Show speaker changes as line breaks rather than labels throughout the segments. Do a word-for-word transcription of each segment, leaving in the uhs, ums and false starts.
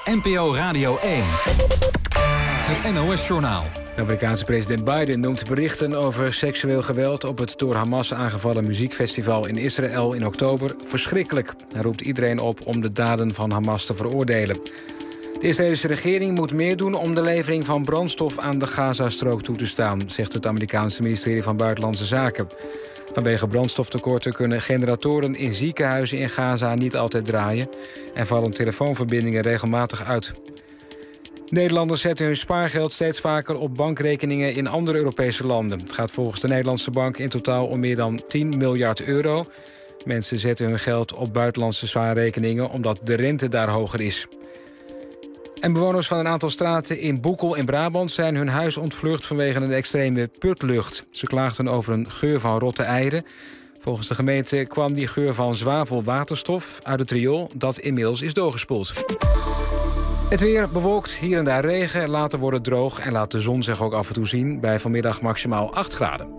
N P O Radio één. Het N O S-journaal.
De Amerikaanse president Biden noemt berichten over seksueel geweld op het door Hamas aangevallen muziekfestival in Israël in oktober verschrikkelijk. Hij roept iedereen op om de daden van Hamas te veroordelen. De Israëlische regering moet meer doen om de levering van brandstof aan de Gazastrook toe te staan, zegt het Amerikaanse ministerie van Buitenlandse Zaken. Vanwege brandstoftekorten kunnen generatoren in ziekenhuizen in Gaza niet altijd draaien en vallen telefoonverbindingen regelmatig uit. Nederlanders zetten hun spaargeld steeds vaker op bankrekeningen in andere Europese landen. Het gaat volgens de Nederlandse bank in totaal om meer dan tien miljard euro. Mensen zetten hun geld op buitenlandse spaarrekeningen omdat de rente daar hoger is. En bewoners van een aantal straten in Boekel in Brabant zijn hun huis ontvlucht vanwege een extreme putlucht. Ze klaagden over een geur van rotte eieren. Volgens de gemeente kwam die geur van zwavelwaterstof uit het riool dat inmiddels is doorgespoeld. Het weer bewolkt, hier en daar regen, later wordt het droog en laat de zon zich ook af en toe zien bij vanmiddag maximaal acht graden.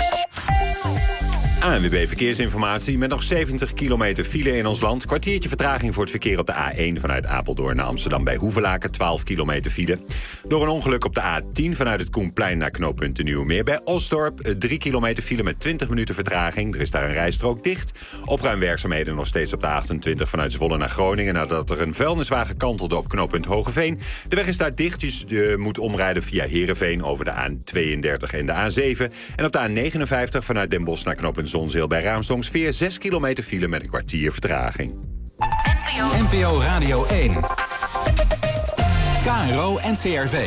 A N W B Verkeersinformatie met nog zeventig kilometer file in ons land. Kwartiertje vertraging voor het verkeer op de A één vanuit Apeldoorn naar Amsterdam bij Hoevelaken. twaalf kilometer file. Door een ongeluk op de A tien vanuit het Koenplein naar knooppunt de Nieuwe Meer bij Osdorp. drie kilometer file met twintig minuten vertraging. Er is daar een rijstrook dicht. Opruimwerkzaamheden nog steeds op de A achtentwintig vanuit Zwolle naar Groningen nadat er een vuilniswagen kantelde op knooppunt Hogeveen. De weg is daar dicht. Je moet omrijden via Heerenveen over de A tweeëndertig en de A zeven. En op de A negenenvijftig vanuit Den Bosch naar knooppunt Zonzeel bij Raamsdonksveer. zes kilometer file met een kwartier vertraging.
N P O Radio één. K R O N C R V.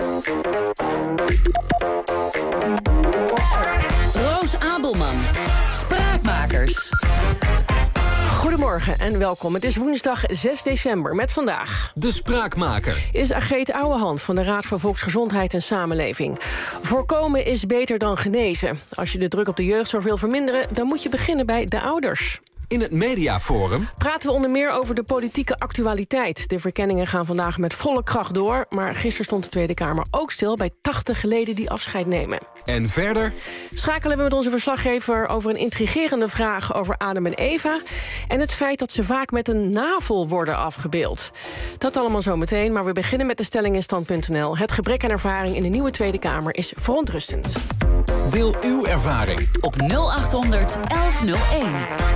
Roos Abelman. Spraakmakers. Goedemorgen en welkom. Het is woensdag zes december met vandaag.
De Spraakmaker.
Is Ageet Ouwehand van de Raad voor Volksgezondheid en Samenleving. Voorkomen is beter dan genezen. Als je de druk op de jeugdzorg wil verminderen, dan moet je beginnen bij de ouders.
In het Mediaforum
praten we onder meer over de politieke actualiteit. De verkenningen gaan vandaag met volle kracht door. Maar gisteren stond de Tweede Kamer ook stil bij tachtig leden die afscheid nemen.
En verder
schakelen we met onze verslaggever over een intrigerende vraag over Adam en Eva. En het feit dat ze vaak met een navel worden afgebeeld. Dat allemaal zo meteen, maar we beginnen met de stelling in stand punt n l. Het gebrek aan ervaring in de nieuwe Tweede Kamer is verontrustend.
Deel uw ervaring
op nul achthonderd elf nul één.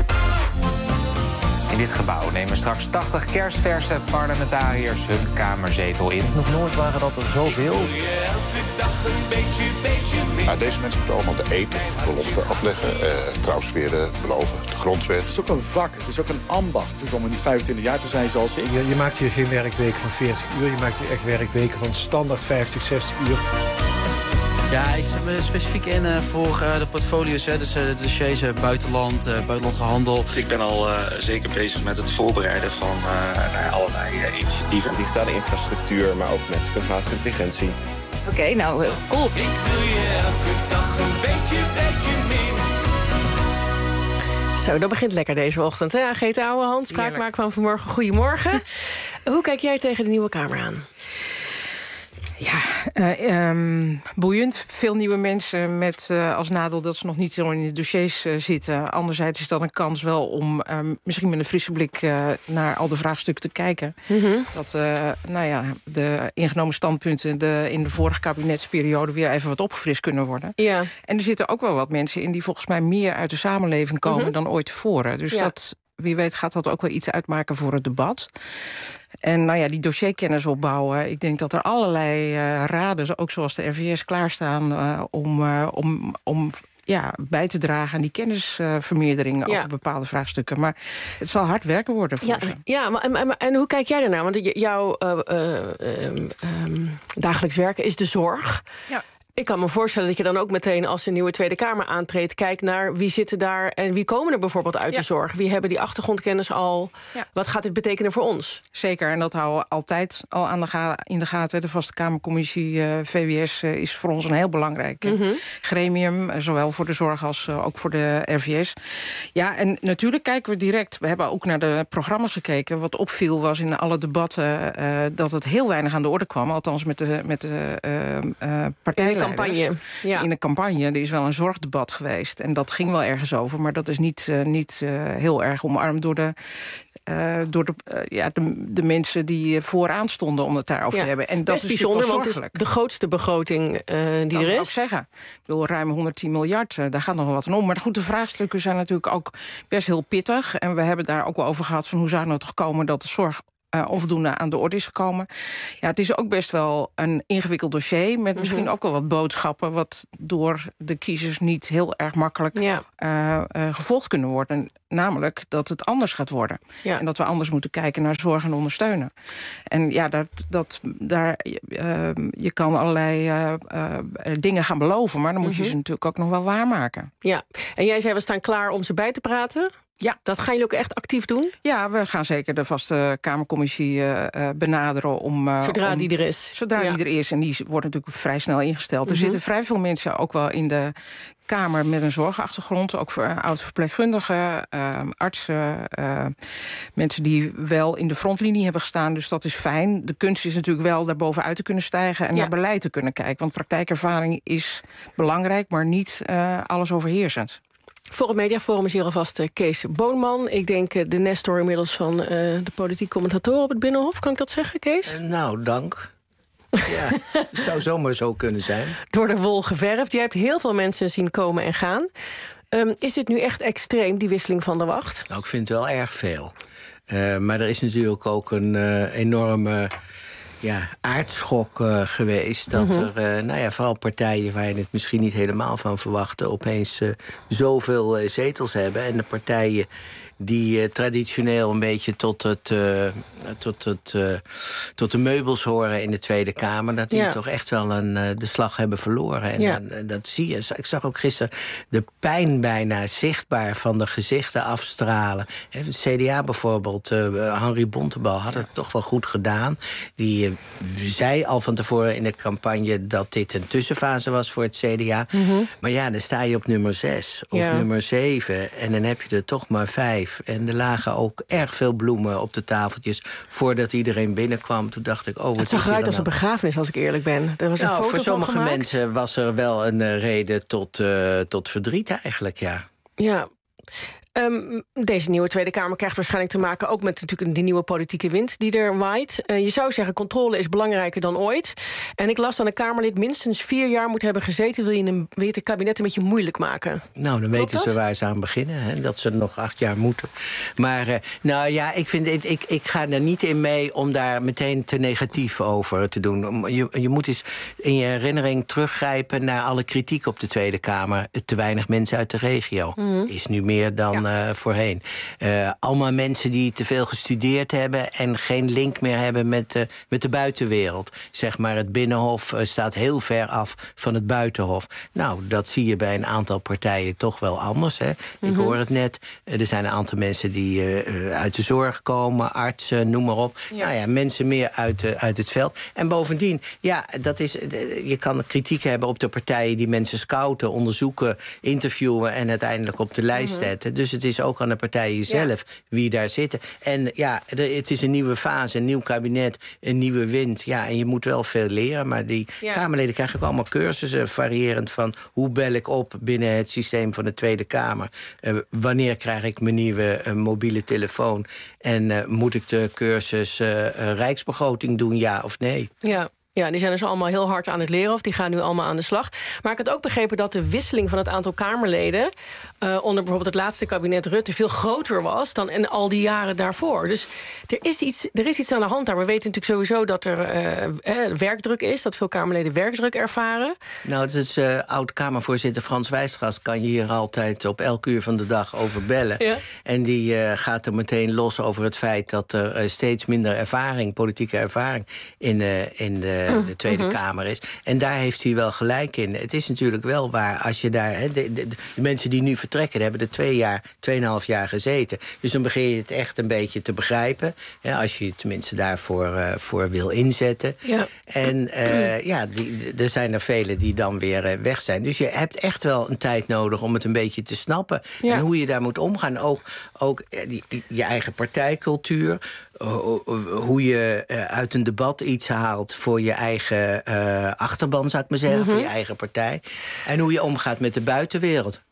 In dit gebouw nemen straks tachtig kerstverse parlementariërs hun kamerzetel in.
Nog nooit waren dat er zoveel.
Ja, deze mensen moeten allemaal de eed of belofte afleggen. Uh, trouwens weer uh, beloven, de grondwet.
Het is ook een vak, het is ook een ambacht. Dus om niet vijfentwintig jaar te zijn zoals ik.
Je, je maakt hier geen werkweken van veertig uur. Je maakt hier echt werkweken van standaard vijftig, zestig uur.
Ja, ik zet me specifiek in uh, voor uh, de portfolio's, hè, dus uh, de dossiers uh, buitenland, uh, buitenlandse handel.
Ik ben al uh, zeker bezig met het voorbereiden van uh, nou ja, allerlei uh, initiatieven.
Digitale infrastructuur, maar ook met kunstmatige intelligentie.
Oké, okay, nou, cool.
Ik wil je elke dag een beetje, beetje meer.
Zo, dat begint lekker deze ochtend, hè? Ageet Ouwehand, spraakmaker van vanmorgen. Goedemorgen. Hoe kijk jij tegen de nieuwe Kamer aan?
Ja, uh, um, boeiend. Veel nieuwe mensen met uh, als nadeel dat ze nog niet zo in de dossiers uh, zitten. Anderzijds is dat een kans wel om um, misschien met een frisse blik uh, naar al de vraagstukken te kijken. Mm-hmm. Dat uh, nou ja, de ingenomen standpunten de, in de vorige kabinetsperiode weer even wat opgefrist kunnen worden.
Ja.
En er zitten ook wel wat mensen in die volgens mij meer uit de samenleving komen mm-hmm. dan ooit tevoren. Dus ja. dat, wie weet gaat dat ook wel iets uitmaken voor het debat. En nou ja, die dossierkennis opbouwen. Ik denk dat er allerlei uh, raden, ook zoals de R V S, klaarstaan uh, om, uh, om, om ja, bij te dragen aan die kennisvermeerdering uh, ja. over bepaalde vraagstukken. Maar het zal hard werken worden voor
ja,
ze.
Ja, maar en, en, en hoe kijk jij daarnaar? Want jouw uh, uh, um, um, dagelijks werken is de zorg. Ja. Ik kan me voorstellen dat je dan ook meteen als de nieuwe Tweede Kamer aantreedt kijkt naar wie zitten daar en wie komen er bijvoorbeeld uit ja. de zorg. Wie hebben die achtergrondkennis al? Ja. Wat gaat dit betekenen voor ons?
Zeker, en dat houden we altijd al aan de ga- in de gaten. De Vaste Kamercommissie uh, V W S uh, is voor ons een heel belangrijk uh, mm-hmm. gremium. Uh, zowel voor de zorg als uh, ook voor de R V S. Ja, en natuurlijk kijken we direct. We hebben ook naar de programma's gekeken. Wat opviel was in alle debatten uh, dat het heel weinig aan de orde kwam. Althans met de, met de uh, uh, partij.
Campagne. Ja.
In de campagne. Er is wel een zorgdebat geweest. En dat ging wel ergens over. Maar dat is niet, uh, niet uh, heel erg omarmd door de uh, door de, uh, ja, de, de mensen die vooraan stonden om het daarover ja, te hebben. En dat
is
is
bijzonder, want het is de grootste begroting uh, die
dat
er is.
Dat ik zeggen. Ik bedoel, ruim honderdtien miljard, uh, daar gaat nog wel wat aan om. Maar goed, de vraagstukken zijn natuurlijk ook best heel pittig. En we hebben daar ook wel over gehad van hoe zou het nou toch komen dat de zorg Uh, onvoldoende aan de orde is gekomen. Ja, het is ook best wel een ingewikkeld dossier met misschien mm-hmm. ook wel wat boodschappen wat door de kiezers niet heel erg makkelijk ja. uh, uh, gevolgd kunnen worden. Namelijk dat het anders gaat worden. Ja. En dat we anders moeten kijken naar zorg en ondersteunen. En ja, dat, dat, daar, uh, je kan allerlei uh, uh, dingen gaan beloven, maar dan moet mm-hmm. je ze natuurlijk ook nog wel waarmaken.
Ja, en jij zei we staan klaar om ze bij te praten. Ja. Dat gaan jullie ook echt actief doen?
Ja, we gaan zeker de vaste Kamercommissie uh, benaderen om... Uh,
zodra
om,
die er is.
Zodra ja. die er is. En die wordt natuurlijk vrij snel ingesteld. Mm-hmm. Er zitten vrij veel mensen ook wel in de Kamer met een zorgachtergrond. Ook voor uh, oud-verpleegkundigen, uh, artsen. Uh, mensen die wel in de frontlinie hebben gestaan. Dus dat is fijn. De kunst is natuurlijk wel daarbovenuit te kunnen stijgen en ja. naar beleid te kunnen kijken. Want praktijkervaring is belangrijk, maar niet uh, alles overheersend.
Voor het Mediaforum is hier alvast uh, Kees Boonman. Ik denk uh, de Nestor inmiddels van uh, de politiek commentatoren op het Binnenhof. Kan ik dat zeggen, Kees?
Uh, nou, dank. Ja, het zou zomaar zo kunnen zijn.
Door de wol geverfd. Jij hebt heel veel mensen zien komen en gaan. Um, is het nu echt extreem, die wisseling van de wacht?
Nou, ik vind het wel erg veel. Uh, maar er is natuurlijk ook een uh, enorme... Ja, aardschok uh, geweest. Dat mm-hmm. er, uh, nou ja, vooral partijen waar je het misschien niet helemaal van verwachtte, opeens uh, zoveel uh, zetels hebben. En de partijen die uh, traditioneel een beetje tot, het, uh, tot, het, uh, tot de meubels horen in de Tweede Kamer, dat die ja. toch echt wel een, uh, de slag hebben verloren. En ja. uh, dat zie je. Ik zag ook gisteren de pijn bijna zichtbaar van de gezichten afstralen. Het C D A bijvoorbeeld, uh, Henri Bontebal had het toch wel goed gedaan. Die uh, zei al van tevoren in de campagne dat dit een tussenfase was voor het C D A. Mm-hmm. Maar ja, dan sta je op nummer zes of ja. nummer zeven en dan heb je er toch maar vijf. En er lagen ook erg veel bloemen op de tafeltjes voordat iedereen binnenkwam. Toen dacht ik, oh, wat
het zag eruit als een begrafenis, als ik eerlijk ben. Er was een
nou,
foto
voor sommige
gemaakt.
mensen was er wel een uh, reden tot, uh, tot verdriet eigenlijk, ja.
Ja. Um, deze nieuwe Tweede Kamer krijgt waarschijnlijk te maken ook met natuurlijk die nieuwe politieke wind die er waait. Uh, je zou zeggen, controle is belangrijker dan ooit. En ik las dat een Kamerlid minstens vier jaar moet hebben gezeten. Wil je, een, wil je het kabinet een beetje moeilijk maken?
Nou, dan Klopt weten dat? ze waar ze aan beginnen. Hè, dat ze nog acht jaar moeten. Maar uh, nou ja, ik, vind, ik, ik, ik ga er niet in mee om daar meteen te negatief over te doen. Je, je moet eens in je herinnering teruggrijpen naar alle kritiek op de Tweede Kamer. Te weinig mensen uit de regio. Mm-hmm. Is nu meer dan... Ja. Uh, voorheen. Uh, allemaal mensen die te veel gestudeerd hebben en geen link meer hebben met, uh, met de buitenwereld. Zeg maar, het Binnenhof uh, staat heel ver af van het Buitenhof. Nou, dat zie je bij een aantal partijen toch wel anders. Hè? Mm-hmm. Ik hoor het net. Uh, er zijn een aantal mensen die uh, uit de zorg komen, artsen, noem maar op. Ja. Nou ja, mensen meer uit, uh, uit het veld. En bovendien, ja, dat is, uh, je kan kritiek hebben op de partijen die mensen scouten, onderzoeken, interviewen en uiteindelijk op de lijst mm-hmm. zetten. Dus het is ook aan de partijen zelf ja. wie daar zitten. En ja, het is een nieuwe fase, een nieuw kabinet, een nieuwe wind. Ja, en je moet wel veel leren, maar die ja. Kamerleden krijgen ook allemaal cursussen, variërend van hoe bel ik op binnen het systeem van de Tweede Kamer. Uh, wanneer krijg ik mijn nieuwe uh, mobiele telefoon? En uh, moet ik de cursus uh, uh, Rijksbegroting doen, ja of nee?
Ja. Ja, die zijn dus allemaal heel hard aan het leren, of die gaan nu allemaal aan de slag. Maar ik had ook begrepen dat de wisseling van het aantal Kamerleden Uh, onder bijvoorbeeld het laatste kabinet Rutte veel groter was dan in al die jaren daarvoor. Dus er is iets, er is iets aan de hand daar. We weten natuurlijk sowieso dat er uh, eh, werkdruk is, dat veel Kamerleden werkdruk ervaren.
Nou, het is uh, oud-Kamervoorzitter Frans Wijsgras kan je hier altijd op elk uur van de dag over bellen. Ja. En die uh, gaat er meteen los over het feit dat er uh, steeds minder ervaring, politieke ervaring in, uh, in de, de Tweede uh-huh. Kamer is. En daar heeft hij wel gelijk in. Het is natuurlijk wel waar als je daar, hè, de, de, de mensen die nu vertrekken, hebben er twee jaar, tweeënhalf jaar gezeten. Dus dan begin je het echt een beetje te begrijpen. Hè, als je je tenminste daarvoor uh, voor wil inzetten. Ja. En uh, ja, die, er zijn er velen die dan weer uh, weg zijn. Dus je hebt echt wel een tijd nodig om het een beetje te snappen. Ja. En hoe je daar moet omgaan. Ook, ook die, die, je eigen partijcultuur. Uh, hoe je uh, uit een debat iets haalt voor je eigen uh, achterban, zou ik maar zeggen. Mm-hmm. Voor je eigen partij. En hoe je omgaat met de buitenwereld.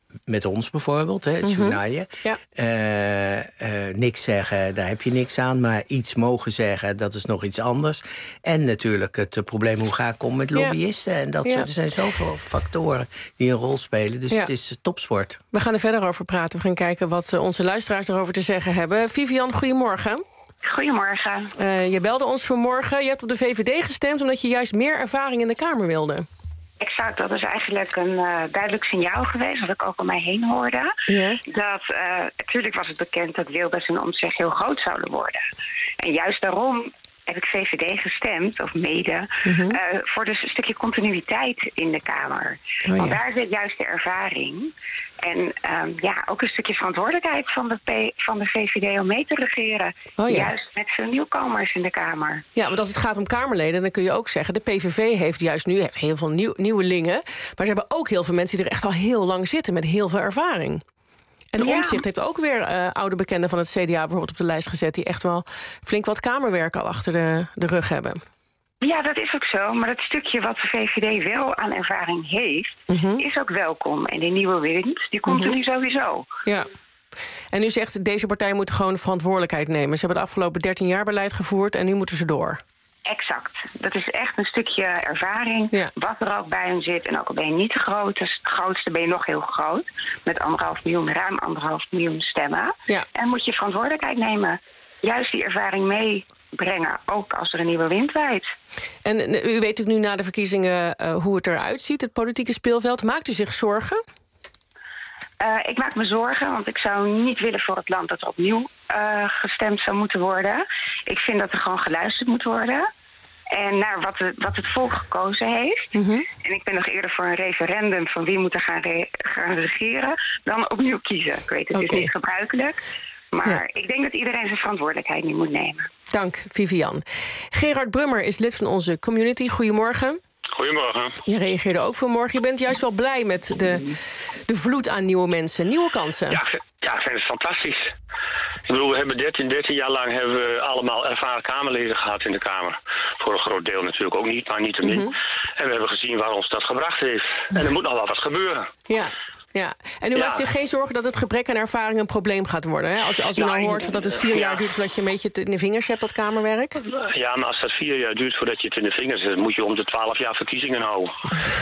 met ons bijvoorbeeld, hè, het
Mhm.
journaal.
Ja.
Uh, uh, niks zeggen, daar heb je niks aan. Maar iets mogen zeggen, dat is nog iets anders. En natuurlijk het uh, probleem hoe ga ik om met lobbyisten. Ja. En dat
Ja.
soort, er zijn zoveel factoren die een rol spelen. Dus
Ja.
het is uh, topsport.
We gaan er verder over praten. We gaan kijken wat uh, onze luisteraars erover te zeggen hebben. Vivian, goedemorgen.
Goedemorgen.
Uh, je belde ons vanmorgen. Je hebt op de V V D gestemd omdat je juist meer ervaring in de Kamer wilde.
Exact, dat is eigenlijk een uh, duidelijk signaal geweest, wat ik ook om mij heen hoorde.
Ja.
Dat, uh, natuurlijk was het bekend dat Wilders en Omtzigt heel groot zouden worden. En juist daarom heb ik V V D gestemd, of mede,
Mm-hmm.
uh, voor dus een stukje continuïteit in de Kamer.
Oh,
Want
ja.
daar zit juist de ervaring. En um, ja, ook een stukje verantwoordelijkheid van de, P, van de V V D om mee te regeren.
Oh, ja.
Juist met veel nieuwkomers in de Kamer.
Ja, want als het gaat om Kamerleden, dan kun je ook zeggen... de P V V heeft juist nu heeft heel veel nieuw, nieuwelingen... maar ze hebben ook heel veel mensen die er echt al heel lang zitten... met heel veel ervaring. En
Ja.
Omtzigt heeft ook weer uh, oude bekenden van het C D A bijvoorbeeld op de lijst gezet... die echt wel flink wat kamerwerk al achter de, de rug hebben.
Ja, dat is ook zo. Maar dat stukje wat de V V D wel aan ervaring heeft...
Mm-hmm.
is ook welkom. En die nieuwe wind, die komt
Mm-hmm.
er nu sowieso.
Ja. En u zegt, deze partij moet gewoon verantwoordelijkheid nemen. Ze hebben de afgelopen dertien jaar beleid gevoerd... en nu moeten ze door.
Exact. Dat is echt een stukje ervaring,
ja.
wat er ook bij hen zit. En ook al ben je niet de grootste, grootste ben je nog heel groot. Met anderhalf miljoen, ruim anderhalf miljoen stemmen.
Ja.
En moet je verantwoordelijkheid nemen. Juist die ervaring meebrengen, ook als er een nieuwe wind waait.
En u weet ook nu na de verkiezingen uh, hoe het eruit ziet, het politieke speelveld. Maakt u zich zorgen?
Uh, ik maak me zorgen, want ik zou niet willen voor het land dat er opnieuw uh, gestemd zou moeten worden. Ik vind dat er gewoon geluisterd moet worden. En naar wat, de, wat het volk gekozen heeft.
Mm-hmm.
En ik ben nog eerder voor een referendum van wie moet er gaan, re gaan regeren dan opnieuw kiezen. Ik weet, het okay. is niet gebruikelijk. Maar ja. ik denk dat iedereen zijn verantwoordelijkheid nu moet nemen.
Dank, Vivian. Gerard Brummer is lid van onze community. Goedemorgen.
Goedemorgen.
Je reageerde ook vanmorgen. Je bent juist wel blij met de, de vloed aan nieuwe mensen. Nieuwe kansen.
Ja, ja, ik vind het fantastisch. Ik bedoel, we hebben dertien, dertien jaar lang hebben we allemaal ervaren Kamerleden gehad in de Kamer. Voor een groot deel natuurlijk ook niet, maar niettemin. Mm-hmm. En we hebben gezien waar ons dat gebracht heeft. En er moet nog wel wat gebeuren.
Ja. Ja, en u
ja.
maakt zich geen zorgen dat het gebrek aan ervaring een probleem gaat worden. Hè? Als, als u nou, nou hoort dat het vier ja. jaar duurt voordat je een beetje het in de vingers hebt, dat Kamerwerk.
Ja, maar als dat vier jaar duurt voordat je het in de vingers hebt, moet je om de twaalf jaar verkiezingen houden.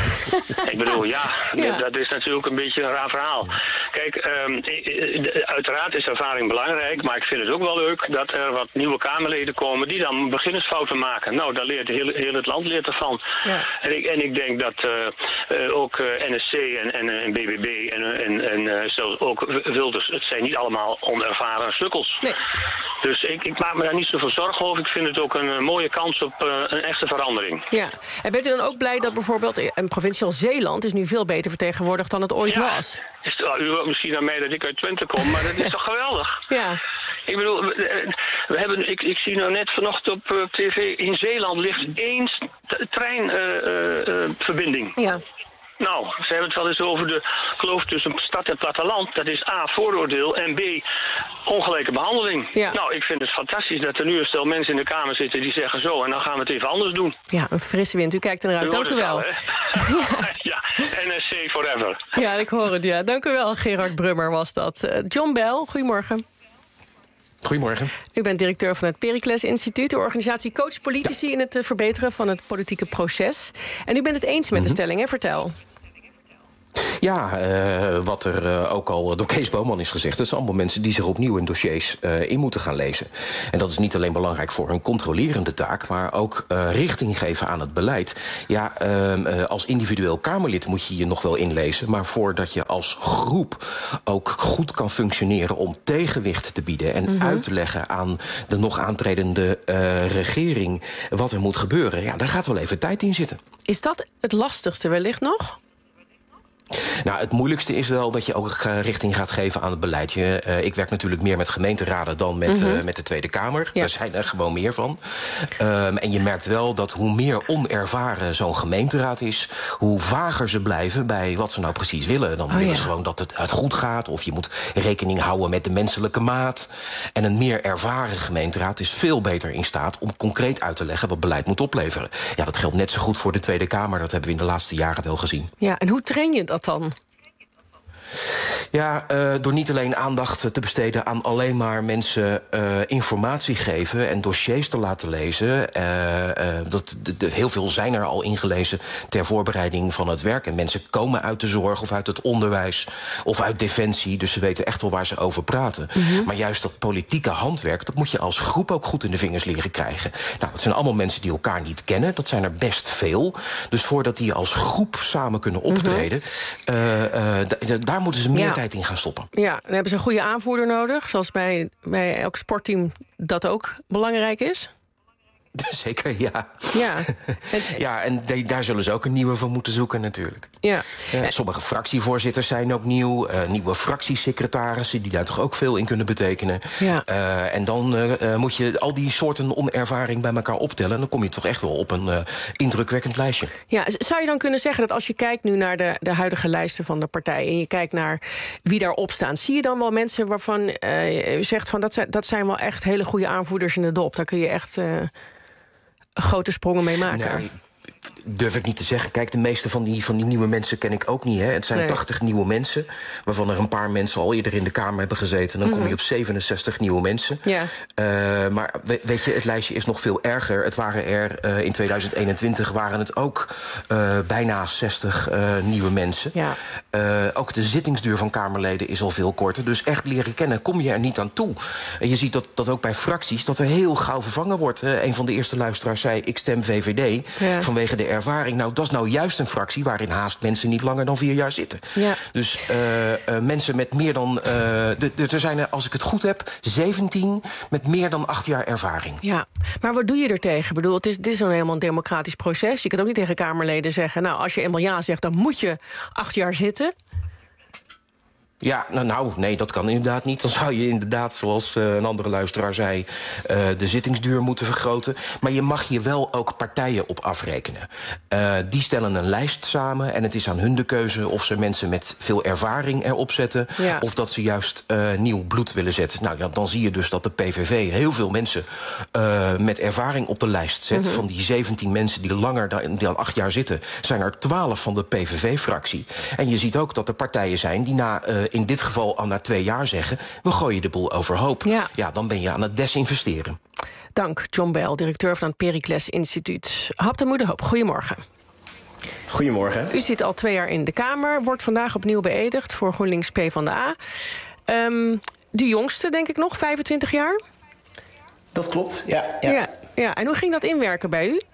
Ik bedoel, ja, ja, dat is natuurlijk een beetje een raar verhaal. Kijk, um, uiteraard is ervaring belangrijk, maar ik vind het ook wel leuk dat er wat nieuwe Kamerleden komen die dan beginnersfouten maken. Nou, daar leert heel, heel het land leert ervan. Ja. En, ik, en ik denk dat uh, uh, ook uh, N S C en, en, en B B B en, en, en uh, zelfs ook Wilders, het zijn niet allemaal onervaren sukkels.
Nee.
Dus ik, ik maak me daar niet zoveel zorgen over. Ik vind het ook een uh, mooie kans op uh, een echte verandering.
Ja. En bent u dan ook blij dat bijvoorbeeld een provincie als Zeeland is nu veel beter vertegenwoordigd dan het ooit
ja.
was?
Is, uh, u hoort misschien aan mij dat ik uit Twente kom, maar dat is toch geweldig?
Ja.
Ik bedoel, we, we hebben, ik, ik zie nou net vanochtend op uh, tv, in Zeeland ligt één treinverbinding. Uh, uh, uh,
ja.
Nou, ze hebben het wel eens over de kloof tussen stad en platteland. Dat is A, vooroordeel en B, ongelijke behandeling. Ja. Nou, ik vind het fantastisch dat er nu een stel mensen in de Kamer zitten die zeggen zo, en dan gaan we het even anders doen.
Ja, een frisse wind. U kijkt er naar uit. Dank u wel.
Al, ja. ja, N S C forever.
Ja, ik hoor het, ja. Dank u wel, Gerard Brummer was dat. Uh, John Bell, goedemorgen.
Goedemorgen.
U bent directeur van het Pericles Instituut. De organisatie coacht politici ja. in het uh, verbeteren van het politieke proces. En u bent het eens met mm-hmm. de stelling, hè? Vertel.
Ja, uh, wat er uh, ook al door Kees Boman is gezegd, dat zijn allemaal mensen die zich opnieuw in dossiers uh, in moeten gaan lezen. En dat is niet alleen belangrijk voor hun controlerende taak, maar ook uh, richting geven aan het beleid. Ja, uh, uh, als individueel Kamerlid moet je je nog wel inlezen, maar voordat je als groep ook goed kan functioneren om tegenwicht te bieden en mm-hmm. uit te leggen aan de nog aantredende uh, regering wat er moet gebeuren, ja, daar gaat wel even tijd in zitten.
Is dat het lastigste wellicht nog?
Nou, het moeilijkste is wel dat je ook uh, richting gaat geven aan het beleid. Je, uh, ik werk natuurlijk meer met gemeenteraden dan met, mm-hmm. uh, met de Tweede Kamer. Ja. Er zijn er gewoon meer van. Um, en je merkt wel dat hoe meer onervaren zo'n gemeenteraad is, hoe vager ze blijven bij wat ze nou precies willen. Dan oh, willen ja. ze gewoon dat het, het goed gaat, of je moet rekening houden met de menselijke maat. En een meer ervaren gemeenteraad is veel beter in staat om concreet uit te leggen wat beleid moet opleveren. Ja, dat geldt net zo goed voor de Tweede Kamer. Dat hebben we in de laatste jaren wel gezien.
Ja, en hoe train je dat dan?
Ja, uh, door niet alleen aandacht te besteden aan alleen maar mensen uh, informatie geven en dossiers te laten lezen. Uh, uh, dat, de, de, heel veel zijn er al ingelezen ter voorbereiding van het werk. En mensen komen uit de zorg of uit het onderwijs of uit defensie. Dus ze weten echt wel waar ze over praten. Mm-hmm. Maar juist dat politieke handwerk, dat moet je als groep ook goed in de vingers leren krijgen. Nou, het zijn allemaal mensen die elkaar niet kennen. Dat zijn er best veel. Dus voordat die als groep samen kunnen optreden, mm-hmm. uh, uh, d- d- daar moeten ze meer ja. tijd in gaan stoppen.
Ja, dan hebben ze een goede aanvoerder nodig, zoals bij, bij elk sportteam dat ook belangrijk is.
Zeker, ja.
Ja,
en, ja, en de, daar zullen ze ook een nieuwe voor moeten zoeken natuurlijk.
Ja.
Uh, sommige fractievoorzitters zijn ook nieuw. Uh, nieuwe fractiesecretarissen, die daar toch ook veel in kunnen betekenen.
Ja.
Uh, en dan uh, moet je al die soorten onervaring bij elkaar optellen. En dan kom je toch echt wel op een uh, indrukwekkend lijstje.
Ja, zou je dan kunnen zeggen dat als je kijkt nu naar de, de huidige lijsten van de partijen en je kijkt naar wie daarop staan, zie je dan wel mensen waarvan uh, je zegt van dat zijn, dat zijn wel echt hele goede aanvoerders in de dop. Daar kun je echt Uh, grote sprongen mee maken.
Nee, durf ik niet te zeggen. Kijk, de meeste van die, van die nieuwe mensen ken ik ook niet. Hè. Het zijn nee. tachtig nieuwe mensen, waarvan er een paar mensen al eerder in de Kamer hebben gezeten. Dan mm-hmm. kom je op zevenenzestig nieuwe mensen.
Ja.
Uh, maar weet je, het lijstje is nog veel erger. Het waren er uh, in tweeduizend eenentwintig waren het ook uh, bijna zestig uh, nieuwe mensen.
Ja.
Uh, ook de zittingsduur van Kamerleden is al veel korter. Dus echt leren kennen kom je er niet aan toe. En je ziet dat, dat ook bij fracties dat er heel gauw vervangen wordt. Uh, een van de eerste luisteraars zei, ik stem V V D ja. vanwege de ervaring. Nou, dat is nou juist een fractie waarin haast mensen niet langer dan vier jaar zitten.
Ja.
Dus uh, uh, mensen met meer dan Uh, de, de, er zijn er, als ik het goed heb, zeventien met meer dan acht jaar ervaring.
Ja, maar wat doe je er tegen? Ik bedoel, het is, dit is nou helemaal een democratisch proces. Je kan ook niet tegen Kamerleden zeggen, nou, als je eenmaal ja zegt, dan moet je acht jaar zitten.
Ja, nou, nou, nee, dat kan inderdaad niet. Dan zou je inderdaad, zoals uh, een andere luisteraar zei, uh, de zittingsduur moeten vergroten. Maar je mag hier wel ook partijen op afrekenen. Uh, die stellen een lijst samen en het is aan hun de keuze of ze mensen met veel ervaring erop zetten, ja. of dat ze juist uh, nieuw bloed willen zetten. Nou, ja, dan zie je dus dat de P V V heel veel mensen uh, met ervaring op de lijst zet. Mm-hmm. Van die zeventien mensen die langer dan, die dan acht jaar zitten, zijn er twaalf van de P V V-fractie. En je ziet ook dat er partijen zijn die na Uh, in dit geval al na twee jaar zeggen, we gooien de boel overhoop.
Ja.
ja, dan ben je aan het desinvesteren.
Dank, John Bell, directeur van het Pericles Instituut. Hap de Moederhoop, goedemorgen.
Goedemorgen.
U zit al twee jaar in de Kamer, wordt vandaag opnieuw beëdigd voor GroenLinks PvdA. Um, de jongste, denk ik nog, vijfentwintig jaar?
Dat klopt, ja. Ja,
ja, ja. En hoe ging dat inwerken bij u?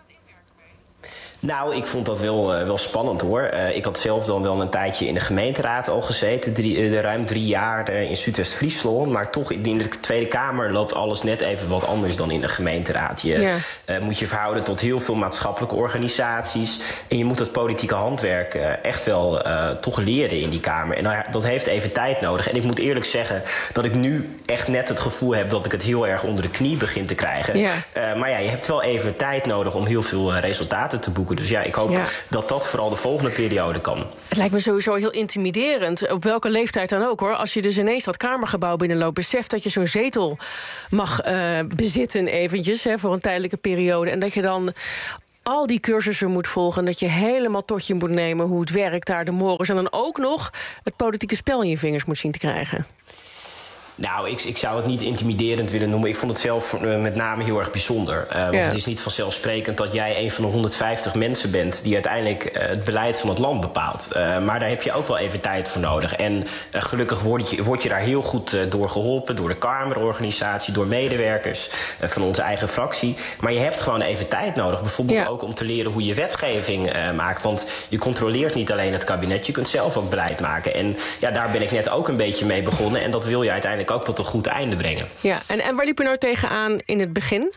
Nou, ik vond dat wel, uh, wel spannend, hoor. Uh, ik had zelf dan wel een tijdje in de gemeenteraad al gezeten. Drie, uh, ruim drie jaar uh, in Zuidwest-Friesland. Maar toch, in de Tweede Kamer loopt alles net even wat anders dan in de gemeenteraad. Je ja. uh, moet je verhouden tot heel veel maatschappelijke organisaties. En je moet het politieke handwerk uh, echt wel uh, toch leren in die Kamer. En nou ja, dat heeft even tijd nodig. En ik moet eerlijk zeggen dat ik nu echt net het gevoel heb dat ik het heel erg onder de knie begin te krijgen. Ja. Uh, maar ja, je hebt wel even tijd nodig om heel veel uh, resultaten te boeken. Dus ja, ik hoop ja. dat dat vooral de volgende periode kan.
Het lijkt me sowieso heel intimiderend, op welke leeftijd dan ook, hoor. Als je dus ineens dat Kamergebouw binnenloopt, beseft dat je zo'n zetel mag uh, bezitten eventjes, hè, voor een tijdelijke periode. En dat je dan al die cursussen moet volgen, dat je helemaal tot je moet nemen hoe het werkt daar de morgens. En dan ook nog het politieke spel in je vingers moet zien te krijgen.
Nou, ik, ik zou het niet intimiderend willen noemen. Ik vond het zelf uh, met name heel erg bijzonder. Uh, want ja. het is niet vanzelfsprekend dat jij een van de honderdvijftig mensen bent die uiteindelijk uh, het beleid van het land bepaalt. Uh, maar daar heb je ook wel even tijd voor nodig. En uh, gelukkig word je, word je daar heel goed uh, door geholpen, door de Kamerorganisatie, door medewerkers uh, van onze eigen fractie. Maar je hebt gewoon even tijd nodig. Bijvoorbeeld ja. ook om te leren hoe je wetgeving uh, maakt. Want je controleert niet alleen het kabinet, je kunt zelf ook beleid maken. En ja, daar ben ik net ook een beetje mee begonnen. En dat wil je uiteindelijk ook tot een goed einde brengen.
Ja, en, en waar liep u nou tegenaan in het begin?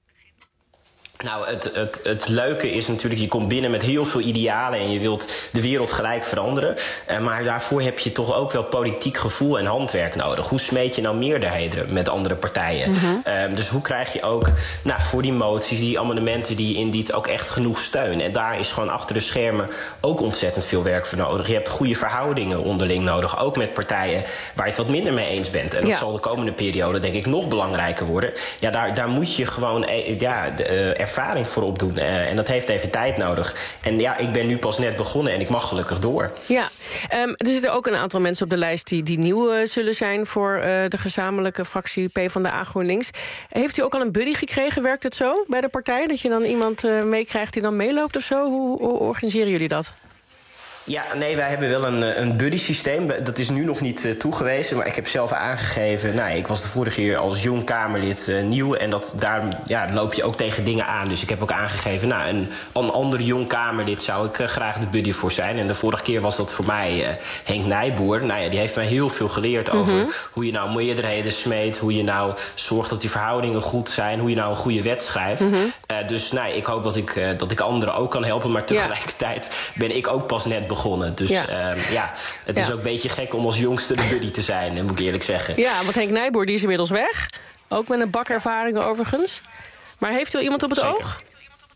Nou, het, het, het leuke is natuurlijk, je komt binnen met heel veel idealen en je wilt de wereld gelijk veranderen. Uh, maar daarvoor heb je toch ook wel politiek gevoel en handwerk nodig. Hoe smeet je nou meerderheden met andere partijen? Mm-hmm. Uh, dus hoe krijg je ook nou, voor die moties, die amendementen die je indient, ook echt genoeg steun? En daar is gewoon achter de schermen ook ontzettend veel werk voor nodig. Je hebt goede verhoudingen onderling nodig, ook met partijen waar je het wat minder mee eens bent. En dat ja. zal de komende periode denk ik nog belangrijker worden. Ja, daar, daar moet je gewoon uh, ja, de, uh, ervaring voor opdoen. Uh, en dat heeft even tijd nodig. En ja, ik ben nu pas net begonnen en ik mag gelukkig door.
Ja, um, er zitten ook een aantal mensen op de lijst die, die nieuw uh, zullen zijn voor uh, de gezamenlijke fractie PvdA GroenLinks. Heeft u ook al een buddy gekregen? Werkt het zo bij de partij? Dat je dan iemand uh, meekrijgt die dan meeloopt of zo? Hoe, hoe organiseren jullie dat?
Ja, nee, wij hebben wel een, een buddy-systeem. Dat is nu nog niet uh, toegewezen, maar ik heb zelf aangegeven... Nou, ik was de vorige keer als jong Kamerlid uh, nieuw... en dat, daar ja, loop je ook tegen dingen aan. Dus ik heb ook aangegeven, nou, een, een ander jong Kamerlid... zou ik uh, graag de buddy voor zijn. En de vorige keer was dat voor mij uh, Henk Nijboer. Nou ja, die heeft mij heel veel geleerd over mm-hmm. hoe je nou meerderheden smeet... hoe je nou zorgt dat die verhoudingen goed zijn... hoe je nou een goede wet schrijft. Mm-hmm. Uh, dus nou, ik hoop dat ik, uh, dat ik anderen ook kan helpen... maar tegelijkertijd ja. ben ik ook pas net begonnen. Dus ja, um, ja het ja. is ook een beetje gek om als jongste de buddy te zijn, moet ik eerlijk zeggen.
Ja, want Henk Nijboer die is inmiddels weg. Ook met een bakervaring overigens. Maar heeft u al iemand op het Zeker. oog?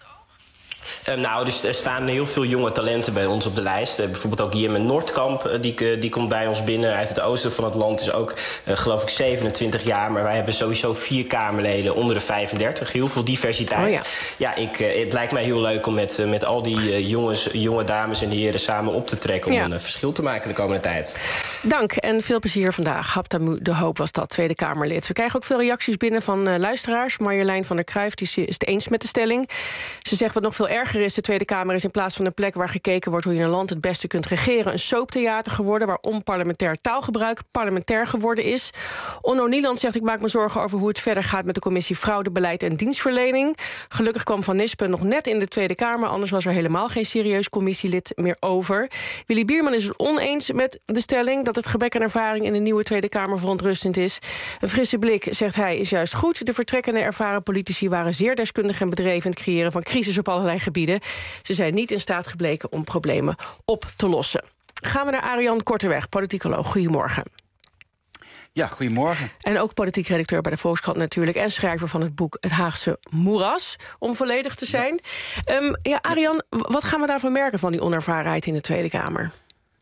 Uh, nou, dus er staan heel veel jonge talenten bij ons op de lijst. Uh, bijvoorbeeld ook Jim Noordkamp, uh, die, uh, die komt bij ons binnen uit het oosten van het land. Is ook, uh, geloof ik, zevenentwintig jaar. Maar wij hebben sowieso vier Kamerleden onder de vijfendertig. Heel veel diversiteit. Oh ja, ja ik, uh, het lijkt mij heel leuk om met, uh, met al die uh, jongens, jonge dames en heren samen op te trekken... om ja. een uh, verschil te maken de komende tijd.
Dank en veel plezier vandaag. Haptamu de Hoop was dat, Tweede Kamerlid. We krijgen ook veel reacties binnen van uh, luisteraars. Marjolein van der Cruijff die is het eens met de stelling. Ze zegt wat nog veel erger is, de Tweede Kamer is in plaats van een plek waar gekeken wordt hoe je een land het beste kunt regeren, een soaptheater geworden waar onparlementair taalgebruik parlementair geworden is. Onno Nieland zegt, ik maak me zorgen over hoe het verder gaat met de commissie Fraudebeleid en Dienstverlening. Gelukkig kwam Van Nispen nog net in de Tweede Kamer, anders was er helemaal geen serieus commissielid meer over. Willy Bierman is het oneens met de stelling dat het gebrek aan ervaring in de nieuwe Tweede Kamer verontrustend is. Een frisse blik, zegt hij, is juist goed. De vertrekkende ervaren politici waren zeer deskundig en bedreven in het creëren van crisis op allerlei gebieden. Ze zijn niet in staat gebleken om problemen op te lossen. Gaan we naar Arjan Korteweg, politicoloog. Goedemorgen.
Ja, goedemorgen.
En ook politiek redacteur bij de Volkskrant natuurlijk... en schrijver van het boek Het Haagse Moeras, om volledig te zijn. Ja, um, ja Arjan, wat gaan we daarvan merken van die onervarenheid in de Tweede Kamer?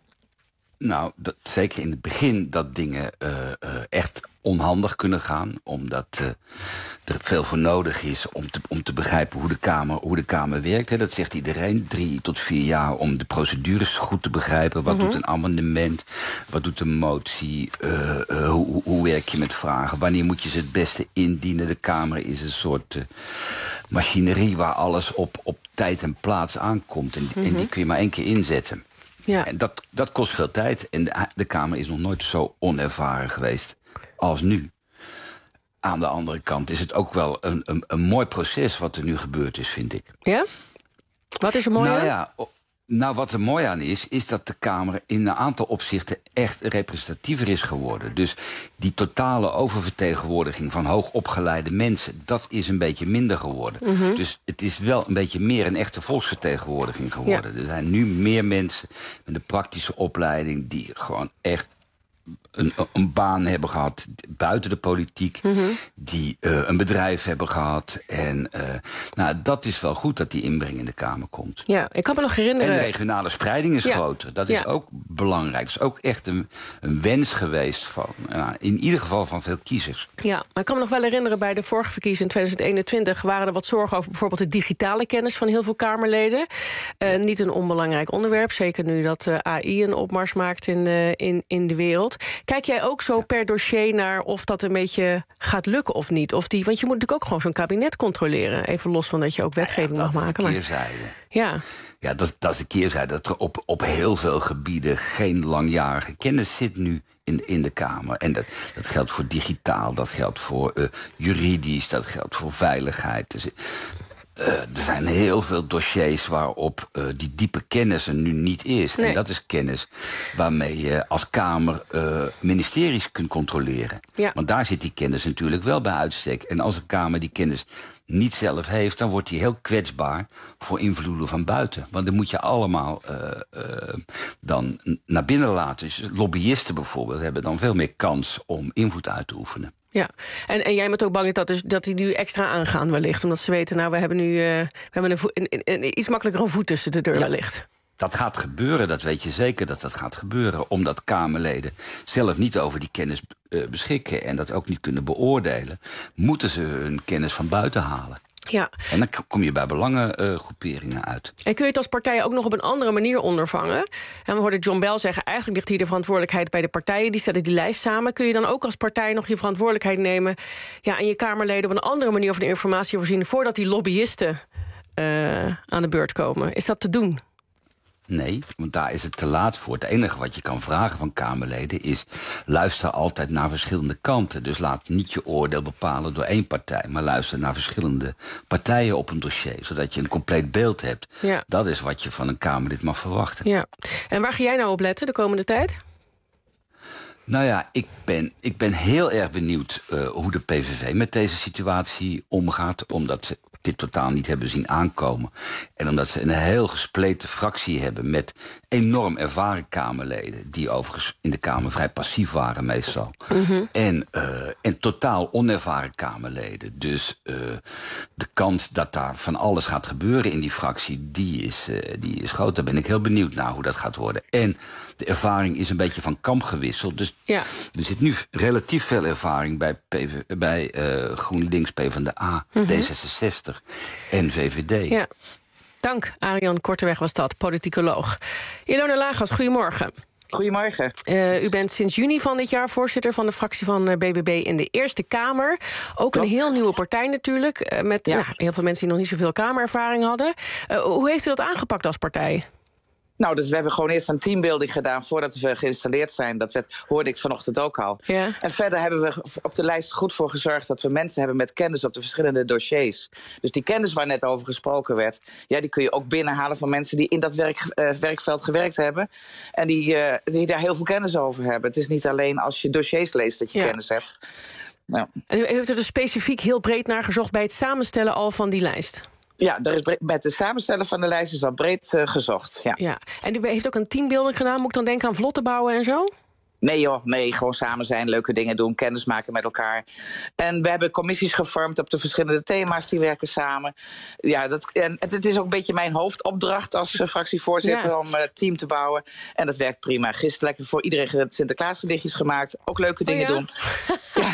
Nou, dat, zeker in het begin dat dingen uh, uh, echt onhandig kunnen gaan, omdat uh, er veel voor nodig is om te, om te begrijpen hoe de Kamer, hoe de Kamer werkt. Hè. Dat zegt iedereen, drie tot vier jaar om de procedures goed te begrijpen. Wat mm-hmm. doet een amendement, wat doet een motie, uh, uh, hoe, hoe werk je met vragen, wanneer moet je ze het beste indienen. De Kamer is een soort uh, machinerie waar alles op, op tijd en plaats aankomt. En, mm-hmm. en die kun je maar één keer inzetten. Ja. En dat, dat kost veel tijd. En de, de Kamer is nog nooit zo onervaren geweest als nu. Aan de andere kant is het ook wel een, een, een mooi proces wat er nu gebeurd is, vind ik.
Ja? Wat is er mooi
nou,
aan?
Ja, nou, wat er mooi aan is, is dat de Kamer in een aantal opzichten echt representatiever is geworden. Dus die totale oververtegenwoordiging van hoogopgeleide mensen, dat is een beetje minder geworden. Mm-hmm. Dus het is wel een beetje meer een echte volksvertegenwoordiging geworden. Ja. Er zijn nu meer mensen met een praktische opleiding die gewoon echt Een, een baan hebben gehad buiten de politiek, mm-hmm. die uh, een bedrijf hebben gehad. En uh, nou, dat is wel goed dat die inbreng in de Kamer komt.
Ja, ik kan me nog herinneren.
En de regionale spreiding is
ja.
groter. Dat
ja.
is ook belangrijk. Dat is ook echt een, een wens geweest van, uh, in ieder geval van veel kiezers.
Ja, maar ik kan me nog wel herinneren, bij de vorige verkiezingen in tweeduizend eenentwintig... waren er wat zorgen over bijvoorbeeld de digitale kennis van heel veel Kamerleden. Uh, niet een onbelangrijk onderwerp, zeker nu dat uh, A I een opmars maakt in, uh, in, in de wereld. Kijk jij ook zo per dossier naar of dat een beetje gaat lukken of niet? Of die, want je moet natuurlijk ook gewoon zo'n kabinet controleren. Even los van dat je ook wetgeving
ja, ja,
mag maken.
Dat is de keerzijde.
Ja,
ja dat, dat is de keerzijde. Dat er op, op heel veel gebieden geen langjarige kennis zit nu in, in de Kamer. En dat, dat geldt voor digitaal, dat geldt voor uh, juridisch, dat geldt voor veiligheid. Dus, Uh, er zijn heel veel dossiers waarop uh, die diepe kennis er nu niet is. Nee. En dat is kennis waarmee je als Kamer uh, ministeries kunt controleren. Ja. Want daar zit die kennis natuurlijk wel bij uitstek. En als een Kamer die kennis niet zelf heeft, dan wordt die heel kwetsbaar voor invloeden van buiten. Want dan moet je allemaal uh, uh, dan naar binnen laten. Dus lobbyisten bijvoorbeeld hebben dan veel meer kans om invloed uit te oefenen.
Ja, en, en jij bent ook bang dat, dus, dat die nu extra aangaan wellicht. Omdat ze weten, nou, we hebben nu uh, we hebben een, vo- een, een, een iets makkelijker een voet tussen de deur ja. wellicht.
Dat gaat gebeuren, dat weet je zeker dat dat gaat gebeuren. Omdat Kamerleden zelf niet over die kennis uh, beschikken en dat ook niet kunnen beoordelen, moeten ze hun kennis van buiten halen.
Ja.
En dan kom je bij belangengroeperingen uh, uit.
En kun je het als partij ook nog op een andere manier ondervangen? En we hoorden John Bell zeggen, eigenlijk ligt hier de verantwoordelijkheid bij de partijen. Die stellen die lijst samen. Kun je dan ook als partij nog je verantwoordelijkheid nemen... Ja, en je Kamerleden op een andere manier over de informatie voorzien... voordat die lobbyisten uh, aan de beurt komen? Is dat te doen?
Nee, want daar is het te laat voor. Het enige wat je kan vragen van Kamerleden is... luister altijd naar verschillende kanten. Dus laat niet je oordeel bepalen door één partij... maar luister naar verschillende partijen op een dossier... zodat je een compleet beeld hebt. Ja. Dat is wat je van een Kamerlid mag verwachten.
Ja. En waar ga jij nou op letten de komende tijd?
Nou ja, ik ben, ik ben heel erg benieuwd uh, hoe de P V V met deze situatie omgaat... omdat ze dit totaal niet hebben zien aankomen. En omdat ze een heel gespleten fractie hebben... met enorm ervaren Kamerleden... die overigens in de Kamer vrij passief waren meestal. Mm-hmm. En, uh, en totaal onervaren Kamerleden. Dus uh, de kans dat daar van alles gaat gebeuren in die fractie... die is, uh, die is groot. Daar ben ik heel benieuwd naar hoe dat gaat worden. En de ervaring is een beetje van kamp gewisseld. Dus ja. er zit nu relatief veel ervaring bij, P V, bij uh, GroenLinks, PvdA, mm-hmm. D zesenzestig en V V D.
Ja. Dank, Arjan Korteweg was dat, politicoloog. Ilona Lagos, goedemorgen.
Goedemorgen.
Uh, u bent sinds juni van dit jaar voorzitter van de fractie van B B B in de Eerste Kamer. Ook Klopt. Een heel nieuwe partij natuurlijk, uh, met ja. nou, heel veel mensen die nog niet zoveel kamerervaring hadden. Uh, hoe heeft u dat aangepakt als partij?
Nou, dus we hebben gewoon eerst een teambuilding gedaan voordat we geïnstalleerd zijn. Dat werd, hoorde ik vanochtend ook al. Ja. En verder hebben we op de lijst goed voor gezorgd dat we mensen hebben met kennis op de verschillende dossiers. Dus die kennis waar net over gesproken werd, ja, die kun je ook binnenhalen van mensen die in dat werk, uh, werkveld gewerkt hebben. En die, uh, die daar heel veel kennis over hebben. Het is niet alleen als je dossiers leest dat je ja. kennis hebt. Nou.
En u heeft er dus specifiek heel breed naar gezocht bij het samenstellen al van die lijst?
Ja, er is breed, met het samenstellen van de lijst is dat breed uh, gezocht. Ja.
Ja. En u heeft ook een teambuilding gedaan. Moet ik dan denken aan vlotten bouwen en zo?
Nee joh, nee, gewoon samen zijn, leuke dingen doen, kennis maken met elkaar. En we hebben commissies gevormd op de verschillende thema's, die werken samen. Ja, dat, en het, het is ook een beetje mijn hoofdopdracht als uh, fractievoorzitter ja. om een uh, team te bouwen. En dat werkt prima. Gisteren lekker voor iedereen Sinterklaasgedichtjes gemaakt. Ook leuke dingen oh ja? doen. Ja.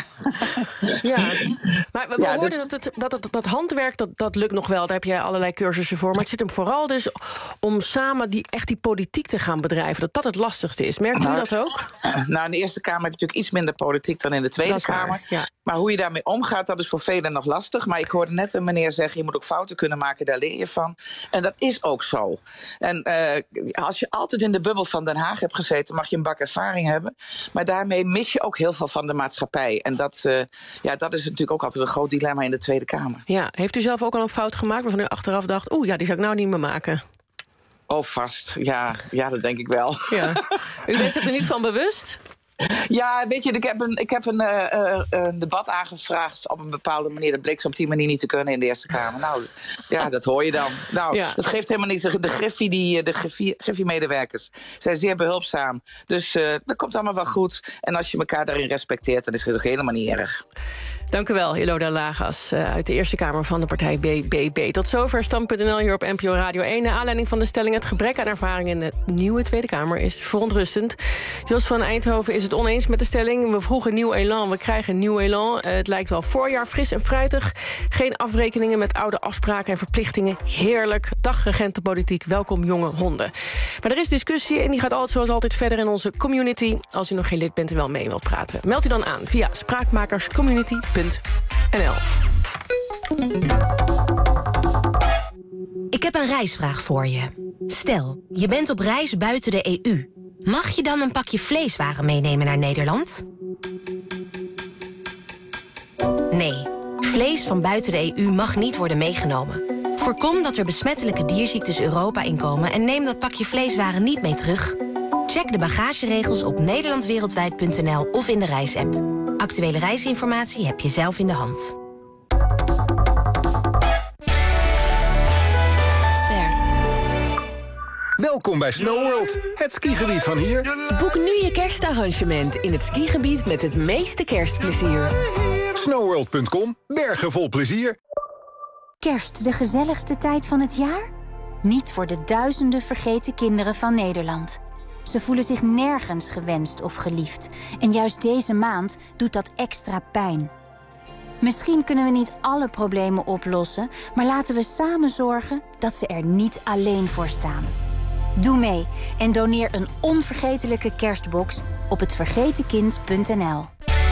Ja, maar we ja, hoorden dat, dat, het, dat, het, dat handwerk, dat, dat lukt nog wel. Daar heb je allerlei cursussen voor. Maar het zit hem vooral dus om samen die, echt die politiek te gaan bedrijven. Dat dat het lastigste is. Merkt u nou, dat ook?
Nou, in de Eerste Kamer heb je natuurlijk iets minder politiek dan in de Tweede Kamer. Waar, ja. Maar hoe je daarmee omgaat, dat is voor velen nog lastig. Maar ik hoorde net een meneer zeggen, je moet ook fouten kunnen maken, daar leer je van. En dat is ook zo. En uh, als je altijd in de bubbel van Den Haag hebt gezeten, mag je een bak ervaring hebben. Maar daarmee mis je ook heel veel van de maatschappij. En dat, uh, ja, dat is natuurlijk ook altijd een groot dilemma in de Tweede Kamer.
Ja, heeft u zelf ook al een fout gemaakt waarvan u achteraf dacht, oeh, ja, die zou ik nou niet meer maken?
Oh, vast. Ja, ja, dat denk ik wel. Ja.
U bent zich er niet van bewust?
Ja, weet je, ik heb een, ik heb een, uh, een debat aangevraagd op een bepaalde manier. Dat bleek ze op die manier niet te kunnen in de Eerste Kamer. Nou, ja, dat hoor je dan. Nou, ja. Dat geeft helemaal niks. De Griffie, die, de Griffie, Griffie-medewerkers zijn zeer behulpzaam. Dus uh, dat komt allemaal wel goed. En als je elkaar daarin respecteert, dan is het ook helemaal niet erg.
Dank u wel, Ilona Lagos, uh, uit de Eerste Kamer van de partij B B B. Tot zover Stand punt n l hier op N P O Radio één. Naar aanleiding van de stelling, het gebrek aan ervaring in de nieuwe Tweede Kamer is verontrustend. Jos van Eindhoven is het oneens met de stelling. We vroegen nieuw elan, we krijgen nieuw elan. Uh, het lijkt wel voorjaar, fris en fruitig. Geen afrekeningen met oude afspraken en verplichtingen. Heerlijk, dagregentenpolitiek, welkom jonge honden. Maar er is discussie en die gaat altijd zoals altijd verder in onze community. Als u nog geen lid bent en wel mee wilt praten, meld u dan aan via spraakmakerscommunity punt n l.
Ik heb een reisvraag voor je. Stel, je bent op reis buiten de E U. Mag je dan een pakje vleeswaren meenemen naar Nederland? Nee, vlees van buiten de E U mag niet worden meegenomen. Voorkom dat er besmettelijke dierziektes Europa inkomen en neem dat pakje vleeswaren niet mee terug. Check de bagageregels op nederlandwereldwijd punt n l of in de reisapp. Actuele reisinformatie heb je zelf in de hand.
Ster. Welkom bij SnowWorld, het skigebied van hier.
Boek nu je kerstarrangement in het skigebied met het meeste kerstplezier.
snowworld punt com, bergen vol plezier.
Kerst, de gezelligste tijd van het jaar? Niet voor de duizenden vergeten kinderen van Nederland. Ze voelen zich nergens gewenst of geliefd. En juist deze maand doet dat extra pijn. Misschien kunnen we niet alle problemen oplossen, maar laten we samen zorgen dat ze er niet alleen voor staan. Doe mee en doneer een onvergetelijke kerstbox op het vergeten kind punt n l.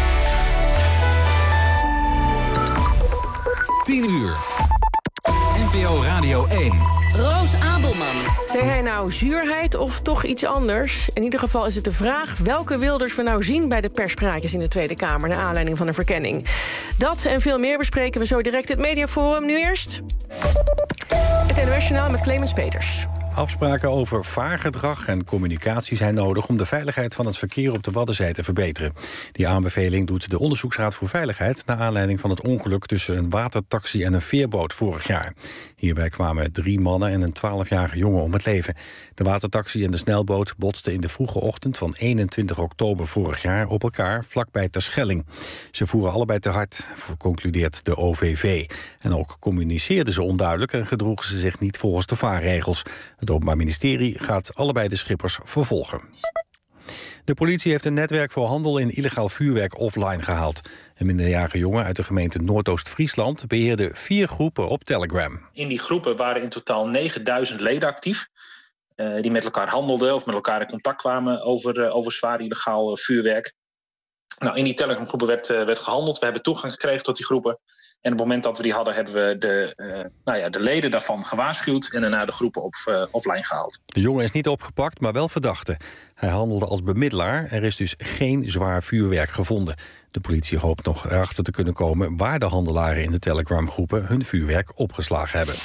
tien uur. N P O Radio één.
Roos Abelman.
Zei hij nou zuurheid of toch iets anders? In ieder geval is het de vraag welke Wilders we nou zien bij de perspraatjes in de Tweede Kamer naar aanleiding van een verkenning. Dat en veel meer bespreken we zo direct het Mediaforum. Nu eerst het N O S-journaal met Clemens Peters.
Afspraken over vaargedrag en communicatie zijn nodig om de veiligheid van het verkeer op de Waddenzee te verbeteren. Die aanbeveling doet de Onderzoeksraad voor Veiligheid naar aanleiding van het ongeluk tussen een watertaxi en een veerboot vorig jaar. Hierbij kwamen drie mannen en een twaalfjarige jongen om het leven. De watertaxi en de snelboot botsten in de vroege ochtend van eenentwintig oktober vorig jaar op elkaar vlakbij Terschelling. Ze voeren allebei te hard, concludeert de O V V. En ook communiceerden ze onduidelijk en gedroegen ze zich niet volgens de vaarregels. Het Openbaar Ministerie gaat allebei de schippers vervolgen. De politie heeft een netwerk voor handel in illegaal vuurwerk offline gehaald. Een minderjarige jongen uit de gemeente Noordoost-Friesland beheerde vier groepen op Telegram.
In die groepen waren in totaal negenduizend leden actief. Uh, die met elkaar handelden of met elkaar in contact kwamen over, uh, over zwaar illegaal uh, vuurwerk. Nou, in die Telegram-groepen werd, uh, werd gehandeld. We hebben toegang gekregen tot die groepen. En op het moment dat we die hadden, hebben we de, uh, nou ja, de leden daarvan gewaarschuwd en daarna de groepen op, uh, offline gehaald.
De jongen is niet opgepakt, maar wel verdachte. Hij handelde als bemiddelaar. Er is dus geen zwaar vuurwerk gevonden. De politie hoopt nog erachter te kunnen komen waar de handelaren in de Telegram-groepen hun vuurwerk opgeslagen hebben.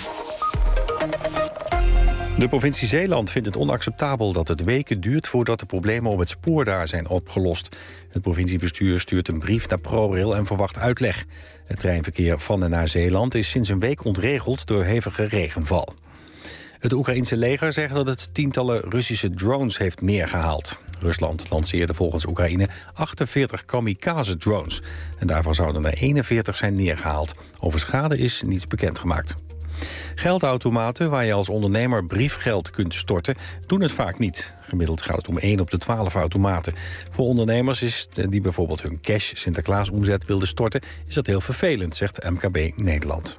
De provincie Zeeland vindt het onacceptabel dat het weken duurt voordat de problemen op het spoor daar zijn opgelost. Het provinciebestuur stuurt een brief naar ProRail en verwacht uitleg. Het treinverkeer van en naar Zeeland is sinds een week ontregeld door hevige regenval. Het Oekraïense leger zegt dat het tientallen Russische drones heeft neergehaald. Rusland lanceerde volgens Oekraïne achtenveertig kamikaze-drones. En daarvan zouden er eenenveertig zijn neergehaald. Over schade is niets bekendgemaakt. Geldautomaten waar je als ondernemer briefgeld kunt storten, doen het vaak niet. Gemiddeld gaat het om één op de twaalf automaten. Voor ondernemers is die bijvoorbeeld hun cash Sinterklaasomzet wilden storten, is dat heel vervelend, zegt M K B Nederland.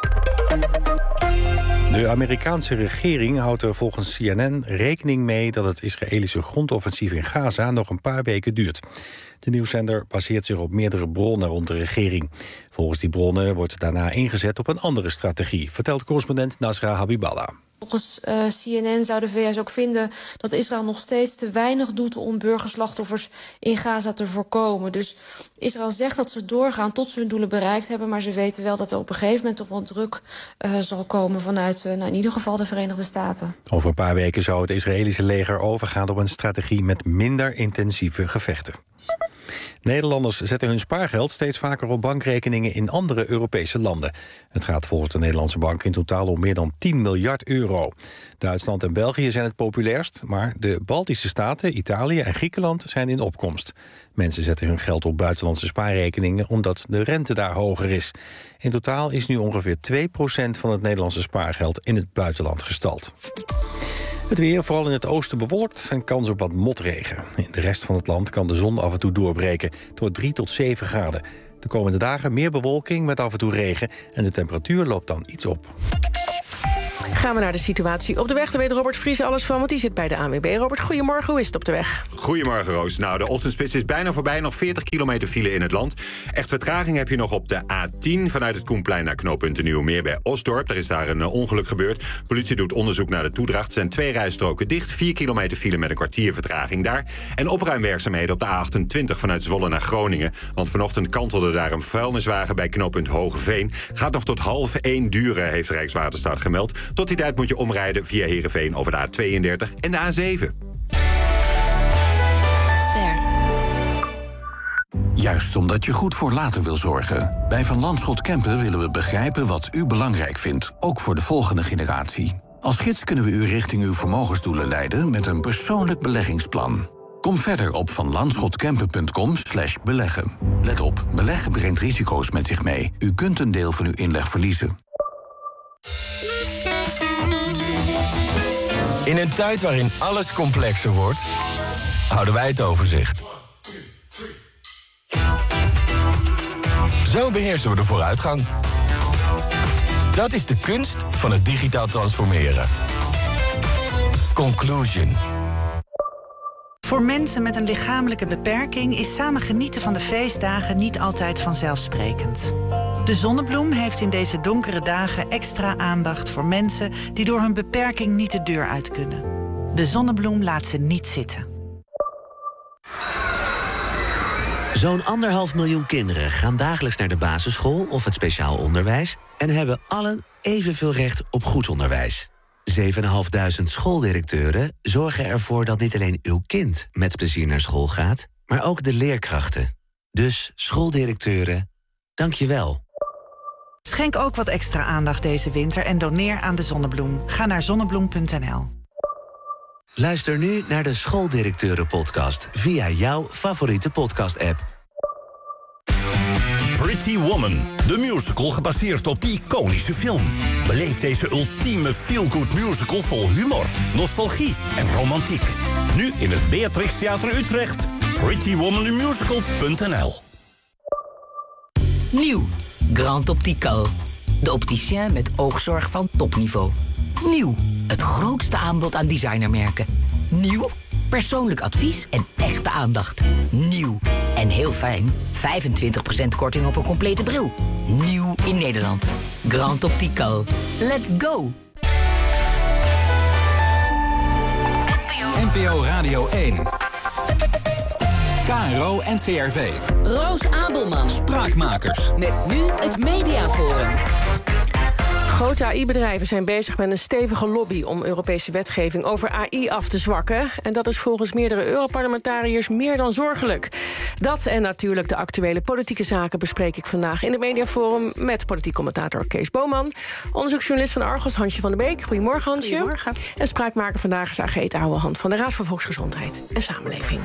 De Amerikaanse regering houdt er volgens C N N rekening mee dat het Israëlische grondoffensief in Gaza nog een paar weken duurt. De nieuwszender baseert zich op meerdere bronnen rond de regering. Volgens die bronnen wordt daarna ingezet op een andere strategie, vertelt correspondent Nasra Habiballah.
Volgens uh, C N N zou de V S ook vinden dat Israël nog steeds te weinig doet om burgerslachtoffers in Gaza te voorkomen. Dus Israël zegt dat ze doorgaan tot ze hun doelen bereikt hebben, maar ze weten wel dat er op een gegeven moment toch wel druk uh, zal komen vanuit uh, nou in ieder geval de Verenigde Staten.
Over een paar weken zou het Israëlische leger overgaan op een strategie met minder intensieve gevechten. Nederlanders zetten hun spaargeld steeds vaker op bankrekeningen in andere Europese landen. Het gaat volgens de Nederlandse bank in totaal om meer dan tien miljard euro. Duitsland en België zijn het populairst, maar de Baltische staten, Italië en Griekenland zijn in opkomst. Mensen zetten hun geld op buitenlandse spaarrekeningen omdat de rente daar hoger is. In totaal is nu ongeveer twee procent van het Nederlandse spaargeld in het buitenland gestald. Het weer, vooral in het oosten bewolkt en kans op wat motregen. In de rest van het land kan de zon af en toe doorbreken. Het wordt drie tot zeven graden. De komende dagen meer bewolking met af en toe regen en de temperatuur loopt dan iets op.
Gaan we naar de situatie op de weg. Daar weet Robert Vries alles van, want die zit bij de A N W B. Robert, goedemorgen. Hoe is het op de weg?
Goedemorgen, Roos. Nou, de ochtendspits is bijna voorbij. Nog veertig kilometer file in het land. Echt vertraging heb je nog op de A tien... vanuit het Koenplein naar knooppunt Nieuwemeer bij Osdorp. Er is daar een ongeluk gebeurd. Politie doet onderzoek naar de toedracht. Er zijn twee rijstroken dicht. vier kilometer file met een kwartier vertraging daar. En opruimwerkzaamheden op de A achtentwintig vanuit Zwolle naar Groningen. Want vanochtend kantelde daar een vuilniswagen bij knooppunt Hogeveen. Gaat nog tot half één duren, heeft Rijkswaterstaat gemeld. Tot die tijd moet je omrijden via Heerenveen over de A tweeëndertig en de A zeven.
Ster. Juist omdat je goed voor later wil zorgen. Bij Van Lanschot Kempen willen we begrijpen wat u belangrijk vindt, ook voor de volgende generatie. Als gids kunnen we u richting uw vermogensdoelen leiden met een persoonlijk beleggingsplan. Kom verder op van lanschotkempen punt com slash beleggen. Let op, beleggen brengt risico's met zich mee. U kunt een deel van uw inleg verliezen.
In een tijd waarin alles complexer wordt, houden wij het overzicht. Zo beheersen we de vooruitgang. Dat is de kunst van het digitaal transformeren. Conclusion.
Voor mensen met een lichamelijke beperking is samen genieten van de feestdagen niet altijd vanzelfsprekend. De Zonnebloem heeft in deze donkere dagen extra aandacht voor mensen die door hun beperking niet de deur uit kunnen. De Zonnebloem laat ze niet zitten.
Zo'n anderhalf miljoen kinderen gaan dagelijks naar de basisschool of het speciaal onderwijs en hebben allen evenveel recht op goed onderwijs. zevenduizend schooldirecteuren zorgen ervoor dat niet alleen uw kind met plezier naar school gaat, maar ook de leerkrachten. Dus schooldirecteuren, dank je wel.
Schenk ook wat extra aandacht deze winter en doneer aan de Zonnebloem. Ga naar zonnebloem punt n l.
Luister nu naar de Schooldirecteuren-podcast via jouw favoriete podcast-app.
Pretty Woman, de musical gebaseerd op die iconische film. Beleef deze ultieme feel-good musical vol humor, nostalgie en romantiek. Nu in het Beatrix Theater Utrecht. pretty woman musical punt n l.
Nieuw, Grand Optical. De opticien met oogzorg van topniveau. Nieuw, het grootste aanbod aan designermerken. Nieuw, persoonlijk advies en echte aandacht. Nieuw, en heel fijn, vijfentwintig procent korting op een complete bril. Nieuw in Nederland. Grand Optical. Let's go!
N P O Radio één. K R O en C R V.
Roos Abelman.
Spraakmakers.
Met nu het Mediaforum.
Grote A I-bedrijven zijn bezig met een stevige lobby om Europese wetgeving over A I af te zwakken. En dat is volgens meerdere Europarlementariërs meer dan zorgelijk. Dat en natuurlijk de actuele politieke zaken bespreek ik vandaag in het Mediaforum met politiek commentator Kees Boman, onderzoeksjournalist van Argos Hansje van der Beek. Goedemorgen, Hansje.
Goedemorgen.
En spraakmaker vandaag is Ageet Ouwehand van de Raad voor Volksgezondheid en Samenleving.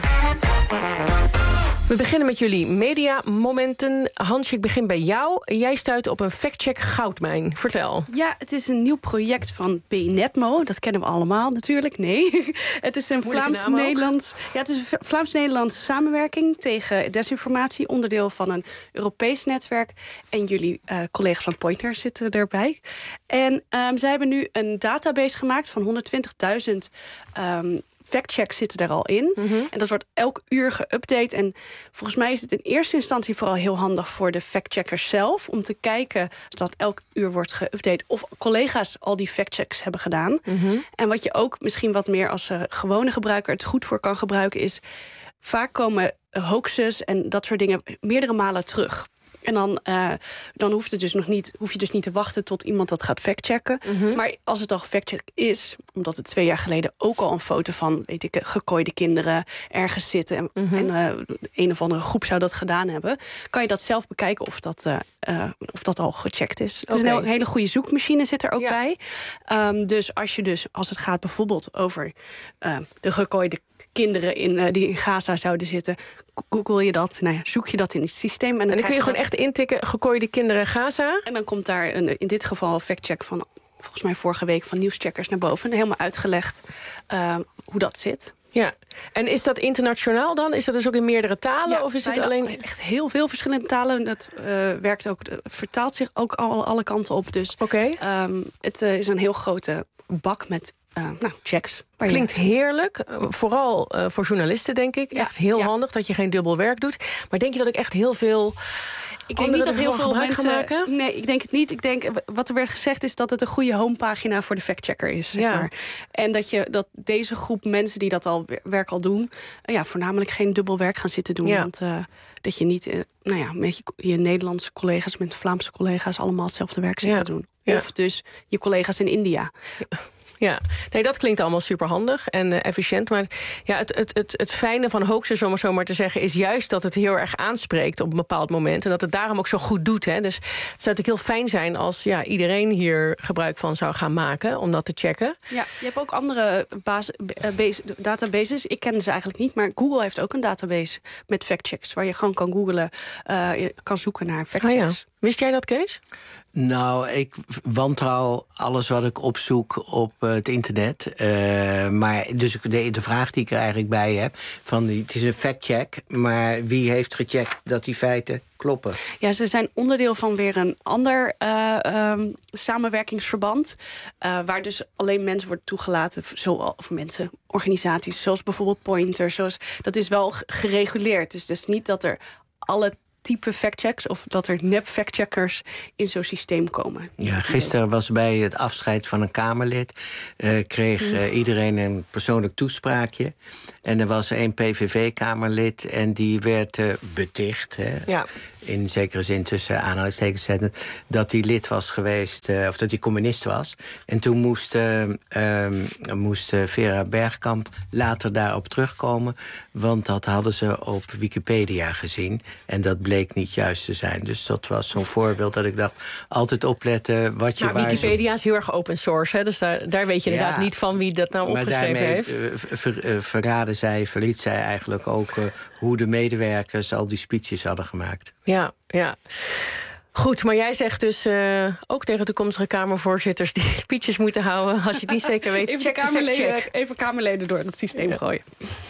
We beginnen met jullie mediamomenten. Hansje, ik begin bij jou. Jij stuit op een factcheck goudmijn. Vertel.
Ja, het is een nieuw project van BNetMo. Dat kennen we allemaal natuurlijk. Nee, het is een Vlaams-Nederlands. Ja, het is een Vlaams-Nederlandse samenwerking tegen desinformatie. Onderdeel van een Europees netwerk. En jullie uh, collega's van Poynter zitten erbij. En um, zij hebben nu een database gemaakt van honderdtwintigduizend Um, factchecks zitten er al in. Mm-hmm. En dat wordt elk uur geüpdate. En volgens mij is het in eerste instantie vooral heel handig voor de factcheckers zelf. Om te kijken, dat elk uur wordt geüpdate, of collega's al die factchecks hebben gedaan. Mm-hmm. En wat je ook misschien wat meer als uh, gewone gebruiker het goed voor kan gebruiken is, vaak komen hoaxes en dat soort dingen meerdere malen terug. En dan, uh, dan hoeft het dus nog niet, hoef je dus niet te wachten tot iemand dat gaat factchecken. Mm-hmm. Maar als het al gefactcheck is, omdat het twee jaar geleden ook al een foto van, weet ik, gekooide kinderen ergens zitten, en, mm-hmm. en uh, een of andere groep zou dat gedaan hebben, kan je dat zelf bekijken of dat, uh, uh, of dat al gecheckt is. Het is okay. Een hele goede zoekmachine zit er ook ja. bij. Um, dus als je dus, als het gaat bijvoorbeeld over uh, de gekooide kinderen in, uh, die in Gaza zouden zitten, google je dat, nou ja, zoek je dat in het systeem. En dan, en dan kun je gewoon dat echt intikken, gekooide kinderen Gaza. En dan komt daar een, in dit geval een factcheck van, volgens mij vorige week, van nieuwscheckers naar boven. En helemaal uitgelegd uh, hoe dat zit. Ja, en is dat internationaal dan? Is dat dus ook in meerdere talen? Ja, of is het alleen echt heel veel verschillende talen? Dat uh, werkt ook, vertaalt zich ook alle, alle kanten op. Dus okay. um, het uh, is een heel grote bak met Uh, nou, checks. Klinkt heerlijk. Uh, vooral uh, voor journalisten, denk ik. Ja, echt heel ja. handig dat je geen dubbel werk doet. Maar denk je dat ik echt heel veel Ik denk niet dat heel veel mensen maken. Nee, ik denk het niet. Ik denk, wat er werd gezegd is dat het een goede homepagina voor de factchecker is. Zeg ja. maar. En dat je dat deze groep mensen die dat al werk al doen, uh, ja, voornamelijk geen dubbel werk gaan zitten doen. Ja. Want uh, dat je niet, uh, nou ja, met je, je Nederlandse collega's, met Vlaamse collega's allemaal hetzelfde werk zitten ja. doen. Ja. Of dus je collega's in India. Ja. Ja, nee, dat klinkt allemaal superhandig en uh, efficiënt. Maar ja, het, het, het, het fijne van hoaxen, om het zo maar te zeggen, is juist dat het heel erg aanspreekt op een bepaald moment. En dat het daarom ook zo goed doet. Hè. Dus het zou natuurlijk heel fijn zijn als ja, iedereen hier gebruik van zou gaan maken om dat te checken. Ja, je hebt ook andere base, base, databases. Ik ken ze eigenlijk niet, maar Google heeft ook een database met factchecks waar je gewoon kan googlen, uh, je kan zoeken naar factchecks. Oh ja. Wist jij dat, Kees?
Nou, ik wantrouw alles wat ik opzoek op uh, het internet. Uh, maar dus de, de vraag die ik er eigenlijk bij heb... Van die, het is een fact-check, maar wie heeft gecheckt dat die feiten kloppen?
Ja, ze zijn onderdeel van weer een ander uh, um, samenwerkingsverband... Uh, waar dus alleen mensen worden toegelaten, zo, of mensen, organisaties... zoals bijvoorbeeld Pointer, zoals, dat is wel gereguleerd. Dus het is niet dat er alle type factchecks of dat er nep-factcheckers in zo'n systeem komen.
Ja, gisteren was bij het afscheid van een Kamerlid... Uh, kreeg uh, iedereen een persoonlijk toespraakje. En er was één P V V-Kamerlid en die werd uh, beticht... Hè, ja. in zekere zin tussen aanhalingstekens zetten... dat hij lid was geweest, uh, of dat hij communist was. En toen moest, uh, um, moest uh, Vera Bergkamp later daarop terugkomen... want dat hadden ze op Wikipedia gezien. En dat bleek niet juist te zijn. Dus dat was zo'n voorbeeld dat ik dacht... altijd opletten wat je...
Maar
waar
Wikipedia
zo...
is heel erg open source, hè? Dus daar, daar weet je inderdaad ja, niet van wie dat nou opgeschreven
daarmee,
heeft.
Uh, ver, uh, verraden zij, verliet zij eigenlijk ook... Uh, hoe de medewerkers al die speeches hadden gemaakt.
Ja, ja. Goed, maar jij zegt dus uh, ook tegen toekomstige Kamervoorzitters... die speeches moeten houden, als je het niet zeker weet.
Even,
check
kamerleden, even Kamerleden door het systeem ja. gooien.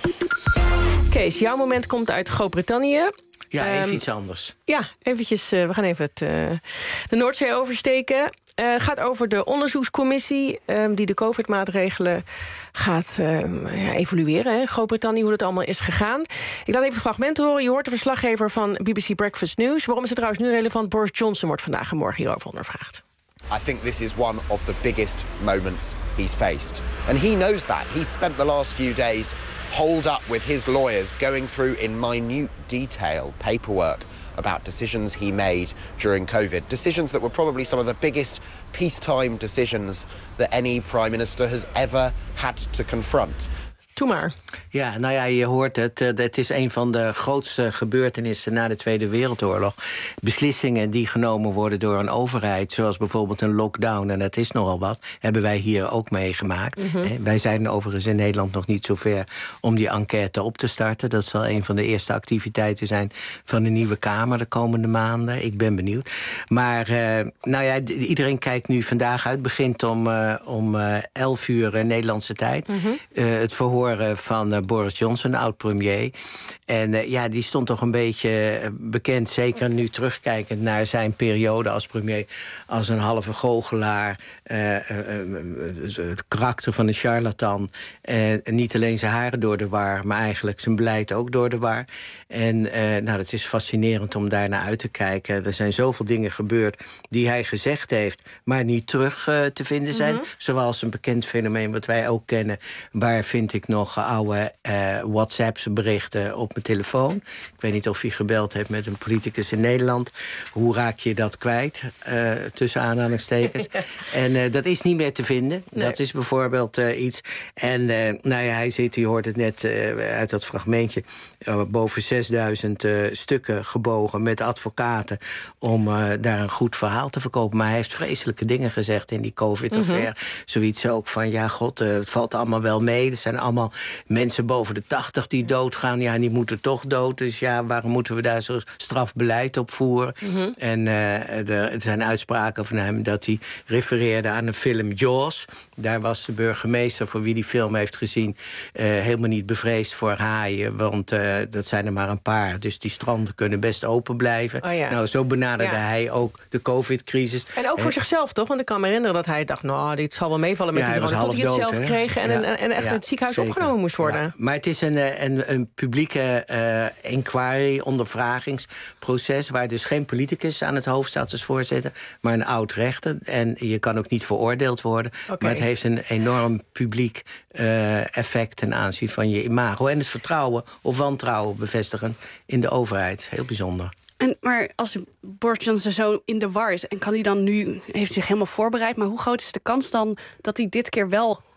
Kees, jouw moment komt uit Groot-Brittannië.
Ja, even
um,
iets anders.
Ja, eventjes, uh, we gaan even het, uh, de Noordzee oversteken. Het uh, gaat over de onderzoekscommissie... Um, die de COVID-maatregelen gaat uh, ja, evalueren. Hè. Groot-Brittannië, hoe dat allemaal is gegaan. Ik laat even een fragment horen. Je hoort de verslaggever van B B C Breakfast News. Waarom is het trouwens nu relevant? Boris Johnson wordt vandaag en morgen hierover ondervraagd.
I think this is one of the biggest moments he's faced. And he knows that. He's spent the last few days holed up with his lawyers, going through in minute detail paperwork about decisions he made during COVID. Decisions that were probably some of the biggest peacetime decisions that any prime minister has ever had to confront.
Doe maar.
Ja, nou ja, je hoort het. Het is een van de grootste gebeurtenissen na de Tweede Wereldoorlog. Beslissingen die genomen worden door een overheid, zoals bijvoorbeeld een lockdown, en dat is nogal wat, hebben wij hier ook meegemaakt. Mm-hmm. Wij zijn overigens in Nederland nog niet zo ver om die enquête op te starten. Dat zal een van de eerste activiteiten zijn van de nieuwe Kamer de komende maanden. Ik ben benieuwd. Maar uh, nou ja, iedereen kijkt nu vandaag uit. Het begint om, uh, om uh, elf uur uh, Nederlandse tijd. Mm-hmm. Uh, het verhoor van uh, Boris Johnson, oud-premier. En uh, ja, die stond toch een beetje uh, bekend, zeker nu terugkijkend naar zijn periode als premier, als een halve goochelaar, uh, uh, uh, het karakter van een charlatan. En uh, niet alleen zijn haren door de war, maar eigenlijk zijn beleid ook door de war. En uh, nou, het is fascinerend om daar naar uit te kijken. Er zijn zoveel dingen gebeurd die hij gezegd heeft, maar niet terug uh, te vinden zijn. Mm-hmm. Zoals een bekend fenomeen wat wij ook kennen. Waar vind ik nog oude uh, WhatsApp-berichten op mijn telefoon. Ik weet niet of hij gebeld heeft met een politicus in Nederland. Hoe raak je dat kwijt? Uh, tussen aanhalingstekens. En uh, dat is niet meer te vinden. Nee. Dat is bijvoorbeeld uh, iets. En uh, nou ja, hij zit, je hoort het net uh, uit dat fragmentje, uh, boven zesduizend uh, stukken gebogen met advocaten om uh, daar een goed verhaal te verkopen. Maar hij heeft vreselijke dingen gezegd in die COVID-affaire. Mm-hmm. Zoiets ook van, ja god, uh, het valt allemaal wel mee. Er zijn allemaal mensen boven de tachtig die doodgaan. Ja, die moeten toch dood. Dus ja, waarom moeten we daar zo strafbeleid op voeren? Mm-hmm. En uh, er zijn uitspraken van hem dat hij refereerde aan een film Jaws. Daar was de burgemeester, voor wie die film heeft gezien, uh, helemaal niet bevreesd voor haaien. Want uh, dat zijn er maar een paar. Dus die stranden kunnen best open blijven. Oh ja. Nou, zo benaderde ja. hij ook de COVID-crisis.
En ook voor en, zichzelf, toch? Want ik kan me herinneren dat hij dacht, nou, dit zal wel meevallen met ja, die corona. Tot hij het zelf dood, kreeg en, ja. en, en echt ja, in het ziekenhuis zeker. opgenomen moest worden. Ja.
Maar het is een, een, een publieke uh, inquiry, ondervragingsproces, waar dus geen politicus aan het hoofd staat als voorzitter, maar een oud rechter. En je kan ook niet veroordeeld worden. Okay. Maar het heeft een enorm publiek uh, effect ten aanzien van je imago. En het vertrouwen of wantrouwen bevestigen in de overheid. Heel bijzonder.
En, maar als Boris Johnson zo in de war is, en kan hij dan nu, heeft zich helemaal voorbereid, maar hoe groot is de kans dan dat hij dit keer wel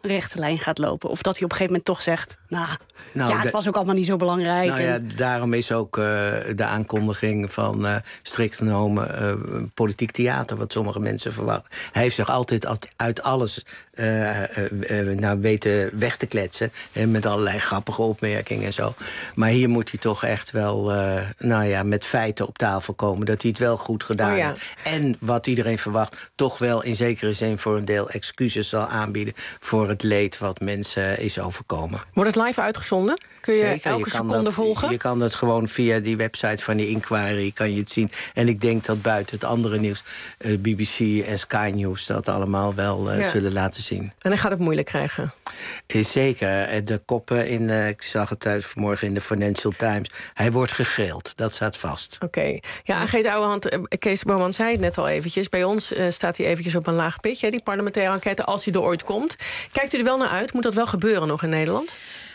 rechte lijn gaat lopen. Of dat hij op een gegeven moment toch zegt... nou,
nou
ja, het
de,
was ook allemaal niet zo belangrijk.
Nou ja, daarom is ook uh, de aankondiging van uh, strikt genomen uh, politiek theater... wat sommige mensen verwachten. Hij heeft zich altijd uit alles uh, uh, uh, nou, weten weg te kletsen. En met allerlei grappige opmerkingen en zo. Maar hier moet hij toch echt wel uh, nou ja, met feiten op tafel komen... dat hij het wel goed gedaan oh ja. heeft. En wat iedereen verwacht, toch wel in zekere zin... voor een deel excuses zal aanbieden... voor het leed wat mensen is overkomen.
Wordt het live uitgezonden? Kun je
Zeker,
elke
je kan
seconde
dat,
volgen?
Je kan het gewoon via die website van die Inquiry kan je het zien. En ik denk dat buiten het andere nieuws... Uh, B B C en Sky News dat allemaal wel uh, ja. zullen laten zien.
En hij gaat het moeilijk krijgen?
Uh, zeker. De koppen, in, uh, ik zag het thuis vanmorgen in de Financial Times... hij wordt gegrild, dat staat vast.
Oké. Okay. Ja, Ageet Ouwehand, uh, Kees Boman zei het net al eventjes. Bij ons uh, staat hij eventjes op een laag pitje, die parlementaire enquête... als hij er ooit komt. Kijkt u er wel naar uit? Moet dat wel gebeuren nog in Nederland?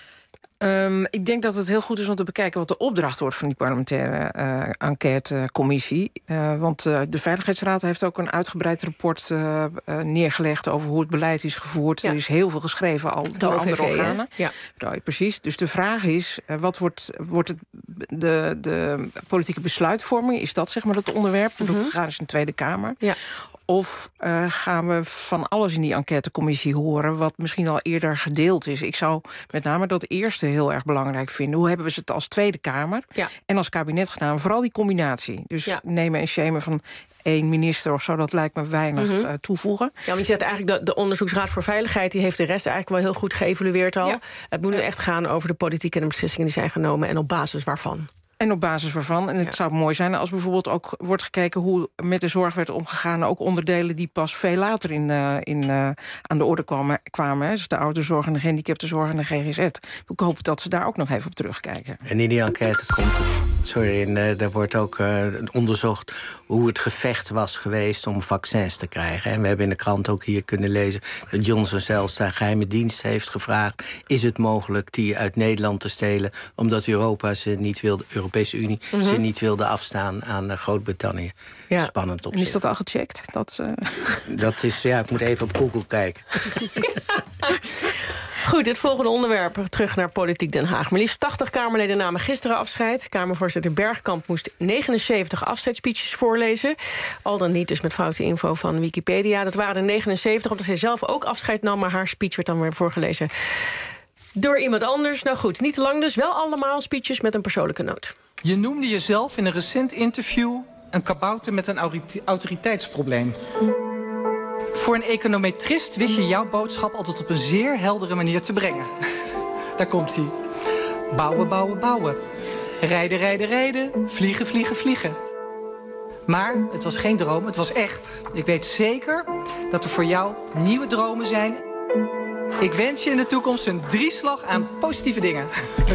Um, ik denk dat het heel goed is om te bekijken wat de opdracht wordt van die parlementaire uh, enquêtecommissie. Uh, want uh, de Veiligheidsraad heeft ook een uitgebreid rapport uh, uh, neergelegd over hoe het beleid is gevoerd. Ja. Er is heel veel geschreven al door
O V V,
andere organen.
Ja.
Nou, precies. Dus de vraag is, uh, wat wordt, wordt het, de, de politieke besluitvorming? Is dat zeg maar het onderwerp? Mm-hmm. Dat gaat dus in de Tweede Kamer.
Ja.
Of uh, gaan we van alles in die enquêtecommissie horen... wat misschien al eerder gedeeld is? Ik zou met name dat eerste heel erg belangrijk vinden. Hoe hebben we het als Tweede Kamer
ja.
en als kabinet gedaan? Vooral die combinatie. Dus
ja.
nemen en shamen van één minister of zo... dat lijkt me weinig mm-hmm. uh, toevoegen.
Ja, want je zegt eigenlijk, de, de Onderzoeksraad voor Veiligheid... die heeft de rest eigenlijk wel heel goed geëvalueerd al. Ja. Het moet nu echt gaan over de politiek en de beslissingen die zijn genomen... en op basis waarvan.
En op basis waarvan. En het ja. zou mooi zijn als bijvoorbeeld ook wordt gekeken... hoe met de zorg werd omgegaan. Ook onderdelen die pas veel later in, uh, in, uh, aan de orde kwamen. kwamen hè. Dus de ouderenzorg en de gehandicaptenzorg en de G G Z. Ik hoop dat ze daar ook nog even op terugkijken.
En in die enquête komt... Sorry, en, uh, er wordt ook uh, onderzocht hoe het gevecht was geweest... om vaccins te krijgen. En we hebben in de krant ook hier kunnen lezen... dat Johnson zelfs de geheime dienst heeft gevraagd... is het mogelijk die uit Nederland te stelen... omdat Europa ze niet wilde... Europese Unie mm-hmm. ze niet wilde afstaan aan uh, Groot-Brittannië.
Ja.
Spannend op
En
zich.
is dat al gecheckt? Dat, uh...
dat is, ja, ik moet even op Google kijken.
Goed, het volgende onderwerp. Terug naar Politiek Den Haag. Maar liefst tachtig Kamerleden namen gisteren afscheid. Kamervoorzitter Bergkamp moest negenenzeventig afscheidsspeeches voorlezen. Al dan niet dus met foute info van Wikipedia. Dat waren er negenenzeventig, omdat zij zelf ook afscheid nam... maar haar speech werd dan weer voorgelezen door iemand anders. Nou goed, niet te lang dus. Wel allemaal speeches met een persoonlijke noot.
Je noemde jezelf in een recent interview... een kabouter met een autoriteitsprobleem. Voor een econometrist wist je jouw boodschap altijd op een zeer heldere manier te brengen. Daar komt hij. Bouwen, bouwen, bouwen. Rijden, rijden, rijden. Vliegen, vliegen, vliegen. Maar het was geen droom, het was echt. Ik weet zeker dat er voor jou nieuwe dromen zijn. Ik wens je in de toekomst een drieslag aan positieve dingen.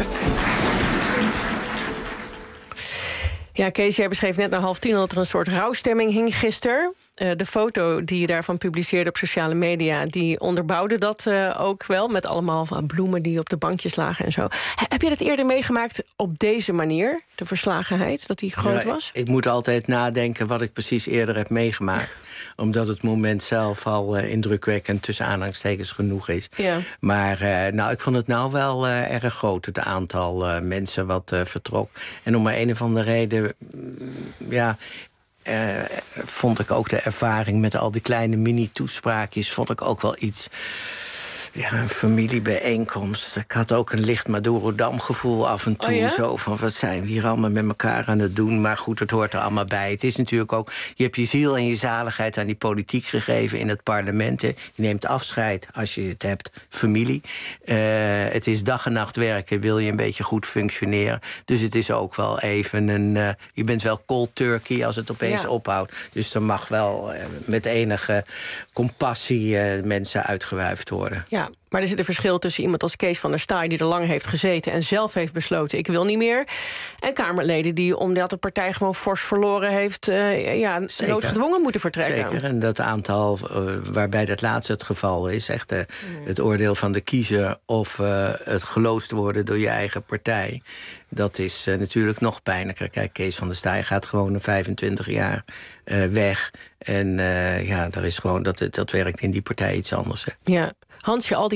Ja, Kees, jij beschreef net na half tien dat er een soort rouwstemming hing gisteren. Uh, de foto die je daarvan publiceerde op sociale media... die onderbouwde dat uh, ook wel, met allemaal bloemen die op de bankjes lagen en zo. Heb je dat eerder meegemaakt op deze manier, de verslagenheid, dat die groot
ja,
was?
Ik, ik moet altijd nadenken wat ik precies eerder heb meegemaakt. Omdat het moment zelf al uh, indrukwekkend tussen aanhalingstekens genoeg is.
Ja.
Maar uh, nou, ik vond het nou wel uh, erg groot, het aantal uh, mensen wat uh, vertrok. En om maar een of andere reden... ja, uh, vond ik ook de ervaring met al die kleine mini-toespraakjes... vond ik ook wel iets... Ja, een familiebijeenkomst. Ik had ook een licht Madurodam-gevoel af en toe.
Oh ja?
Zo van, wat zijn we hier allemaal met elkaar aan het doen? Maar goed, het hoort er allemaal bij. Het is natuurlijk ook... Je hebt je ziel en je zaligheid aan die politiek gegeven in het parlement. Hè. Je neemt afscheid als je het hebt. Familie. Uh, het is dag en nacht werken. Wil je een beetje goed functioneren. Dus het is ook wel even een... Uh, je bent wel cold turkey als het opeens ja. ophoudt. Dus er mag wel uh, met enige compassie uh, mensen uitgewuifd worden.
Ja. Maar er zit een verschil tussen iemand als Kees van der Staaij... die er lang heeft gezeten en zelf heeft besloten... ik wil niet meer. En Kamerleden die, omdat de partij gewoon fors verloren heeft... Uh, ja, noodgedwongen moeten vertrekken.
Zeker, en dat aantal uh, waarbij dat laatste het geval is... echt uh, mm. het oordeel van de kiezer... of uh, het geloosd worden door je eigen partij... dat is uh, natuurlijk nog pijnlijker. Kijk, Kees van der Staaij gaat gewoon vijfentwintig jaar uh, weg... En uh, ja, daar is gewoon, dat, dat werkt in die partij iets anders. Hè.
Ja. Hans, je al die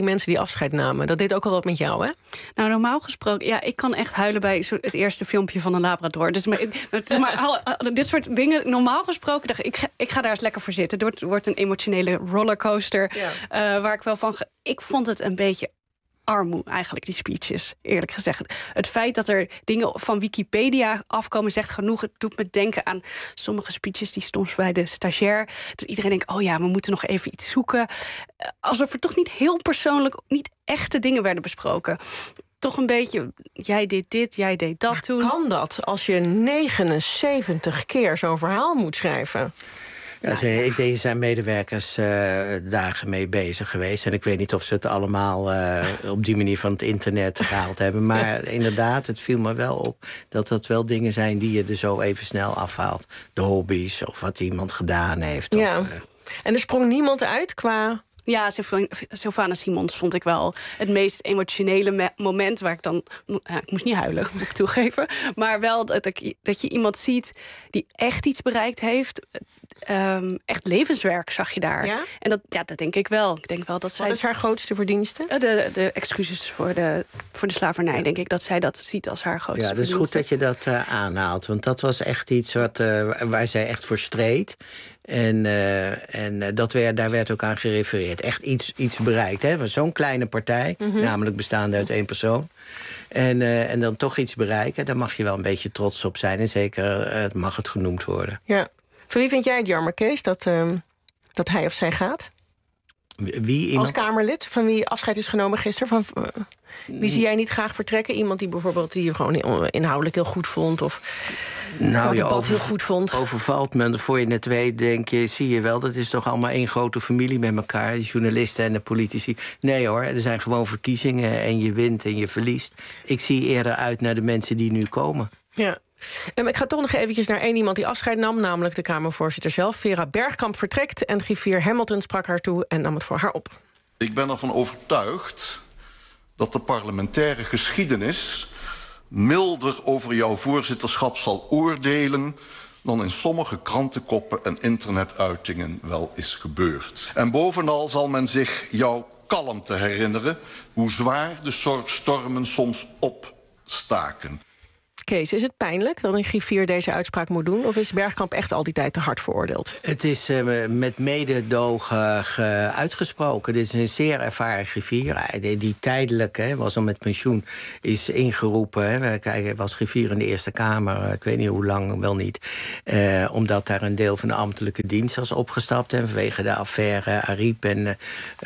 mensen die afscheid namen. Dat deed ook al wat met jou, hè?
Nou, normaal gesproken... Ja, ik kan echt huilen bij zo het eerste filmpje van een Labrador. Dus maar, maar al, al, dit soort dingen, normaal gesproken... dacht ik, ik ga, ik ga daar eens lekker voor zitten. Het wordt, wordt een emotionele rollercoaster. Ja. Uh, waar ik wel van... Ge- ik vond het een beetje... armoe eigenlijk, die speeches, eerlijk gezegd. Het feit dat er dingen van Wikipedia afkomen zegt genoeg. Het doet me denken aan sommige speeches die soms bij de stagiair... dat iedereen denkt, oh ja, we moeten nog even iets zoeken. Alsof er toch niet heel persoonlijk... niet echte dingen werden besproken. Toch een beetje, jij deed dit, jij deed dat maar toen.
Kan dat als je negenenzeventig keer zo'n verhaal moet schrijven?
Ja, ze, ik denk, zijn medewerkers uh, dagen mee bezig geweest. En ik weet niet of ze het allemaal uh, op die manier van het internet gehaald hebben. Maar inderdaad, het viel me wel op dat dat wel dingen zijn die je er zo even snel afhaalt. De hobby's of wat iemand gedaan heeft.
Ja.
Of, uh,
en er sprong niemand uit qua...
Ja, Sylvana Simons vond ik wel het meest emotionele me- moment... waar ik dan... Ja, ik moest niet huilen, moet ik toegeven. Maar wel dat, ik, dat je iemand ziet die echt iets bereikt heeft... Um, echt levenswerk zag je daar.
Ja?
En dat, ja, dat denk ik wel. Ik denk wel dat zij...
Wat is haar grootste verdienste?
De, de excuses voor de, voor de slavernij, ja. Denk ik. Dat zij dat ziet als haar grootste
Ja, het is goed dat je dat uh, aanhaalt. Want dat was echt iets wat, uh, waar zij echt voor streed. En, uh, en uh, dat werd, daar werd ook aan gerefereerd. Echt iets, iets bereikt. Hè? Zo'n kleine partij, mm-hmm. namelijk bestaande uit één persoon. En, uh, en dan toch iets bereiken, daar mag je wel een beetje trots op zijn. En zeker, uh, mag het genoemd worden.
Ja. Voor wie vind jij het jammer, Kees, dat, uh, dat hij of zij gaat?
Wie, iemand?
Als Kamerlid, van wie afscheid is genomen gisteren? Van, uh, wie zie jij niet graag vertrekken? Iemand die bijvoorbeeld die je gewoon inhoudelijk heel goed vond... of
nou,
het
je
debat
over,
heel goed vond?
Overvalt me, voor je het weet, denk je... zie je wel, dat is toch allemaal één grote familie met elkaar... de journalisten en de politici. Nee hoor, er zijn gewoon verkiezingen en je wint en je verliest. Ik zie eerder uit naar de mensen die nu komen.
Ja. Um, ik ga toch nog eventjes naar één iemand die afscheid nam... namelijk de Kamervoorzitter zelf. Vera Bergkamp vertrekt en griffier Hamilton sprak haar toe... en nam het voor haar op.
Ik ben ervan overtuigd dat de parlementaire geschiedenis... milder over jouw voorzitterschap zal oordelen... dan in sommige krantenkoppen en internetuitingen wel is gebeurd. En bovenal zal men zich jouw kalmte herinneren... hoe zwaar de stormen soms opstaken.
Kees, is het pijnlijk dat een griffier deze uitspraak moet doen... of is Bergkamp echt al die tijd te hard veroordeeld?
Het is uh, met mededogen uh, uitgesproken. Dit is een zeer ervaren griffier. Die, die tijdelijk, hè, was al met pensioen, is ingeroepen. Hè. Hij was griffier in de Eerste Kamer, ik weet niet hoe lang, wel niet. Uh, omdat daar een deel van de ambtelijke dienst was opgestapt. En vanwege de affaire Ariep en uh,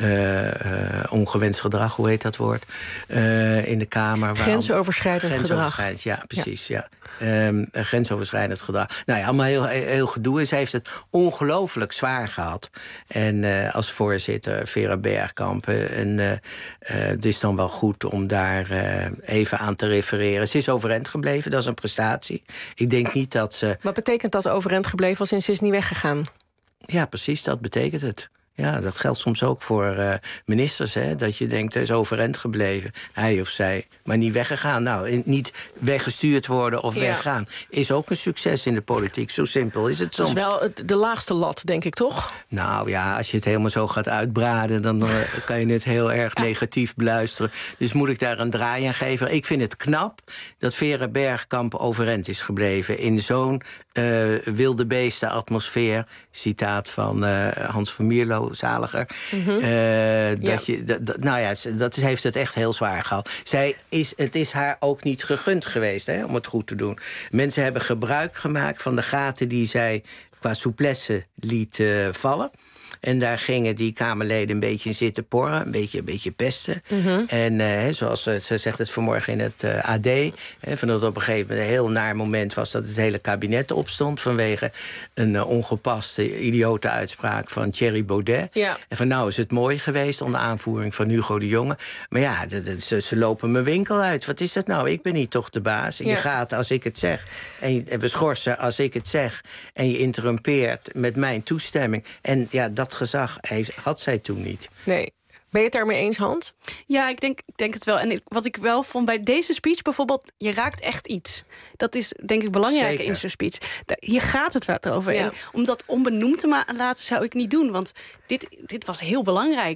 uh, ongewenst gedrag, hoe heet dat woord, uh, in de Kamer.
Grensoverschrijdend gedrag.
Grensoverschrijdend, ja, precies. Ja. Ja. Um, grensoverschrijdend gedrag. Nou ja, allemaal heel, heel gedoe. En zij heeft het ongelooflijk zwaar gehad. En uh, als voorzitter Vera Bergkamp. En uh, uh, het is dan wel goed om daar uh, even aan te refereren. Ze is overeind gebleven, dat is een prestatie. Ik denk niet dat ze...
Wat betekent dat overeind gebleven als sinds ze is niet weggegaan?
Ja, precies, dat betekent het. Ja, dat geldt soms ook voor uh, ministers, hè, dat je denkt, hij is overeind gebleven, hij of zij, maar niet weggegaan. Nou, niet weggestuurd worden of ja. weggaan is ook een succes in de politiek. Zo simpel is het soms.
Dat is wel het, de laagste lat, denk ik, toch?
Nou ja, als je het helemaal zo gaat uitbraden, dan uh, kan je het heel erg ja. negatief beluisteren. Dus moet ik daar een draai aan geven. Ik vind het knap dat Vera Bergkamp overeind is gebleven in zo'n uh, wilde beesten atmosfeer. Citaat van uh, Hans van Mierlo, zaliger. Mm-hmm. uh, dat ja. je, dat, dat, nou ja, dat heeft het echt heel zwaar gehad. Zij is, het is haar ook niet gegund geweest, hè, om het goed te doen. Mensen hebben gebruik gemaakt van de gaten die zij qua souplesse liet uh, vallen. En daar gingen die Kamerleden een beetje in zitten porren. Een beetje, een beetje pesten. Mm-hmm. En uh, zoals uh, ze zegt het vanmorgen in het uh, A D... Hè, van dat het op een gegeven moment een heel naar moment was... dat het hele kabinet opstond vanwege een uh, ongepaste, idiote uitspraak van Thierry Baudet. Ja. En van nou is het mooi geweest onder aanvoering van Hugo de Jonge. Maar ja, de, de, ze, ze lopen mijn winkel uit. Wat is dat nou? Ik ben niet toch de baas. Ja. Je gaat als ik het zeg. En, je, en we schorsen als ik het zeg. En je interrumpeert met mijn toestemming. En ja, dat gezag heeft, had zij toen niet.
Nee. Ben je het daarmee eens, Hans?
Ja, ik denk, ik denk het wel. En ik, wat ik wel vond bij deze speech bijvoorbeeld... je raakt echt iets. Dat is denk ik belangrijk Zeker. in zo'n speech. Hier gaat het wat over. Ja. En om dat onbenoemd te laten zou ik niet doen. Want dit, dit was heel belangrijk.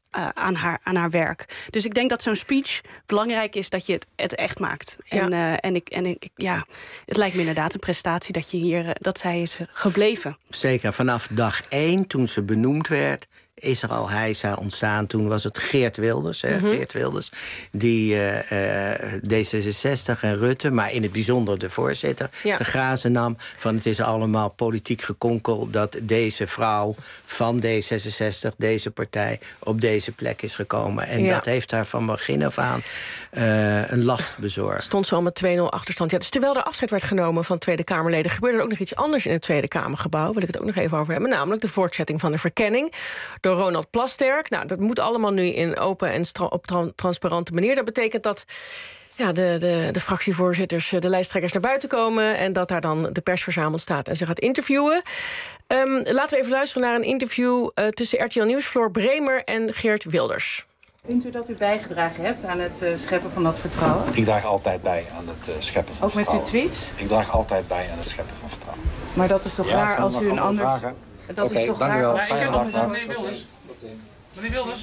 Uh, aan, haar, aan haar werk. Dus ik denk dat zo'n speech belangrijk is dat je het, het echt maakt. Ja. En, uh, en, ik, en ik, ja, het lijkt me inderdaad een prestatie dat, je hier, uh, dat zij is gebleven.
Zeker, vanaf dag één, toen ze benoemd werd, is er al heisa ontstaan. Toen was het Geert Wilders, hè, mm-hmm. Geert Wilders, die uh, uh, D zesenzestig en Rutte, maar in het bijzonder de voorzitter, ja. te grazen nam van het is allemaal politiek gekonkel dat deze vrouw van D zesenzestig, deze partij, op deze plek is gekomen. En ja. dat heeft haar van begin af aan uh, een last bezorgd.
Stond zo met twee nul achterstand. Ja, dus terwijl er afscheid werd genomen van Tweede Kamerleden, gebeurde er ook nog iets anders in het Tweede Kamergebouw. Wil ik het ook nog even over hebben. Namelijk de voortzetting van de verkenning door Ronald Plasterk. Nou, dat moet allemaal nu in open en stra- op tra- transparante manier. Dat betekent dat ja, de, de, de fractievoorzitters, de lijsttrekkers naar buiten komen en dat daar dan de pers verzameld staat en ze gaat interviewen. Um, laten we even luisteren naar een interview uh, tussen R T L Nieuws, Floor Bremer en Geert Wilders.
Vindt u dat u bijgedragen hebt aan het uh, scheppen van dat vertrouwen?
Ik draag altijd bij aan het uh, scheppen van
Ook vertrouwen. Ook met uw tweets?
Ik draag altijd bij aan het scheppen van vertrouwen.
Maar dat is toch ja, raar als u een ander...
Vragen?
Dat
okay,
is toch
dank
raar
u wel.
als u een ander...
Meneer Wilders. Meneer Wilders.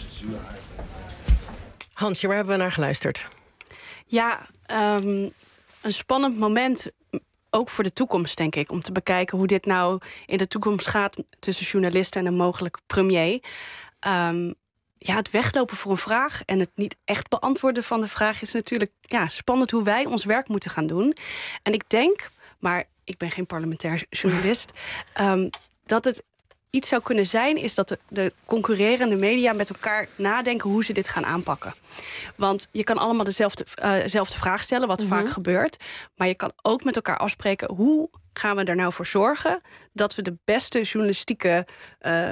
Hansje, waar hebben we naar geluisterd?
Ja, um, een spannend moment, ook voor de toekomst, denk ik, om te bekijken hoe dit nou in de toekomst gaat tussen journalisten en een mogelijk premier. Um, ja, het weglopen voor een vraag en het niet echt beantwoorden van de vraag is natuurlijk ja, spannend hoe wij ons werk moeten gaan doen. En ik denk, maar ik ben geen parlementair journalist, um, dat het iets zou kunnen zijn, is dat de, de concurrerende media met elkaar nadenken hoe ze dit gaan aanpakken. Want je kan allemaal dezelfde, uh, dezelfde vraag stellen, wat mm-hmm. vaak gebeurt. Maar je kan ook met elkaar afspreken, hoe gaan we er nou voor zorgen dat we de beste journalistieke uh,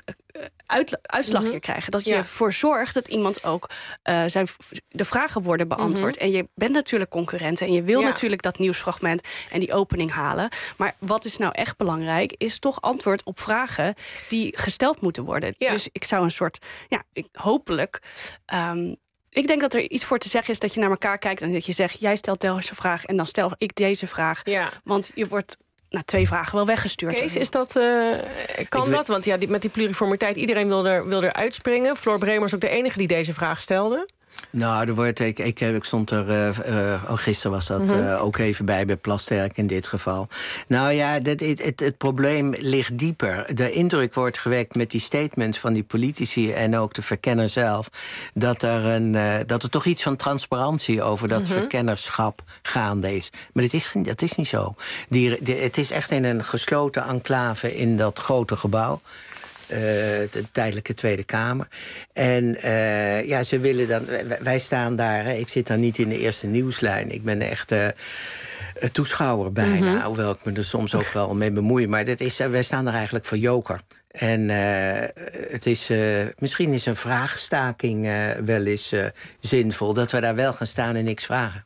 uit, uitslag mm-hmm. hier krijgen. Dat je ja. ervoor zorgt dat iemand ook uh, zijn, de vragen worden beantwoord. Mm-hmm. En je bent natuurlijk concurrenten en je wil ja. natuurlijk dat nieuwsfragment en die opening halen. Maar wat is nou echt belangrijk, is toch antwoord op vragen die gesteld moeten worden. Ja. Dus ik zou een soort, ja, ik, hopelijk... Um, Ik denk dat er iets voor te zeggen is dat je naar elkaar kijkt en dat je zegt, jij stelt deze vraag en dan stel ik deze vraag. Ja. Want je wordt na twee vragen wel weggestuurd.
Kees, is dat, uh, kan ik dat? Want ja, die, met die pluriformiteit, iedereen wil er, wil er uitspringen. Floor Bremer is ook de enige die deze vraag stelde.
Nou, er wordt, ik, ik, ik stond er, uh, uh, oh, gisteren was dat mm-hmm. uh, ook even bij, bij Plasterk in dit geval. Nou ja, dit, het, het, het probleem ligt dieper. De indruk wordt gewekt met die statements van die politici en ook de verkenner zelf, dat er, een, uh, dat er toch iets van transparantie over dat mm-hmm. verkennerschap gaande is. Maar dat is, dat is niet zo. Die, die, het is echt in een gesloten enclave in dat grote gebouw. Uh, de tijdelijke Tweede Kamer. En uh, ja, ze willen dan... Wij staan daar, hè, ik zit dan niet in de eerste nieuwslijn. Ik ben echt uh, toeschouwer bijna, mm-hmm. hoewel ik me er soms ook wel mee bemoei. Maar dat is, wij staan er eigenlijk voor joker. En uh, het is, uh, misschien is een vraagstaking uh, wel eens uh, zinvol. Dat we daar wel gaan staan en niks vragen.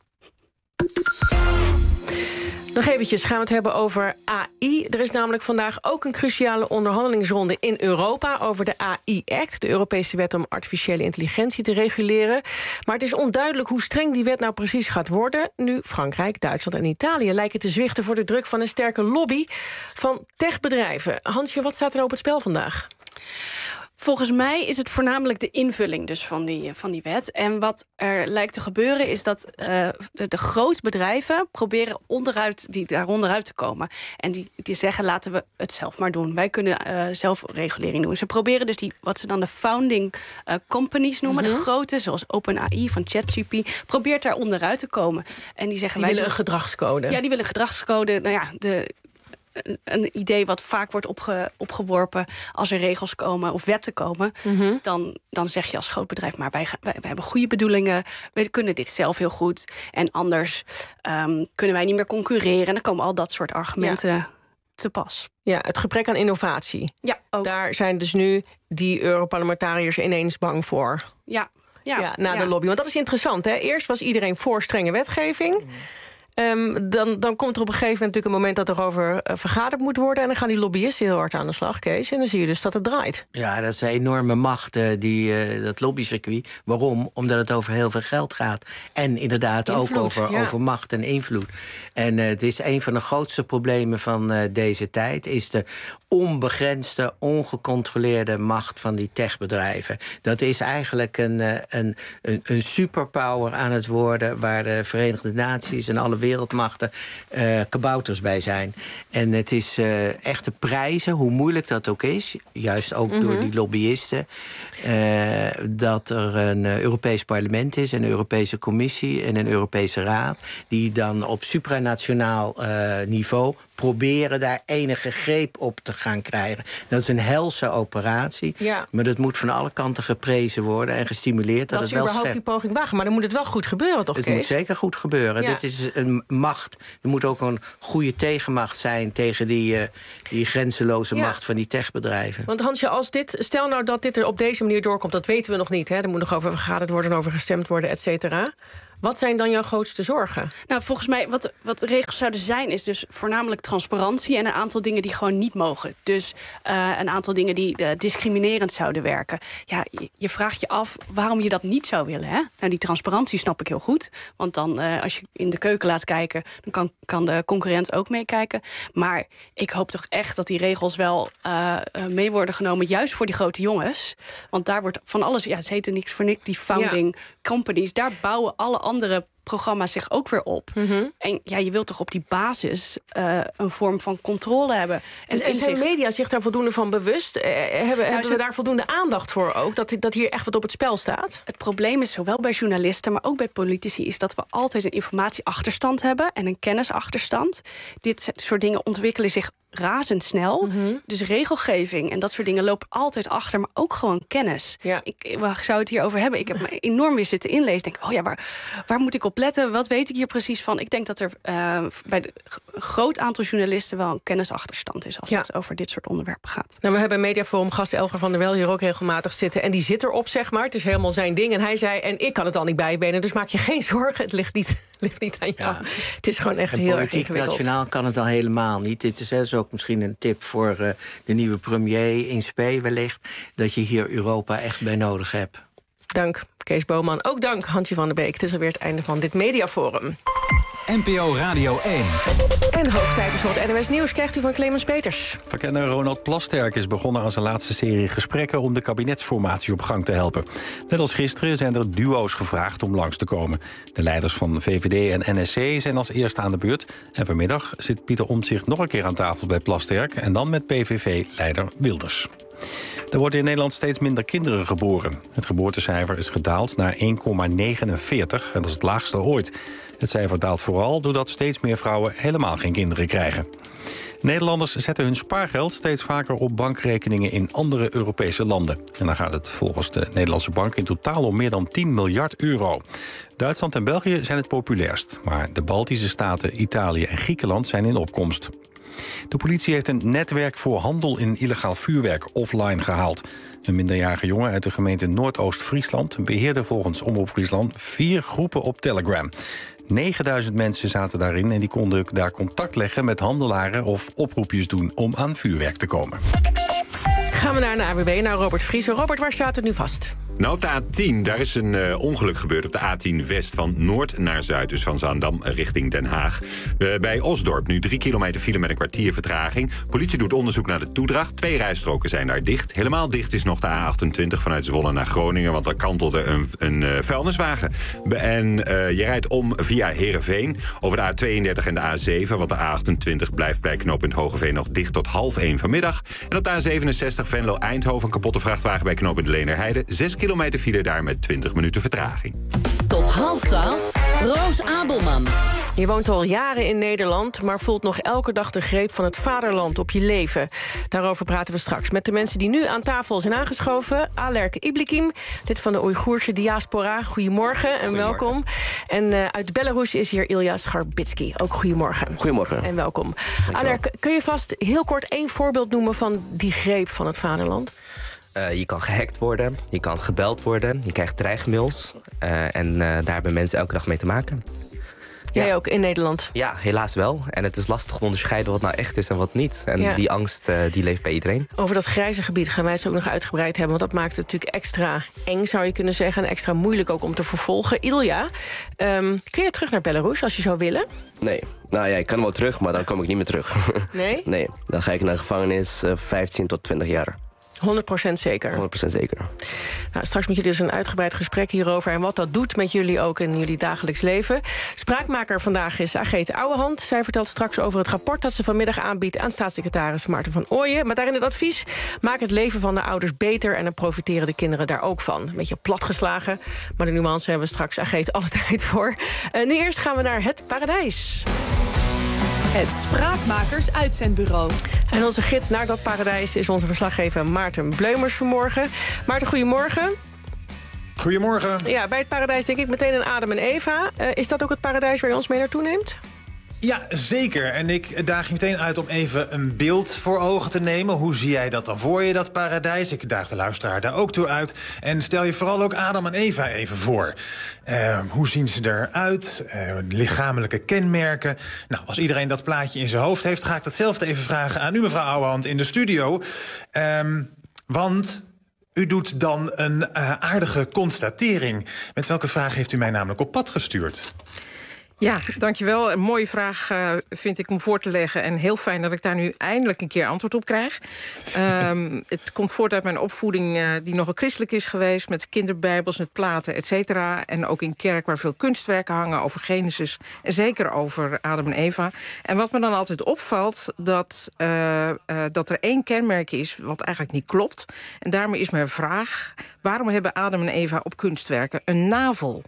Nog eventjes gaan we het hebben over A I. Er is namelijk vandaag ook een cruciale onderhandelingsronde in Europa over de A I-act, de Europese wet om artificiële intelligentie te reguleren. Maar het is onduidelijk hoe streng die wet nou precies gaat worden, nu Frankrijk, Duitsland en Italië lijken te zwichten voor de druk van een sterke lobby van techbedrijven. Hansje, wat staat er nou op het spel vandaag?
Volgens mij is het voornamelijk de invulling dus van die, van die wet. En wat er lijkt te gebeuren is dat uh, de, de grootbedrijven proberen onderuit, die daar onderuit te komen. En die, die zeggen, laten we het zelf maar doen. Wij kunnen uh, zelf regulering doen. Ze proberen dus die, wat ze dan de founding uh, companies noemen, mm-hmm. de grote, zoals OpenAI van ChatGPT, probeert daar onderuit te komen. En die zeggen,
die
wij
willen een gedragscode.
Ja, die willen gedragscode. Nou ja, de... een idee wat vaak wordt opge, opgeworpen als er regels komen of wetten komen, mm-hmm. dan, dan zeg je als groot bedrijf, maar wij, wij, wij hebben goede bedoelingen, we kunnen dit zelf heel goed en anders um, kunnen wij niet meer concurreren. En dan komen al dat soort argumenten ja. te pas.
Ja, het gebrek aan innovatie.
Ja, ook.
Daar zijn dus nu die Europarlementariërs ineens bang voor.
Ja. Ja,
ja, na
ja.
de lobby. Want dat is interessant, hè? Eerst was iedereen voor strenge wetgeving. Um, dan, dan komt er op een gegeven moment natuurlijk een moment dat er over uh, vergaderd moet worden. En dan gaan die lobbyisten heel hard aan de slag, Kees. En dan zie je dus dat het draait.
Ja, dat is een enorme macht, uh, die, uh, dat lobbycircuit. Waarom? Omdat het over heel veel geld gaat. En inderdaad invloed, ook over, ja. over macht en invloed. En uh, het is een van de grootste problemen van uh, deze tijd. Is de onbegrensde, ongecontroleerde macht van die techbedrijven. Dat is eigenlijk een, een, een, een superpower aan het worden, waar de Verenigde Naties en alle wereldmachten uh, kabouters bij zijn. En het is uh, echte prijzen, hoe moeilijk dat ook is, juist ook mm-hmm. door die lobbyisten, uh, dat er een Europees parlement is, een Europese Commissie en een Europese Raad, die dan op supranationaal uh, niveau proberen daar enige greep op te gaan krijgen. Dat is een helse operatie, ja. maar dat moet van alle kanten geprezen worden en gestimuleerd. Dat, dat het wel
überhaupt die poging wagen, maar dan moet het wel goed gebeuren, toch,
Het
Kees?
moet zeker goed gebeuren.
Ja.
Dit is een macht. Er moet ook een goede tegenmacht zijn tegen die, uh, die grenzeloze ja. macht van die techbedrijven.
Want Hansje, als dit, stel nou dat dit er op deze manier doorkomt, dat weten we nog niet. Hè? Er moet nog over vergaderd worden en over gestemd worden, et cetera. Wat zijn dan jouw grootste zorgen?
Nou, volgens mij, wat, wat de regels zouden zijn, is dus voornamelijk transparantie en een aantal dingen die gewoon niet mogen. Dus uh, een aantal dingen die uh, discriminerend zouden werken. Ja, je, je vraagt je af waarom je dat niet zou willen. Hè? Nou, die transparantie snap ik heel goed. Want dan, uh, als je in de keuken laat kijken, dan kan, kan de concurrent ook meekijken. Maar ik hoop toch echt dat die regels wel uh, mee worden genomen, juist voor die grote jongens. Want daar wordt van alles, ja, ze heten niks voor niks, die founding ja. companies, daar bouwen alle andere programma's zich ook weer op. Mm-hmm. En ja, je wilt toch op die basis uh, een vorm van controle hebben.
En, en zijn media zich daar voldoende van bewust? Eh, hebben nou, hebben we daar voldoende aandacht voor ook? Dat, dat hier echt wat op het spel staat?
Het probleem is, zowel bij journalisten, maar ook bij politici, is dat we altijd een informatieachterstand hebben en een kennisachterstand. Dit soort dingen ontwikkelen zich razendsnel. Mm-hmm. Dus regelgeving en dat soort dingen lopen altijd achter, maar ook gewoon kennis. Ja. Ik, ik zou het hier over hebben. Ik heb me enorm weer zitten inlezen. Denk, oh ja, waar, waar moet ik op letten? Wat weet ik hier precies van? Ik denk dat er uh, bij de, een groot aantal journalisten wel een kennisachterstand is als ja. het over dit soort onderwerpen gaat.
Nou, we hebben Mediaforum gast Elger van der Wel hier ook regelmatig zitten. En die zit erop, zeg maar. Het is helemaal zijn ding. En hij zei, en ik kan het al niet bijbenen, dus maak je geen zorgen. Het ligt niet, ligt niet aan jou. Ja. Het is gewoon echt
en
heel erg
politiek
ingewikkeld.
nationaal kan het al helemaal niet. Dit is, is ook misschien een tip voor uh, de nieuwe premier in spe wellicht, dat je hier Europa echt bij nodig hebt.
Dank, Kees Boman. Ook dank, Hansje van der Beek. Het is alweer het einde van dit Mediaforum.
N P O Radio één.
En hoogtijd voor het N O S Nieuws krijgt u van Clemens Peters.
Verkenner Ronald Plasterk is begonnen aan zijn laatste serie gesprekken om de kabinetsformatie op gang te helpen. Net als gisteren zijn er duo's gevraagd om langs te komen. De leiders van V V D en N S C zijn als eerste aan de beurt. En vanmiddag zit Pieter Omtzigt nog een keer aan tafel bij Plasterk en dan met P V V-leider Wilders. Er worden in Nederland steeds minder kinderen geboren. Het geboortecijfer is gedaald naar één komma negenenveertig en dat is het laagste ooit. Het cijfer daalt vooral doordat steeds meer vrouwen helemaal geen kinderen krijgen. Nederlanders zetten hun spaargeld steeds vaker op bankrekeningen in andere Europese landen. En dan gaat het volgens de Nederlandse bank in totaal om meer dan tien miljard euro. Duitsland en België zijn het populairst, maar de Baltische staten, Italië en Griekenland zijn in opkomst. De politie heeft een netwerk voor handel in illegaal vuurwerk offline gehaald. Een minderjarige jongen uit de gemeente Noordoost-Friesland beheerde volgens Omroep Friesland vier groepen op Telegram. negenduizend mensen zaten daarin en die konden daar contact leggen met handelaren of oproepjes doen om aan vuurwerk te komen.
Gaan we naar de A W B, naar Robert Vries. Robert, waar staat het nu vast?
Nou, op de A tien, daar is een uh, ongeluk gebeurd op de A tien West van Noord naar Zuid. Dus van Zaandam richting Den Haag. Uh, bij Osdorp nu drie kilometer file met een kwartier vertraging. Politie doet onderzoek naar de toedracht. Twee rijstroken zijn daar dicht. Helemaal dicht is nog de A achtentwintig vanuit Zwolle naar Groningen. Want er kantelde een, een uh, vuilniswagen. En uh, je rijdt om via Heerenveen over de A tweeëndertig en de A zeven. Want de A achtentwintig blijft bij knooppunt Hogeveen nog dicht tot half één vanmiddag. En op de A zevenenzestig Venlo-Eindhoven een kapotte vrachtwagen bij knooppunt Leenerheide. Zes kilometer file daar met twintig minuten vertraging.
Tot half twaalf, Roos Abelman.
Je woont al jaren in Nederland, maar voelt nog elke dag de greep van het vaderland op je leven. Daarover praten we straks met de mensen die nu aan tafel zijn aangeschoven. Alerk Iblikim, lid van de Oeigoerse diaspora. Goedemorgen en welkom. En uh, uit Belarus is hier Ilya Scharbitsky. Ook goedemorgen.
Goedemorgen.
En welkom. Alerk, kun je vast heel kort één voorbeeld noemen van die greep van het vaderland?
Uh, je kan gehackt worden, je kan gebeld worden, je krijgt dreigmails. Uh, en uh, daar hebben mensen elke dag mee te maken.
Jij ook in Nederland?
Ja, helaas wel. En het is lastig te onderscheiden wat nou echt is en wat niet. En
Ja.
die angst uh, die leeft bij iedereen.
Over dat grijze gebied gaan wij het ook nog uitgebreid hebben. Want dat maakt het natuurlijk extra eng, zou je kunnen zeggen. En extra moeilijk ook om te vervolgen. Ilja, um, kun je terug naar Belarus als je zou willen?
Nee. Nou ja, ik kan wel terug, maar dan kom ik niet meer terug.
Nee?
Nee, dan ga ik naar de gevangenis uh, vijftien tot twintig jaar.
honderd procent zeker?
honderd procent zeker.
Nou, straks met jullie dus een uitgebreid gesprek hierover... en wat dat doet met jullie ook in jullie dagelijks leven. Spraakmaker vandaag is Ageet Ouwehand. Zij vertelt straks over het rapport dat ze vanmiddag aanbiedt... aan staatssecretaris Maarten van Ooyen. Maar daarin het advies: maak het leven van de ouders beter... en dan profiteren de kinderen daar ook van. Een beetje platgeslagen, maar de nuance hebben we straks Ageet alle tijd voor. Uh, nu eerst gaan we naar het paradijs.
Het Spraakmakers Uitzendbureau.
En onze gids naar dat paradijs is onze verslaggever Maarten Bleumers vanmorgen. Maarten, goedemorgen.
Goedemorgen.
Ja, bij het paradijs denk ik meteen aan Adam en Eva. Uh, is dat ook het paradijs waar je ons mee naartoe neemt?
Ja, zeker. En ik daag je meteen uit om even een beeld voor ogen te nemen. Hoe zie jij dat dan voor je, dat paradijs? Ik daag de luisteraar daar ook toe uit. En stel je vooral ook Adam en Eva even voor. Uh, hoe zien ze eruit? Uh, lichamelijke kenmerken. Nou, als iedereen dat plaatje in zijn hoofd heeft... ga ik datzelfde even vragen aan u, mevrouw Ouwehand, in de studio. Um, want... U doet dan een uh, aardige constatering. Met welke vraag heeft u mij namelijk op pad gestuurd?
Ja, dankjewel. Een mooie vraag uh, vind ik om voor te leggen. En heel fijn dat ik daar nu eindelijk een keer antwoord op krijg. Um, het komt voort uit mijn opvoeding uh, die nogal christelijk is geweest... met kinderbijbels, met platen, et cetera. En ook in kerk waar veel kunstwerken hangen over Genesis... en zeker over Adam en Eva. En wat me dan altijd opvalt, dat, uh, uh, dat er één kenmerk is... wat eigenlijk niet klopt. En daarmee is mijn vraag: waarom hebben Adam en Eva op kunstwerken een navel?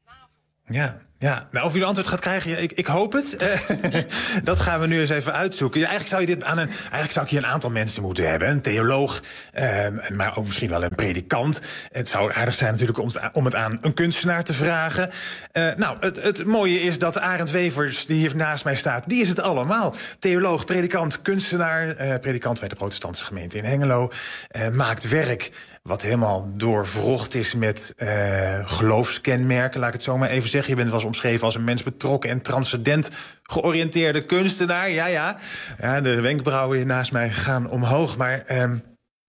Ja. Ja, nou, of u een antwoord gaat krijgen, ja, ik, ik hoop het. Uh, dat gaan we nu eens even uitzoeken. Ja, eigenlijk, zou je dit aan een, eigenlijk zou ik hier een aantal mensen moeten hebben. Een theoloog, uh, maar ook misschien wel een predikant. Het zou aardig zijn natuurlijk om het, om het aan een kunstenaar te vragen. Uh, nou, het, het mooie is dat Arend Wevers, die hier naast mij staat... die is het allemaal. Theoloog, predikant, kunstenaar. Uh, predikant bij de protestantse gemeente in Hengelo. Uh, maakt werk wat helemaal doorwrocht is met uh, geloofskenmerken, laat ik het zo maar even zeggen. Je bent wel eens omschreven als een mens betrokken en transcendent georiënteerde kunstenaar. Ja, ja. Ja, de wenkbrauwen hier naast mij gaan omhoog. Maar um,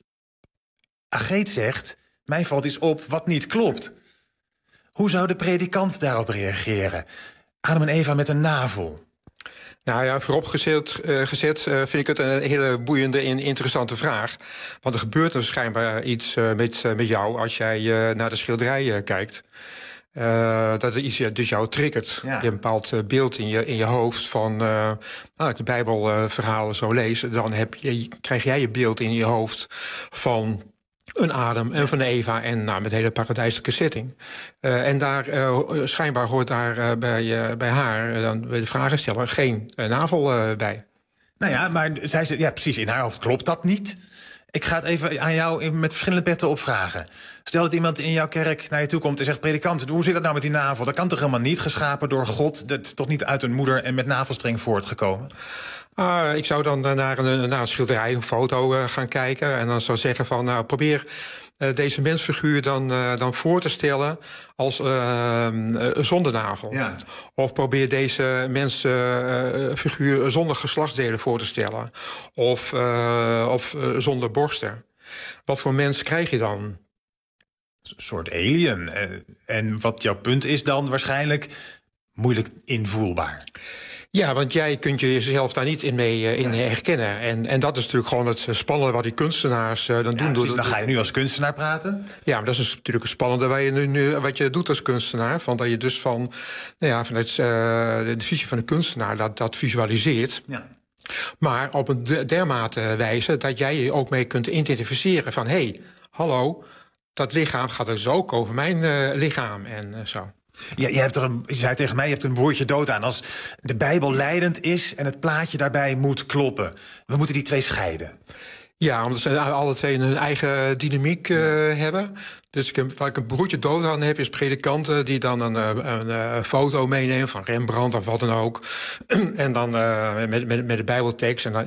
Ageet zegt, mij valt iets op wat niet klopt. Hoe zou de predikant daarop reageren? Adam en Eva met een navel.
Nou ja, vooropgezet uh, gezet, uh, vind ik het een hele boeiende en interessante vraag. Want er gebeurt dus schijnbaar iets uh, met, uh, met jou als jij uh, naar de schilderij uh, kijkt. Uh, dat er iets dus jou triggert. Ja. Je hebt een bepaald uh, beeld in je, in je hoofd van... Uh, nou, als ik de Bijbelverhalen uh, zo lees, dan heb je, krijg jij je beeld in je hoofd van een Adam en van Eva en nou, met een hele paradijselijke setting. Uh, en daar uh, schijnbaar hoort daar uh, bij, uh, bij haar, uh, dan bij de vragensteller, geen uh, navel uh, bij.
Nou ja, maar zij zegt, ja, precies, in haar hoofd klopt dat niet. Ik ga het even aan jou met verschillende petten opvragen. Stel dat iemand in jouw kerk naar je toe komt en zegt: predikant, hoe zit dat nou met die navel? Dat kan toch helemaal niet, geschapen door God? Dat is toch niet uit een moeder en met navelstreng voortgekomen?
Uh, ik zou dan naar een, naar een schilderij, een foto uh, gaan kijken. En dan zou zeggen van, nou, probeer uh, deze mensfiguur dan, uh, dan voor te stellen als uh, uh, zonder navel. Ja. Of probeer deze mensfiguur uh, zonder geslachtsdelen voor te stellen. Of, uh, of uh, zonder borsten. Wat voor mens krijg je dan?
Een soort alien. En wat jouw punt is dan waarschijnlijk moeilijk invoelbaar.
Ja, want jij kunt jezelf daar niet in mee in herkennen. En, en dat is natuurlijk gewoon het spannende wat die kunstenaars uh, dan ja, doen.
Precies, dan ga je nu als kunstenaar praten.
Ja, maar dat is natuurlijk het spannende wat je, nu, nu, wat je doet als kunstenaar. Van dat je dus van, nou ja, vanuit uh, de visie van de kunstenaar dat, dat visualiseert. Ja. Maar op een dermate wijze dat jij je ook mee kunt identificeren van... hé, hey, hallo, dat lichaam gaat dus ook over mijn uh, lichaam en uh, zo.
Ja, je, hebt er een, je zei tegen mij, je hebt een broertje dood aan. Als de Bijbel leidend is en het plaatje daarbij moet kloppen. We moeten die twee scheiden.
Ja, omdat ze alle twee hun eigen dynamiek uh, hebben. Dus ik heb, waar ik een broertje dood aan heb, is predikanten die dan een, een, een foto meenemen van Rembrandt of wat dan ook. En dan uh, met, met, met de Bijbeltekst. En dan is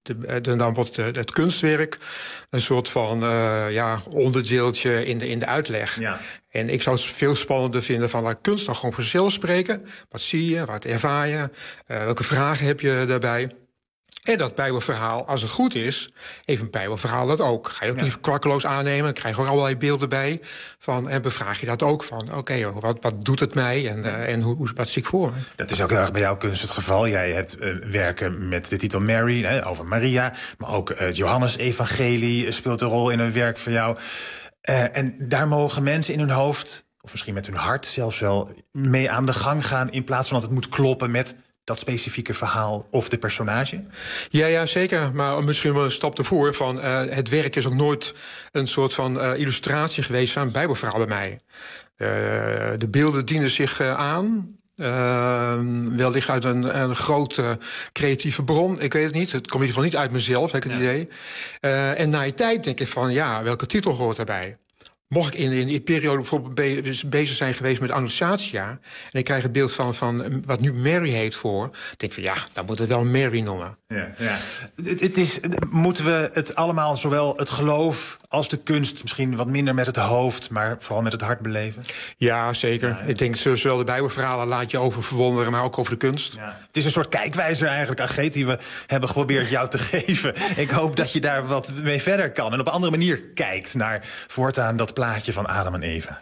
de, de, dan wordt het, het kunstwerk een soort van uh, ja, onderdeeltje in de, in de uitleg. Ja. En ik zou het veel spannender vinden van laat kunst dan gewoon voor zichzelf spreken. Wat zie je, wat ervaar je, uh, welke vragen heb je daarbij? En dat bijbelverhaal, als het goed is, heeft een bijbelverhaal dat ook. Ga je ook ja. niet klakkeloos aannemen, krijg je ook allerlei beelden bij. Van, en bevraag je dat ook van, oké, okay, wat, wat doet het mij en, uh, en hoe, wat zie ik voor me? Dat is ook heel erg bij jouw kunst het geval. Jij hebt uh, werken met de titel Mary, hè, over Maria. Maar ook het uh, Johannes-evangelie speelt een rol in een werk van jou. Uh, en daar mogen mensen in hun hoofd, of misschien met hun hart zelfs wel, mee aan de gang gaan, in plaats van dat het moet kloppen met dat specifieke verhaal of de personage? Ja, ja, zeker. Maar misschien wel een stap ervoor. Van, uh, het werk is ook nooit een soort van uh, illustratie geweest van een bijbelverhaal bij mij. Uh, de beelden dienen zich uh, aan. Uh, wellicht uit een, een grote creatieve bron. Ik weet het niet. Het komt in ieder geval niet uit mezelf, heb ik het ja. idee. Uh, en na je tijd denk ik van, ja, welke titel hoort daarbij? Mocht ik in, in die periode bijvoorbeeld be, bezig zijn geweest met Annunciatia, en ik krijg het beeld van, van wat nu Mary heet voor, denk ik van ja, dan moet het wel Mary noemen. Ja, ja. Het, het is, moeten we het allemaal, zowel het geloof als de kunst, misschien wat minder met het hoofd, maar vooral met het hart beleven? Ja, zeker. Ja, ja. Ik denk zowel de Bijbelverhalen laat je over verwonderen, maar ook over de kunst. Ja. Het is een soort kijkwijzer eigenlijk, Ageet, die we hebben geprobeerd jou te geven. Ik hoop dat je daar wat mee verder kan en op een andere manier kijkt naar voortaan dat plaatje van Adam en Eva.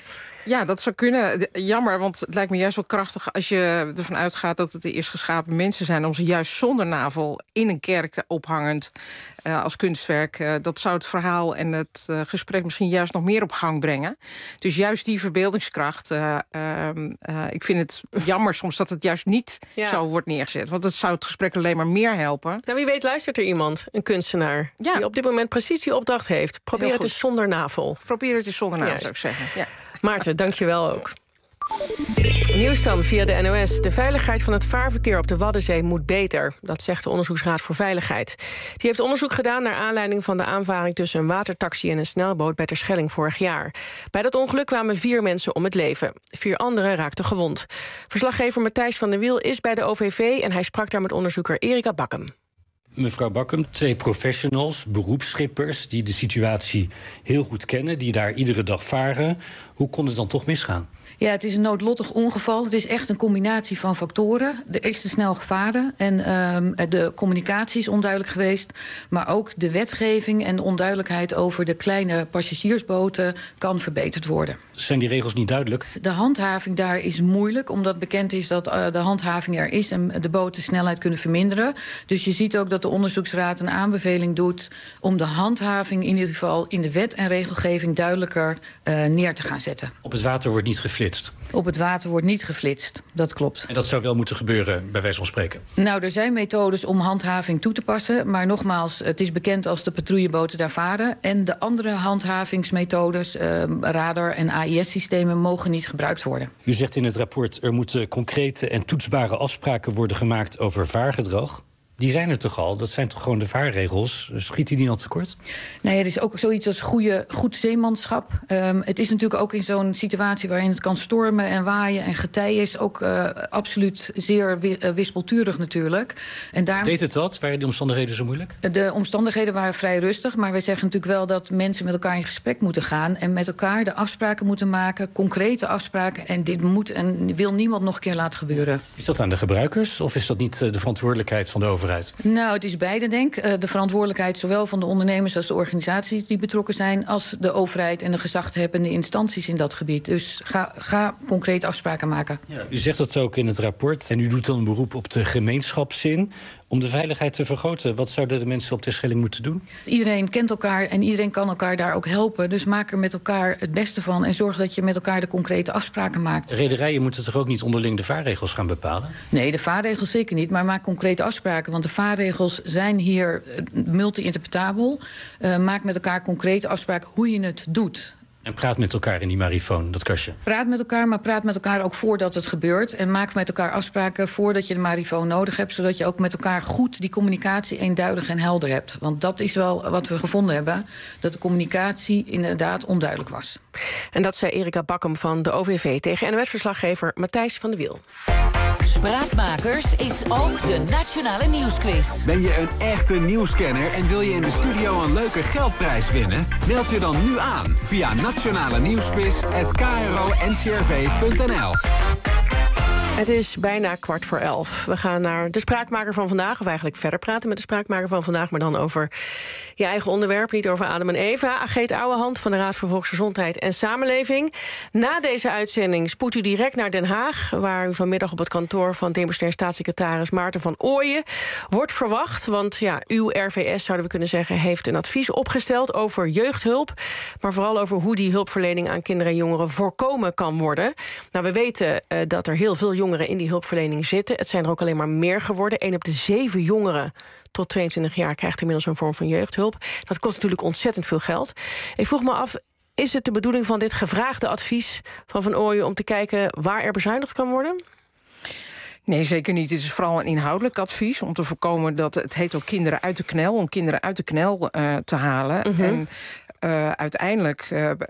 Ja, dat zou kunnen. Jammer, want het lijkt me juist wel krachtig als je ervan uitgaat dat het de eerst geschapen mensen zijn, om ze juist zonder navel in een kerk ophangend uh, als kunstwerk. Uh, dat zou het verhaal en het uh, gesprek misschien juist nog meer op gang brengen. Dus juist die verbeeldingskracht. Uh, uh, uh, ik vind het jammer soms dat het juist niet ja. zo wordt neergezet. Want het zou het gesprek alleen maar meer helpen.
Nou, wie weet luistert er iemand, een kunstenaar, ja. die op dit moment precies die opdracht heeft. Probeer het eens zonder navel.
Probeer het eens zonder navel, zou ik zeggen. Ja.
Maarten, dank je wel ook. Nieuws dan via de N O S. De veiligheid van het vaarverkeer op de Waddenzee moet beter. Dat zegt de Onderzoeksraad voor Veiligheid. Die heeft onderzoek gedaan naar aanleiding van de aanvaring tussen een watertaxi en een snelboot bij Terschelling vorig jaar. Bij dat ongeluk kwamen vier mensen om het leven. Vier anderen raakten gewond. Verslaggever Matthijs van der Wiel is bij de O V V en hij sprak daar met onderzoeker Erika Bakkum.
Mevrouw Bakkum, twee professionals, beroepsschippers die de situatie heel goed kennen, die daar iedere dag varen. Hoe kon het dan toch misgaan?
Ja, het is een noodlottig ongeval. Het is echt een combinatie van factoren. Er is te snel gevaren en um, de communicatie is onduidelijk geweest. Maar ook de wetgeving en de onduidelijkheid over de kleine passagiersboten kan verbeterd worden.
Zijn die regels niet duidelijk?
De handhaving daar is moeilijk, omdat bekend is dat uh, de handhaving er is en de boten snelheid kunnen verminderen. Dus je ziet ook dat de onderzoeksraad een aanbeveling doet om de handhaving in ieder geval in de wet en regelgeving duidelijker uh, neer te gaan zetten.
Op het water wordt niet geflitst?
Op het water wordt niet geflitst, dat klopt.
En dat zou wel moeten gebeuren, bij wijze van spreken?
Nou, er zijn methodes om handhaving toe te passen. Maar nogmaals, het is bekend als de patrouilleboten daar varen. En de andere handhavingsmethodes, uh, radar- en A I S-systemen, mogen niet gebruikt worden.
U zegt in het rapport, er moeten concrete en toetsbare afspraken worden gemaakt over vaargedrag. Die zijn er toch al? Dat zijn toch gewoon de vaarregels? Schiet die niet al tekort?
Nee, het is ook zoiets als goede, goed zeemanschap. Um, het is natuurlijk ook in zo'n situatie waarin het kan stormen en waaien en getijen is ook uh, absoluut zeer wi- uh, wispelturig natuurlijk. En daarom...
Deed het dat? Waren die omstandigheden zo moeilijk?
De omstandigheden waren vrij rustig, maar wij zeggen natuurlijk wel dat mensen met elkaar in gesprek moeten gaan en met elkaar de afspraken moeten maken, concrete afspraken. En dit moet en wil niemand nog een keer laten gebeuren.
Is dat aan de gebruikers of is dat niet de verantwoordelijkheid van de overheid?
Nou, het is beide, denk ik. De verantwoordelijkheid zowel van de ondernemers als de organisaties die betrokken zijn, als de overheid en de gezaghebbende instanties in dat gebied. Dus ga, ga concreet afspraken maken.
Ja, u zegt dat ook in het rapport en u doet dan een beroep op de gemeenschapszin. Om de veiligheid te vergroten, wat zouden de mensen op Terschelling moeten doen?
Iedereen kent elkaar en iedereen kan elkaar daar ook helpen. Dus maak er met elkaar het beste van en zorg dat je met elkaar de concrete afspraken maakt.
De rederijen moeten toch ook niet onderling de vaarregels gaan bepalen?
Nee, de vaarregels zeker niet, maar maak concrete afspraken. Want de vaarregels zijn hier multi-interpretabel. Uh, maak met elkaar concrete afspraken hoe je het doet.
En praat met elkaar in die marifoon, dat kastje.
Praat met elkaar, maar praat met elkaar ook voordat het gebeurt. En maak met elkaar afspraken voordat je de marifoon nodig hebt, zodat je ook met elkaar goed die communicatie eenduidig en helder hebt. Want dat is wel wat we gevonden hebben, dat de communicatie inderdaad onduidelijk was.
En dat zei Erika Bakkum van de O V V tegen N O S-verslaggever Matthijs van der Wiel.
Spraakmakers is ook de Nationale Nieuwsquiz.
Ben je een echte nieuwscanner en wil je in de studio een leuke geldprijs winnen? Meld je dan nu aan via nationale nieuwsquiz at k r o n c r v punt n l.
Het is bijna kwart voor elf. We gaan naar de spraakmaker van vandaag, of eigenlijk verder praten met de spraakmaker van vandaag, maar dan over je eigen onderwerp, niet over Adam en Eva. Ageet Ouwehand van de Raad voor Volksgezondheid en Samenleving. Na deze uitzending spoedt u direct naar Den Haag, waar u vanmiddag op het kantoor van demissionair staatssecretaris Maarten van Ooyen wordt verwacht. Want ja, uw R V S, zouden we kunnen zeggen, heeft een advies opgesteld over jeugdhulp, maar vooral over hoe die hulpverlening aan kinderen en jongeren voorkomen kan worden. Nou, we weten uh, dat er heel veel jongeren in die hulpverlening zitten. Het zijn er ook alleen maar meer geworden. Eén op de zeven jongeren tot tweeëntwintig jaar krijgt inmiddels een vorm van jeugdhulp. Dat kost natuurlijk ontzettend veel geld. Ik vroeg me af, is het de bedoeling van dit gevraagde advies van Van Ooyen om te kijken waar er bezuinigd kan worden?
Nee, zeker niet. Het is vooral een inhoudelijk advies om te voorkomen dat het heet ook kinderen uit de knel, om kinderen uit de knel uh, te halen. Uh-huh. En Uh, uiteindelijk uh, uh,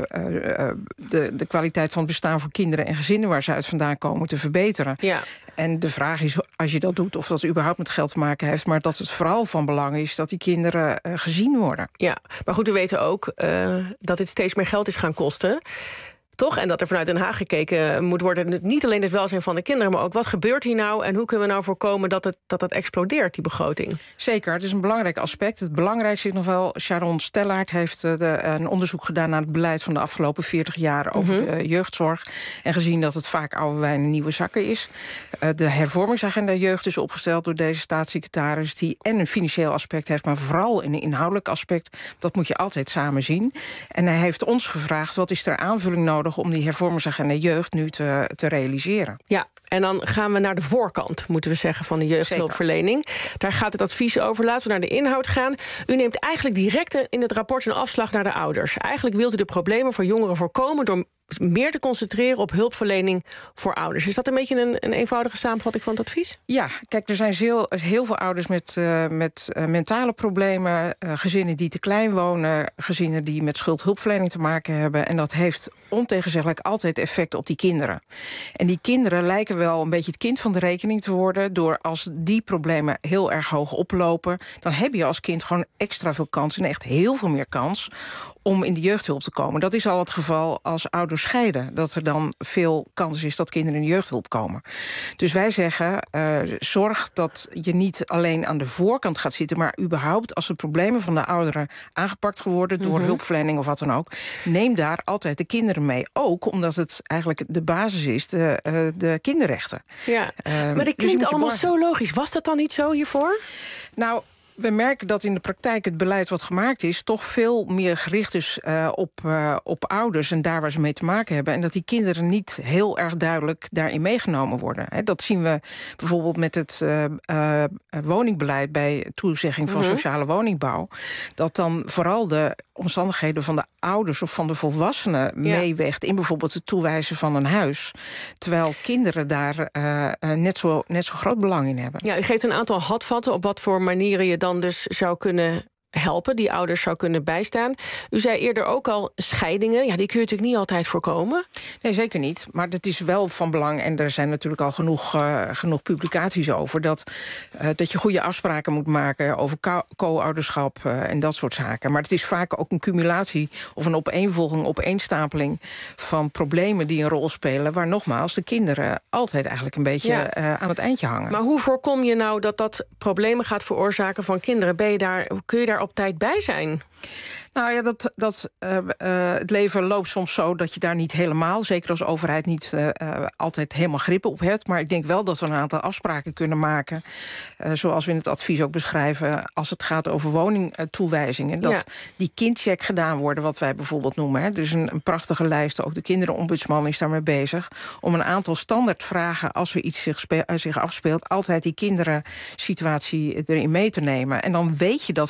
uh, de, de kwaliteit van het bestaan voor kinderen en gezinnen waar ze uit vandaan komen te verbeteren. Ja. En de vraag is, als je dat doet, of dat überhaupt met geld te maken heeft, maar dat het vooral van belang is dat die kinderen uh, gezien worden.
Ja, maar goed, we weten ook uh, dat dit steeds meer geld is gaan kosten. Toch? En dat er vanuit Den Haag gekeken moet worden, niet alleen het welzijn van de kinderen, maar ook wat gebeurt hier nou en hoe kunnen we nou voorkomen dat het, dat het explodeert, die begroting?
Zeker, het is een belangrijk aspect. Het belangrijkste is nog wel, Sharon Stellaert heeft de, een onderzoek gedaan naar het beleid van de afgelopen veertig jaar over mm-hmm. de jeugdzorg en gezien dat het vaak oude wijn en nieuwe zakken is. De hervormingsagenda jeugd is opgesteld door deze staatssecretaris, die en een financieel aspect heeft, maar vooral een inhoudelijk aspect. Dat moet je altijd samen zien. En hij heeft ons gevraagd, wat is er aanvulling nodig om die hervormingsagenda jeugd nu te, te realiseren.
Ja, en dan gaan we naar de voorkant, moeten we zeggen, van de jeugdhulpverlening. Zeker. Daar gaat het advies over. Laten we naar de inhoud gaan. U neemt eigenlijk direct in het rapport een afslag naar de ouders. Eigenlijk wilt u de problemen voor jongeren voorkomen door meer te concentreren op hulpverlening voor ouders. Is dat een beetje een, een eenvoudige samenvatting van het advies?
Ja, kijk, er zijn heel, heel veel ouders met, uh, met uh, mentale problemen, uh, gezinnen die te klein wonen, gezinnen die met schuldhulpverlening te maken hebben. En dat heeft ontegenzeggelijk altijd effect op die kinderen. En die kinderen lijken wel een beetje het kind van de rekening te worden, door als die problemen heel erg hoog oplopen, dan heb je als kind gewoon extra veel kans en echt heel veel meer kans om in de jeugdhulp te komen. Dat is al het geval als ouders scheiden. Dat er dan veel kans is dat kinderen in de jeugdhulp komen. Dus wij zeggen, uh, zorg dat je niet alleen aan de voorkant gaat zitten, maar überhaupt als de problemen van de ouderen aangepakt worden door mm-hmm. hulpverlening of wat dan ook, neem daar altijd de kinderen mee. Ook omdat het eigenlijk de basis is, de, uh, de kinderrechten.
Ja, uh, maar dit klinkt dus allemaal zo logisch. Was dat dan niet zo hiervoor?
Nou, we merken dat in de praktijk het beleid wat gemaakt is toch veel meer gericht is uh, op, uh, op ouders en daar waar ze mee te maken hebben. En dat die kinderen niet heel erg duidelijk daarin meegenomen worden. He, dat zien we bijvoorbeeld met het uh, uh, woningbeleid bij toezegging van mm-hmm. sociale woningbouw. Dat dan vooral de omstandigheden van de ouders of van de volwassenen ja. meeweegt in bijvoorbeeld het toewijzen van een huis. Terwijl kinderen daar uh, uh, net, zo, net zo groot belang in hebben.
Ja, u geeft een aantal handvatten op wat voor manieren je dan dus zou kunnen helpen, die ouders zou kunnen bijstaan. U zei eerder ook al, scheidingen, ja, die kun je natuurlijk niet altijd voorkomen.
Nee, zeker niet. Maar dat is wel van belang, en er zijn natuurlijk al genoeg, uh, genoeg publicaties over, dat, uh, dat je goede afspraken moet maken over co-ouderschap uh, en dat soort zaken. Maar het is vaak ook een cumulatie of een opeenvolging, opeenstapeling van problemen die een rol spelen, waar nogmaals de kinderen altijd eigenlijk een beetje ja. uh, aan het eindje hangen.
Maar hoe voorkom je nou dat dat problemen gaat veroorzaken van kinderen? Ben je daar, kun je daar op tijd bij zijn?
Nou ja, dat, dat, uh, uh, het leven loopt soms zo dat je daar niet helemaal, zeker als overheid, niet uh, uh, altijd helemaal grip op hebt. Maar ik denk wel dat we een aantal afspraken kunnen maken, uh, zoals we in het advies ook beschrijven, als het gaat over woningtoewijzingen. Dat ja. die kindcheck gedaan worden, wat wij bijvoorbeeld noemen. Hè. Er is een, een prachtige lijst, ook de kinderenombudsman is daarmee bezig, om een aantal standaardvragen, als er iets zich, spe- uh, zich afspeelt, altijd die kinderensituatie erin mee te nemen. En dan weet je dat veel meer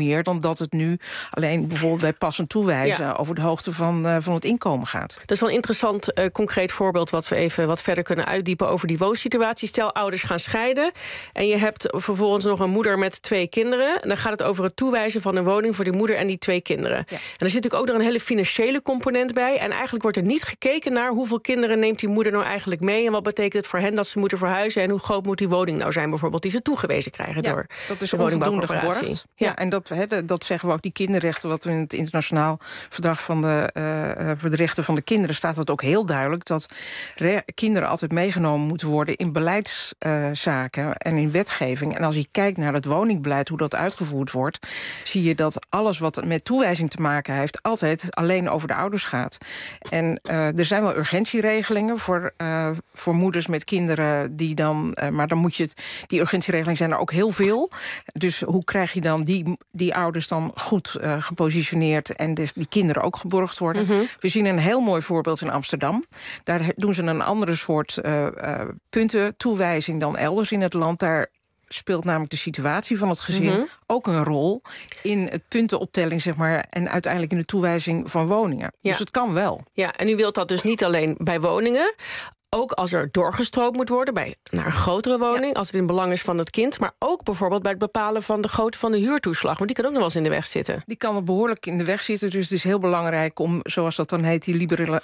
meer dan dat het nu alleen bijvoorbeeld bij passend toewijzen ja. over de hoogte van, uh, van het inkomen gaat.
Dat is wel een interessant uh, concreet voorbeeld wat we even wat verder kunnen uitdiepen over die woonsituatie. Stel, ouders gaan scheiden en je hebt vervolgens nog een moeder met twee kinderen. En dan gaat het over het toewijzen van een woning voor die moeder en die twee kinderen. Ja. En er zit natuurlijk ook nog een hele financiële component bij. En eigenlijk wordt er niet gekeken naar hoeveel kinderen neemt die moeder nou eigenlijk mee en wat betekent het voor hen dat ze moeten verhuizen en hoe groot moet die woning nou zijn bijvoorbeeld die ze toegewezen krijgen ja, door
dat is
de
onvoldoende geborgd. Ja, ja, en dat, he, dat zeggen we ook, die kinderrechten, wat we in het internationaal verdrag van de, uh, voor de rechten van de kinderen staat dat ook heel duidelijk, dat re- kinderen altijd meegenomen moeten worden in beleidszaken uh, en in wetgeving. En als je kijkt naar het woningbeleid, hoe dat uitgevoerd wordt, zie je dat alles wat met toewijzing te maken heeft altijd alleen over de ouders gaat. En uh, er zijn wel urgentieregelingen voor, uh, voor moeders met kinderen die dan, uh, maar dan moet je het, die urgentieregelingen zijn er ook heel veel. Dus hoe krijg je dan die, die ouders dan goed uh, gepositioneerd en dus die kinderen ook geborgd worden? Mm-hmm. We zien een heel mooi voorbeeld in Amsterdam. Daar doen ze een andere soort uh, uh, puntentoewijzing dan elders in het land. Daar speelt namelijk de situatie van het gezin mm-hmm. ook een rol in het puntenoptelling, zeg maar, en uiteindelijk in de toewijzing van woningen. Ja. Dus het kan wel.
Ja, en u wilt dat dus niet alleen bij woningen, ook als er doorgestroomd moet worden bij, naar een grotere woning, ja. als het in belang is van het kind, maar ook bijvoorbeeld bij het bepalen van de grootte van de huurtoeslag, want die kan ook nog wel eens in de weg zitten.
Die kan er behoorlijk in de weg zitten, dus het is heel belangrijk om, zoals dat dan heet, die libera-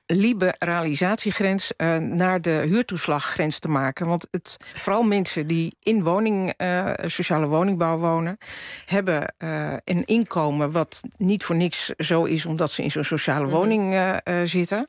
liberalisatiegrens uh, naar de huurtoeslaggrens te maken. Want het, vooral mensen die in woning, uh, sociale woningbouw wonen, hebben uh, een inkomen wat niet voor niks zo is, omdat ze in zo'n sociale mm. woning uh, uh, zitten.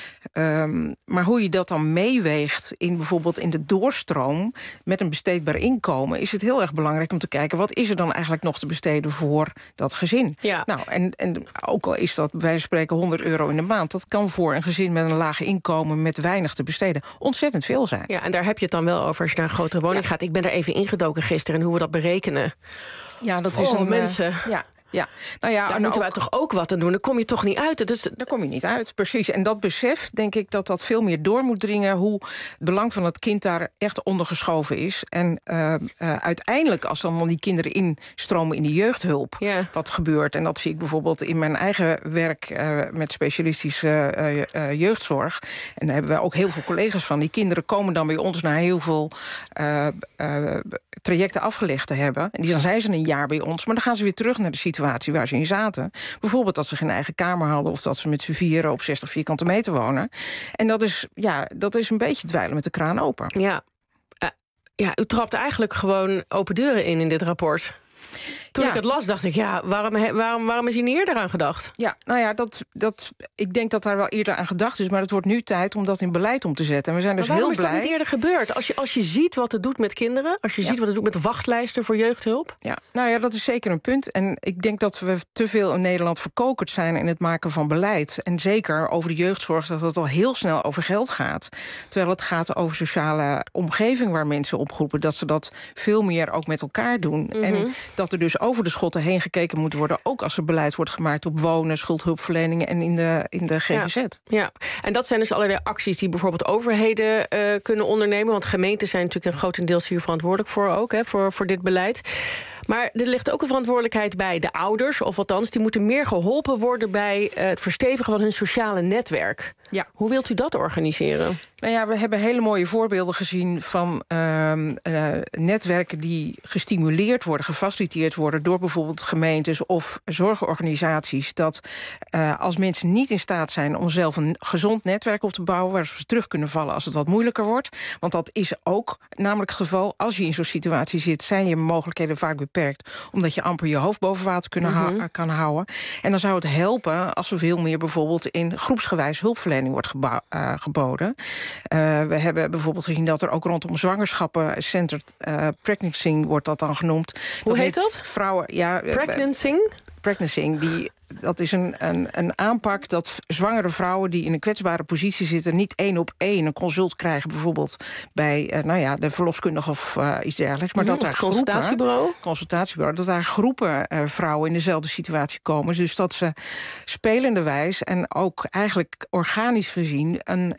Um, maar hoe je dat dan meeweegt in bijvoorbeeld in de doorstroom met een besteedbaar inkomen, is het heel erg belangrijk om te kijken wat is er dan eigenlijk nog te besteden voor dat gezin. Ja. Nou, en, en ook al is dat bij wijze van spreken honderd euro in de maand, dat kan voor een gezin met een laag inkomen met weinig te besteden ontzettend veel zijn.
Ja, en daar heb je het dan wel over als je naar een grotere woning ja. gaat. Ik ben er even ingedoken gisteren en hoe we dat berekenen.
Ja, dat is
oh,
een
mensen.
Uh, ja. Ja, nou ja,
daar
en
moeten
ook,
wij toch ook wat aan doen? Dan kom je toch niet uit. Dus
daar kom je niet uit, precies. En dat besef, denk ik, dat dat veel meer door moet dringen, hoe het belang van het kind daar echt ondergeschoven is. En uh, uh, uiteindelijk, als dan die kinderen instromen in de jeugdhulp, ja. wat gebeurt. En dat zie ik bijvoorbeeld in mijn eigen werk uh, met specialistische uh, uh, jeugdzorg. En daar hebben we ook heel veel collega's van. Die kinderen komen dan bij ons na heel veel uh, uh, trajecten afgelegd te hebben. En die, dan zijn ze een jaar bij ons, maar dan gaan ze weer terug naar de situatie waar ze in zaten. Bijvoorbeeld dat ze geen eigen kamer hadden of dat ze met z'n vieren op zestig vierkante meter wonen. En dat is, ja, dat is een beetje dweilen met de kraan open.
Ja, uh, ja, u trapt eigenlijk gewoon open deuren in in dit rapport. Toen ja. ik het las, dacht ik, ja, waarom, waarom, waarom is hier niet eerder aan gedacht?
Ja, nou ja, dat, dat, ik denk dat daar wel eerder aan gedacht is, maar het wordt nu tijd om dat in beleid om te zetten. En we zijn dus
maar
heel
blij.
Waarom
is dat niet eerder gebeurd? Als je, als je ziet wat het doet met kinderen, als je ja. ziet wat het doet met wachtlijsten voor jeugdhulp.
Ja, nou ja, dat is zeker een punt. En ik denk dat we te veel in Nederland verkokerd zijn in het maken van beleid. En zeker over de jeugdzorg, dat het al heel snel over geld gaat. Terwijl het gaat over sociale omgeving waar mensen opgroepen. Dat ze dat veel meer ook met elkaar doen. Mm-hmm. En dat er dus over de schotten heen gekeken moet worden, ook als er beleid wordt gemaakt op wonen, schuldhulpverleningen en in de, in de G G Z.
Ja, ja, en dat zijn dus allerlei acties die bijvoorbeeld overheden uh, kunnen ondernemen, want gemeenten zijn natuurlijk een grotendeels hier verantwoordelijk voor ook, hè, voor, voor dit beleid. Maar er ligt ook een verantwoordelijkheid bij de ouders, of althans, die moeten meer geholpen worden bij uh, het verstevigen van hun sociale netwerk.
Ja.
Hoe wilt u dat organiseren?
Nou ja, we hebben hele mooie voorbeelden gezien van uh, uh, netwerken die gestimuleerd worden, gefaciliteerd worden door bijvoorbeeld gemeentes of zorgorganisaties. Dat uh, als mensen niet in staat zijn om zelf een gezond netwerk op te bouwen, waar ze terug kunnen vallen als het wat moeilijker wordt. Want dat is ook namelijk het geval. Als je in zo'n situatie zit, zijn je mogelijkheden vaak beperkt, omdat je amper je hoofd boven water kunnen mm-hmm. ha- kan houden. En dan zou het helpen als er veel meer bijvoorbeeld in groepsgewijs hulpverlening wordt geba- uh, geboden. Uh, we hebben bijvoorbeeld gezien dat er ook rondom zwangerschappen centered uh, pregnancy wordt dat dan genoemd.
Hoe dat heet dat?
Vrouwen, ja,
pregnancy?
Pregnancy, die dat is een, een, een aanpak dat zwangere vrouwen die in een kwetsbare positie zitten niet één op één een consult krijgen, bijvoorbeeld bij uh, nou ja, de verloskundige of uh, iets dergelijks. Maar mm, dat daar
consultatiebureau?
Groepen, consultatiebureau, dat daar groepen uh, vrouwen in dezelfde situatie komen. Dus dat ze spelenderwijs en ook eigenlijk organisch gezien een heel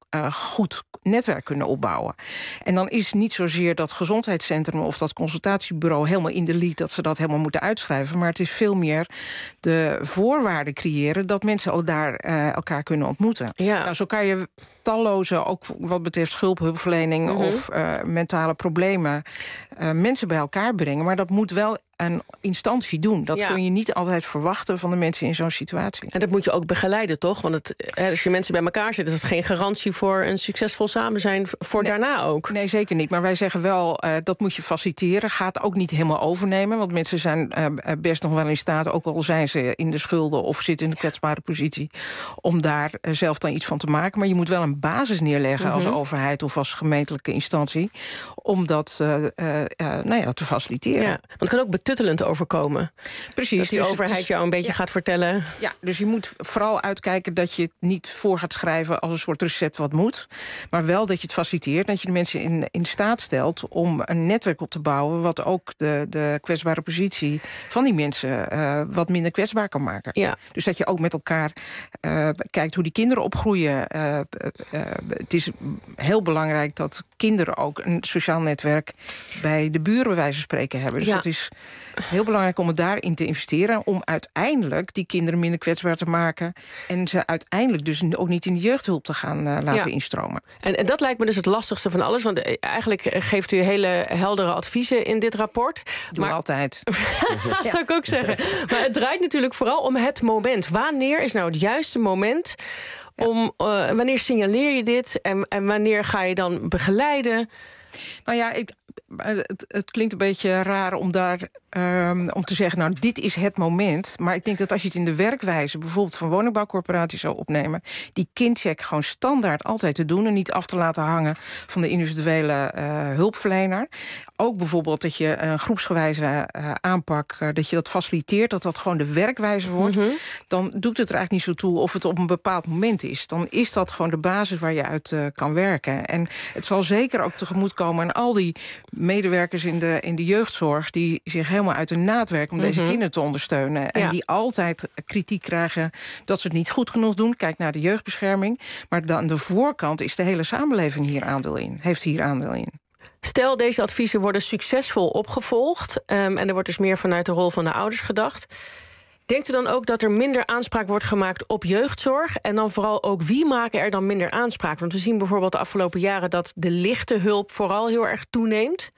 uh, goed netwerk kunnen opbouwen. En dan is niet zozeer dat gezondheidscentrum of dat consultatiebureau helemaal in de lead dat ze dat helemaal moeten uitschrijven, maar het is veel meer de voorwaarden creëren dat mensen ook daar uh, elkaar kunnen ontmoeten.
Ja.
Nou, zo kan je talloze, ook wat betreft schulphulpverlening mm-hmm. of uh, mentale problemen, uh, mensen bij elkaar brengen, maar dat moet wel een instantie doen. Dat ja. kun je niet altijd verwachten van de mensen in zo'n situatie.
En dat moet je ook begeleiden, toch? Want het, als je mensen bij elkaar zet, is dat geen garantie voor een succesvol samen zijn voor
nee,
daarna ook.
Nee, zeker niet. Maar wij zeggen wel, uh, dat moet je faciliteren. Gaat ook niet helemaal overnemen. Want mensen zijn uh, best nog wel in staat, ook al zijn ze in de schulden of zitten in een kwetsbare positie, om daar uh, zelf dan iets van te maken. Maar je moet wel een basis neerleggen mm-hmm. als overheid of als gemeentelijke instantie, om dat uh, uh, uh, nou ja, te faciliteren.
Ja, want het kan ook betuttelend overkomen.
Precies.
Dat die
dus
overheid
is,
jou een beetje
ja,
gaat vertellen.
Ja, dus je moet vooral uitkijken dat je het niet voor gaat schrijven als een soort recept wat moet, maar wel dat je het faciliteert, dat je de mensen in, in staat stelt om een netwerk op te bouwen wat ook de, de kwetsbare positie van die mensen uh, wat minder kwetsbaar kan maken.
Ja.
Dus dat je ook met elkaar uh, kijkt hoe die kinderen opgroeien. Uh, uh, uh, het is heel belangrijk dat kinderen ook een sociaal netwerk bij de buren bij wijze van spreken hebben. Dus
ja.
dat is heel belangrijk om het daarin te investeren, om uiteindelijk die kinderen minder kwetsbaar te maken en ze uiteindelijk dus ook niet in de jeugdhulp te gaan uh, laten ja. instromen.
En, en dat lijkt me dus het lastigste van alles, want eigenlijk geeft u hele heldere adviezen in dit rapport.
Doe maar altijd.
Dat zou ik ook zeggen. Maar het draait natuurlijk vooral om het moment. Wanneer is nou het juiste moment? Ja. Om, uh, wanneer signaleer je dit en, en wanneer ga je dan begeleiden?
Nou ja, ik, het, het klinkt een beetje raar om daar um, om te zeggen, nou, dit is het moment. Maar ik denk dat als je het in de werkwijze bijvoorbeeld van woningbouwcorporaties zou opnemen, die kindcheck gewoon standaard altijd te doen en niet af te laten hangen van de individuele uh, hulpverlener. Ook bijvoorbeeld dat je een groepsgewijze uh, aanpak, uh, dat je dat faciliteert, dat dat gewoon de werkwijze wordt. Mm-hmm. Dan doet het er eigenlijk niet zo toe of het op een bepaald moment is. Dan is dat gewoon de basis waar je uit uh, kan werken. En het zal zeker ook tegemoetkomen aan al die medewerkers in de, in de jeugdzorg die zich helemaal uit de naad werken om mm-hmm. deze kinderen te ondersteunen. En ja. die altijd kritiek krijgen dat ze het niet goed genoeg doen. Kijk naar de jeugdbescherming. Maar aan de voorkant is de hele samenleving hier aandeel in. Heeft hier aandeel in.
Stel, deze adviezen worden succesvol opgevolgd Um, en er wordt dus meer vanuit de rol van de ouders gedacht. Denkt u dan ook dat er minder aanspraak wordt gemaakt op jeugdzorg? En dan vooral ook wie maken er dan minder aanspraak? Want we zien bijvoorbeeld de afgelopen jaren dat de lichte hulp vooral heel erg toeneemt.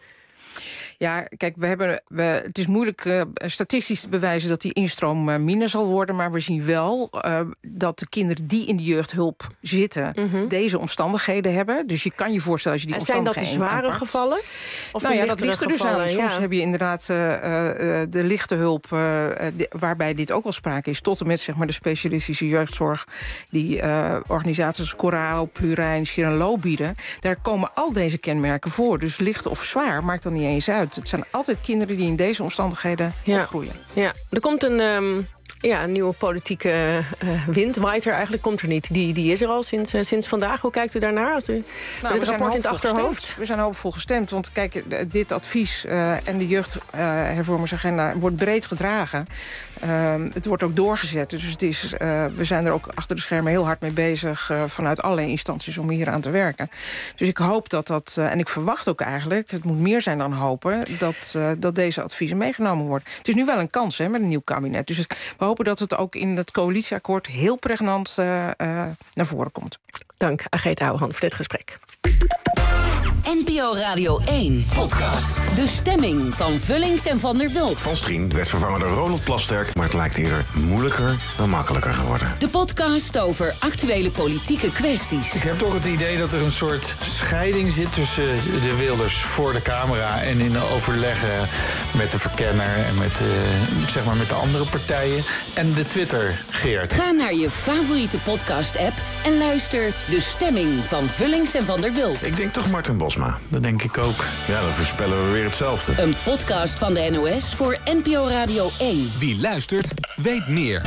Ja, kijk, we hebben, we, het is moeilijk uh, statistisch te bewijzen dat die instroom uh, minder zal worden. Maar we zien wel uh, dat de kinderen die in de jeugdhulp zitten mm-hmm. deze omstandigheden hebben. Dus je kan je voorstellen als je die
en
omstandigheden
zijn dat de zware
aanpakt.
gevallen? Of
nou
de
ja, dat ligt er dus
gevallen,
aan. Soms
ja.
heb je inderdaad uh, uh, de lichte hulp, uh, de, waarbij dit ook wel sprake is, tot en met zeg maar, de specialistische jeugdzorg die uh, organisaties als Coral, Plurijn, Shirenlo bieden. Daar komen al deze kenmerken voor. Dus licht of zwaar maakt dan niet eens uit. Het zijn altijd kinderen die in deze omstandigheden
ja.
opgroeien.
Ja, er komt een, um, ja, een nieuwe politieke uh, wind. Waait er eigenlijk, komt er niet. Die, die is er al sinds, uh, sinds vandaag. Hoe kijkt u daarnaar? Als u
nou,
dit rapport in het achterhoofd?
Gestemd. We zijn hoopvol gestemd. Want kijk, dit advies uh, en de jeugdhervormingsagenda uh, wordt breed gedragen. Uh, het wordt ook doorgezet. Dus het is, uh, we zijn er ook achter de schermen heel hard mee bezig uh, vanuit allerlei instanties om hier aan te werken. Dus ik hoop dat dat, uh, en ik verwacht ook eigenlijk, het moet meer zijn dan hopen, dat, uh, dat deze adviezen meegenomen worden. Het is nu wel een kans hè, met een nieuw kabinet. Dus we hopen dat het ook in het coalitieakkoord heel pregnant uh, uh, naar voren komt.
Dank, Ageet Ouwehand, voor dit gesprek.
N P O Radio één podcast. De stemming van Vullings en Van der Wulp.
Van Strien werd vervangen door Ronald Plasterk, maar het lijkt eerder moeilijker dan makkelijker geworden.
De podcast over actuele politieke kwesties.
Ik heb toch het idee dat er een soort scheiding zit tussen de Wilders voor de camera en in de overleggen met de verkenner en met, uh, zeg maar met de andere partijen en de Twitter-Geert.
Ga naar je favoriete podcast-app en luister De Stemming van Vullings en Van der Wulp.
Ik denk toch Martin Bosma.
Dat denk ik ook.
Ja, dan voorspellen we weer hetzelfde.
Een podcast van de N O S voor N P O Radio één.
Wie luistert, weet meer.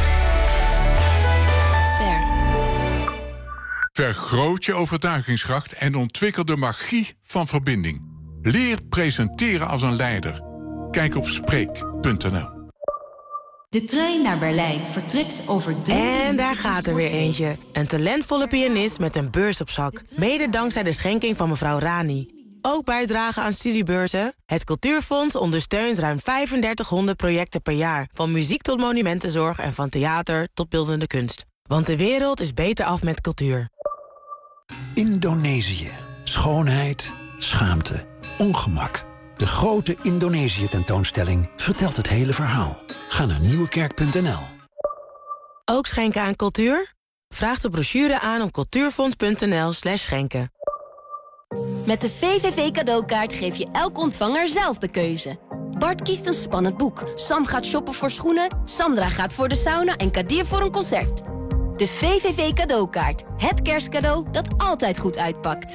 Ster. Vergroot je overtuigingskracht en ontwikkel de magie van verbinding. Leer presenteren als een leider. Kijk op spreek punt n l.
De trein naar Berlijn vertrekt over drie
En daar gaat er weer eentje. Een talentvolle pianist met een beurs op zak. Mede dankzij de schenking van mevrouw Rani. Ook bijdragen aan studiebeurzen. Het Cultuurfonds ondersteunt ruim vijfendertighonderd projecten per jaar. Van muziek tot monumentenzorg en van theater tot beeldende kunst. Want de wereld is beter af met cultuur.
Indonesië. Schoonheid, schaamte, ongemak. De grote Indonesië-tentoonstelling vertelt het hele verhaal. Ga naar nieuwekerk punt n l.
Ook schenken aan cultuur? Vraag de brochure aan op cultuurfonds punt n l slash schenken.
Met de V V V cadeaukaart geef je elk ontvanger zelf de keuze. Bart kiest een spannend boek. Sam gaat shoppen voor schoenen. Sandra gaat voor de sauna en Kadir voor een concert. De V V V cadeaukaart. Het kerstcadeau dat altijd goed uitpakt.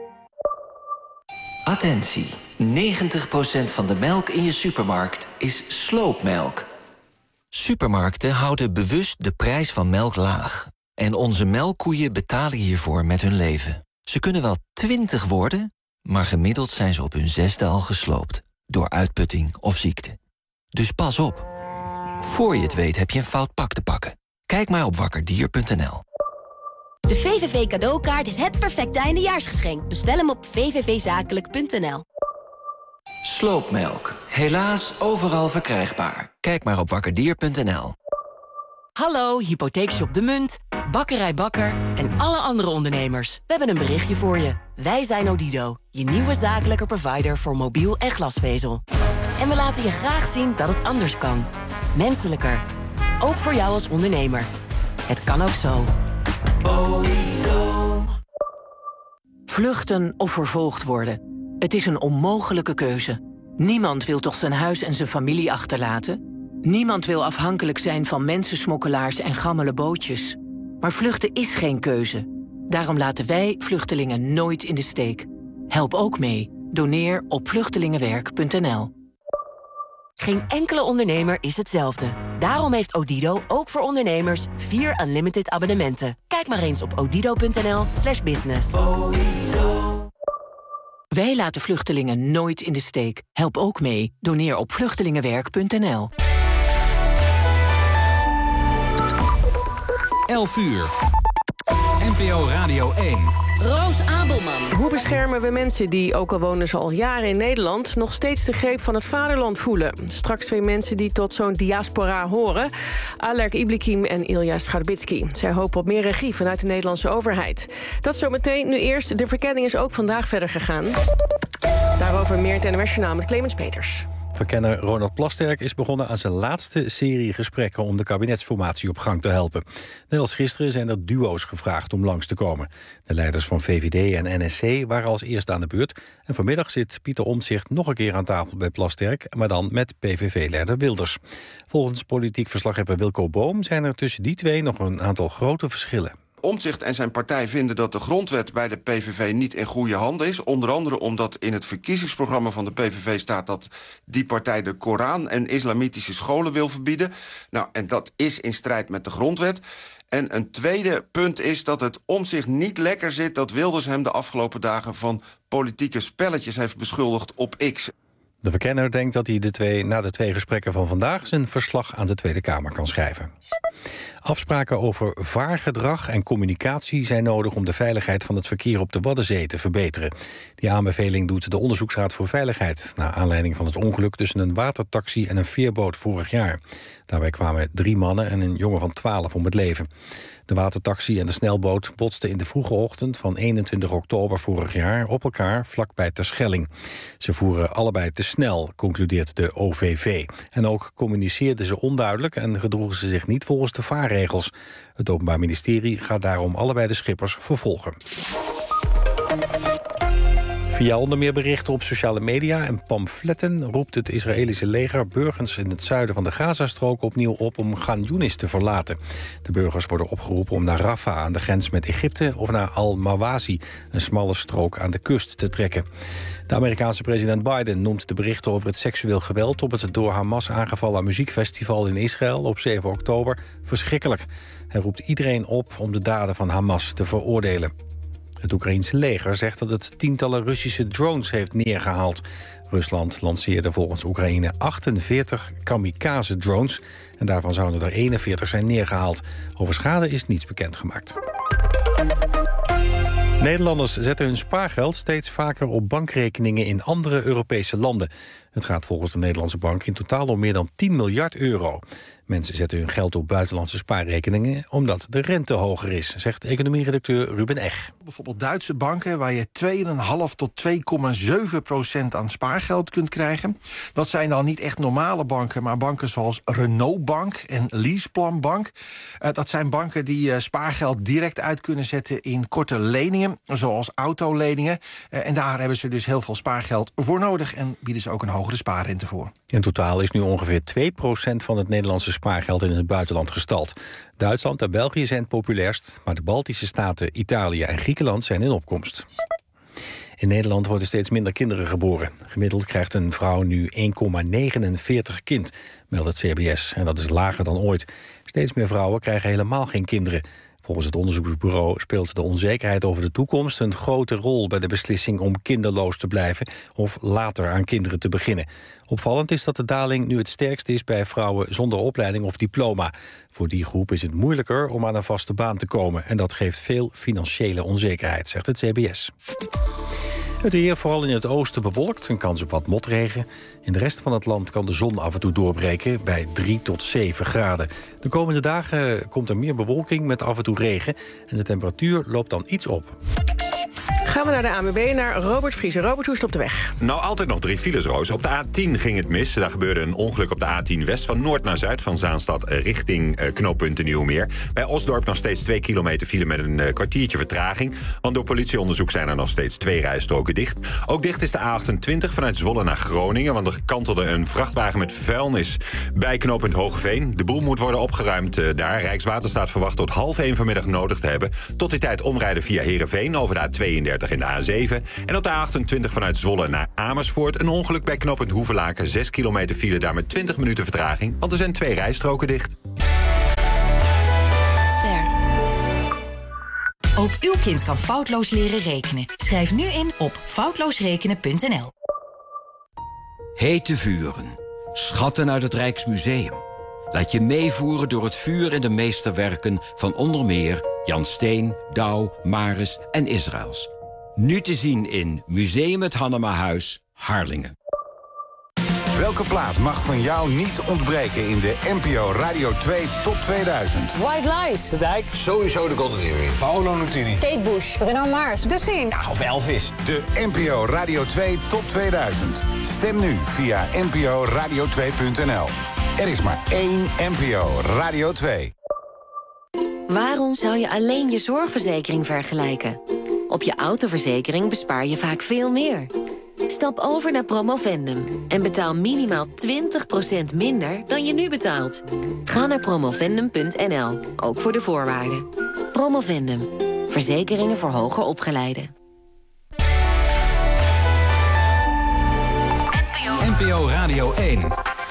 Attentie. negentig procent van de melk in je supermarkt is sloopmelk. Supermarkten houden bewust de prijs van melk laag. En onze melkkoeien betalen hiervoor met hun leven. Ze kunnen wel twintig worden, maar gemiddeld zijn ze op hun zesde al gesloopt. Door uitputting of ziekte. Dus pas op. Voor je het weet heb je een fout pak te pakken. Kijk maar op wakkerdier punt n l.
De V V V cadeaukaart is het perfecte eindejaarsgeschenk. Bestel hem op v v v zakelijk punt n l.
Sloopmelk. Helaas overal verkrijgbaar. Kijk maar op wakkerdier punt n l.
Hallo, Hypotheekshop De Munt, Bakkerij Bakker en alle andere ondernemers. We hebben een berichtje voor je. Wij zijn Odido, je nieuwe zakelijke provider voor mobiel en glasvezel. En we laten je graag zien dat het anders kan. Menselijker. Ook voor jou als ondernemer. Het kan ook zo. Vluchten of vervolgd worden. Het is een onmogelijke keuze. Niemand wil toch zijn huis en zijn familie achterlaten? Niemand wil afhankelijk zijn van mensensmokkelaars en gammele bootjes. Maar vluchten is geen keuze. Daarom laten wij vluchtelingen nooit in de steek. Help ook mee. Doneer op vluchtelingenwerk punt n l. Geen enkele ondernemer is hetzelfde. Daarom heeft Odido ook voor ondernemers vier unlimited abonnementen. Kijk maar eens op odido punt n l slash business. Wij laten vluchtelingen nooit in de steek. Help ook mee. Doneer op vluchtelingenwerk punt n l.
elf uur. N P O Radio één.
Roos Abelman.
Hoe beschermen we mensen die, ook al wonen ze al jaren in Nederland, nog steeds de greep van het vaderland voelen? Straks twee mensen die tot zo'n diaspora horen. Alerk Iblikim en Ilja Scharbitski. Zij hopen op meer regie vanuit de Nederlandse overheid. Dat zometeen. Nu eerst, de verkenning is ook vandaag verder gegaan. Daarover meer in het N O S-journaal met Clemens Peters.
Verkenner Ronald Plasterk is begonnen aan zijn laatste serie gesprekken om de kabinetsformatie op gang te helpen. Net als gisteren zijn er duo's gevraagd om langs te komen. De leiders van V V D en N S C waren als eerste aan de beurt. En vanmiddag zit Pieter Omtzigt nog een keer aan tafel bij Plasterk, maar dan met P V V-leider Wilders. Volgens politiek verslaggever Wilco Boom zijn er tussen die twee nog een aantal grote verschillen.
Omtzigt en zijn partij vinden dat de grondwet bij de P V V niet in goede handen is. Onder andere omdat in het verkiezingsprogramma van de P V V staat dat die partij de Koran en islamitische scholen wil verbieden. Nou, en dat is in strijd met de grondwet. En een tweede punt is dat het Omtzigt niet lekker zit dat Wilders hem de afgelopen dagen van politieke spelletjes heeft beschuldigd op X.
De verkenner denkt dat hij de twee, na de twee gesprekken van vandaag zijn verslag aan de Tweede Kamer kan schrijven. Afspraken over vaargedrag en communicatie zijn nodig om de veiligheid van het verkeer op de Waddenzee te verbeteren. Die aanbeveling doet de Onderzoeksraad voor Veiligheid, naar aanleiding van het ongeluk tussen een watertaxi en een veerboot vorig jaar. Daarbij kwamen drie mannen en een jongen van twaalf om het leven. De watertaxi en de snelboot botsten in de vroege ochtend van eenentwintig oktober vorig jaar op elkaar vlakbij Terschelling. Ze voeren allebei te snel, concludeert de O V V. En ook communiceerden ze onduidelijk en gedroegen ze zich niet volgens de vaarregels. Het Openbaar Ministerie gaat daarom allebei de schippers vervolgen. Via onder meer berichten op sociale media en pamfletten roept het Israëlische leger burgers in het zuiden van de Gazastrook opnieuw op om Gan Yunis te verlaten. De burgers worden opgeroepen om naar Rafah aan de grens met Egypte of naar Al-Mawazi, een smalle strook aan de kust, te trekken. De Amerikaanse president Biden noemt de berichten over het seksueel geweld op het door Hamas aangevallen muziekfestival in Israël op zeven oktober verschrikkelijk. Hij roept iedereen op om de daden van Hamas te veroordelen. Het Oekraïense leger zegt dat het tientallen Russische drones heeft neergehaald. Rusland lanceerde volgens Oekraïne achtenveertig kamikaze-drones. En daarvan zouden er eenenveertig zijn neergehaald. Over schade is niets bekendgemaakt. Nederlanders zetten hun spaargeld steeds vaker op bankrekeningen in andere Europese landen. Het gaat volgens de Nederlandse bank in totaal om meer dan tien miljard euro. Mensen zetten hun geld op buitenlandse spaarrekeningen omdat de rente hoger is, zegt economieredacteur Ruben Eg.
Bijvoorbeeld Duitse banken waar je twee komma vijf tot twee komma zeven procent aan spaargeld kunt krijgen. Dat zijn dan niet echt normale banken, maar banken zoals Renault Bank en Leaseplan Bank. Uh, dat zijn banken die uh, spaargeld direct uit kunnen zetten in korte leningen, zoals autoleningen. Uh, en daar hebben ze dus heel veel spaargeld voor nodig en bieden ze ook een hogere spaarrente voor.
In totaal is nu ongeveer twee procent van het Nederlandse spaargeld in het buitenland gestald. Duitsland en België zijn het populairst, maar de Baltische staten, Italië en Griekenland zijn in opkomst. In Nederland worden steeds minder kinderen geboren. Gemiddeld krijgt een vrouw nu één komma negenenveertig kind, meldt het C B S. En dat is lager dan ooit. Steeds meer vrouwen krijgen helemaal geen kinderen. Volgens het onderzoeksbureau speelt de onzekerheid over de toekomst een grote rol bij de beslissing om kinderloos te blijven of later aan kinderen te beginnen. Opvallend is dat de daling nu het sterkst is bij vrouwen zonder opleiding of diploma. Voor die groep is het moeilijker om aan een vaste baan te komen en dat geeft veel financiële onzekerheid, zegt het C B S. Het weer, vooral in het oosten bewolkt, een kans op wat motregen. In de rest van het land kan de zon af en toe doorbreken bij drie tot zeven graden. De komende dagen komt er meer bewolking met af en toe regen en de temperatuur loopt dan iets op.
Gaan we naar de A N W B, naar Robert Vriezen. Robert, hoe is het op de weg?
Nou, altijd nog drie files, Roos. Op de A tien ging het mis. Daar gebeurde een ongeluk op de A tien West van noord naar zuid... van Zaanstad richting uh, knooppunt Nieuwmeer. Bij Osdorp nog steeds twee kilometer file met een uh, kwartiertje vertraging. Want door politieonderzoek zijn er nog steeds twee rijstroken dicht. Ook dicht is de A achtentwintig vanuit Zwolle naar Groningen... want er kantelde een vrachtwagen met vuilnis bij knooppunt Hoogeveen. De boel moet worden opgeruimd uh, daar. Rijkswaterstaat verwacht tot half één vanmiddag nodig te hebben. Tot die tijd omrijden via Heerenveen over de A tweeëndertig in de A zeven. En op de A achtentwintig vanuit Zwolle naar Amersfoort. Een ongeluk bij knooppunt Hoevelaken. zes kilometer file daar met twintig minuten vertraging. Want er zijn twee rijstroken dicht.
Ster. Ook uw kind kan foutloos leren rekenen. Schrijf nu in op foutloosrekenen punt n l.
Hete vuren. Schatten uit het Rijksmuseum. Laat je meevoeren door het vuur in de meesterwerken van onder meer Jan Steen, Douw, Maris en Israëls. Nu te zien in Museum het Hannemahuis, Harlingen.
Welke plaat mag van jou niet ontbreken in de N P O Radio twee Top tweeduizend?
White Lies.
De Dijk. Sowieso de Golden Earring. Paolo Nutini.
Kate Bush. Bruno Mars. The Scene.
Ja, of Elvis. De N P O Radio twee Top tweeduizend. Stem nu via n p o radio twee punt n l. Er is maar één N P O Radio twee.
Waarom zou je alleen je zorgverzekering vergelijken? Op je autoverzekering bespaar je vaak veel meer. Stap over naar Promovendum en betaal minimaal twintig procent minder dan je nu betaalt. Ga naar promovendum punt n l, ook voor de voorwaarden. Promovendum, verzekeringen voor hoger opgeleiden.
N P O Radio één.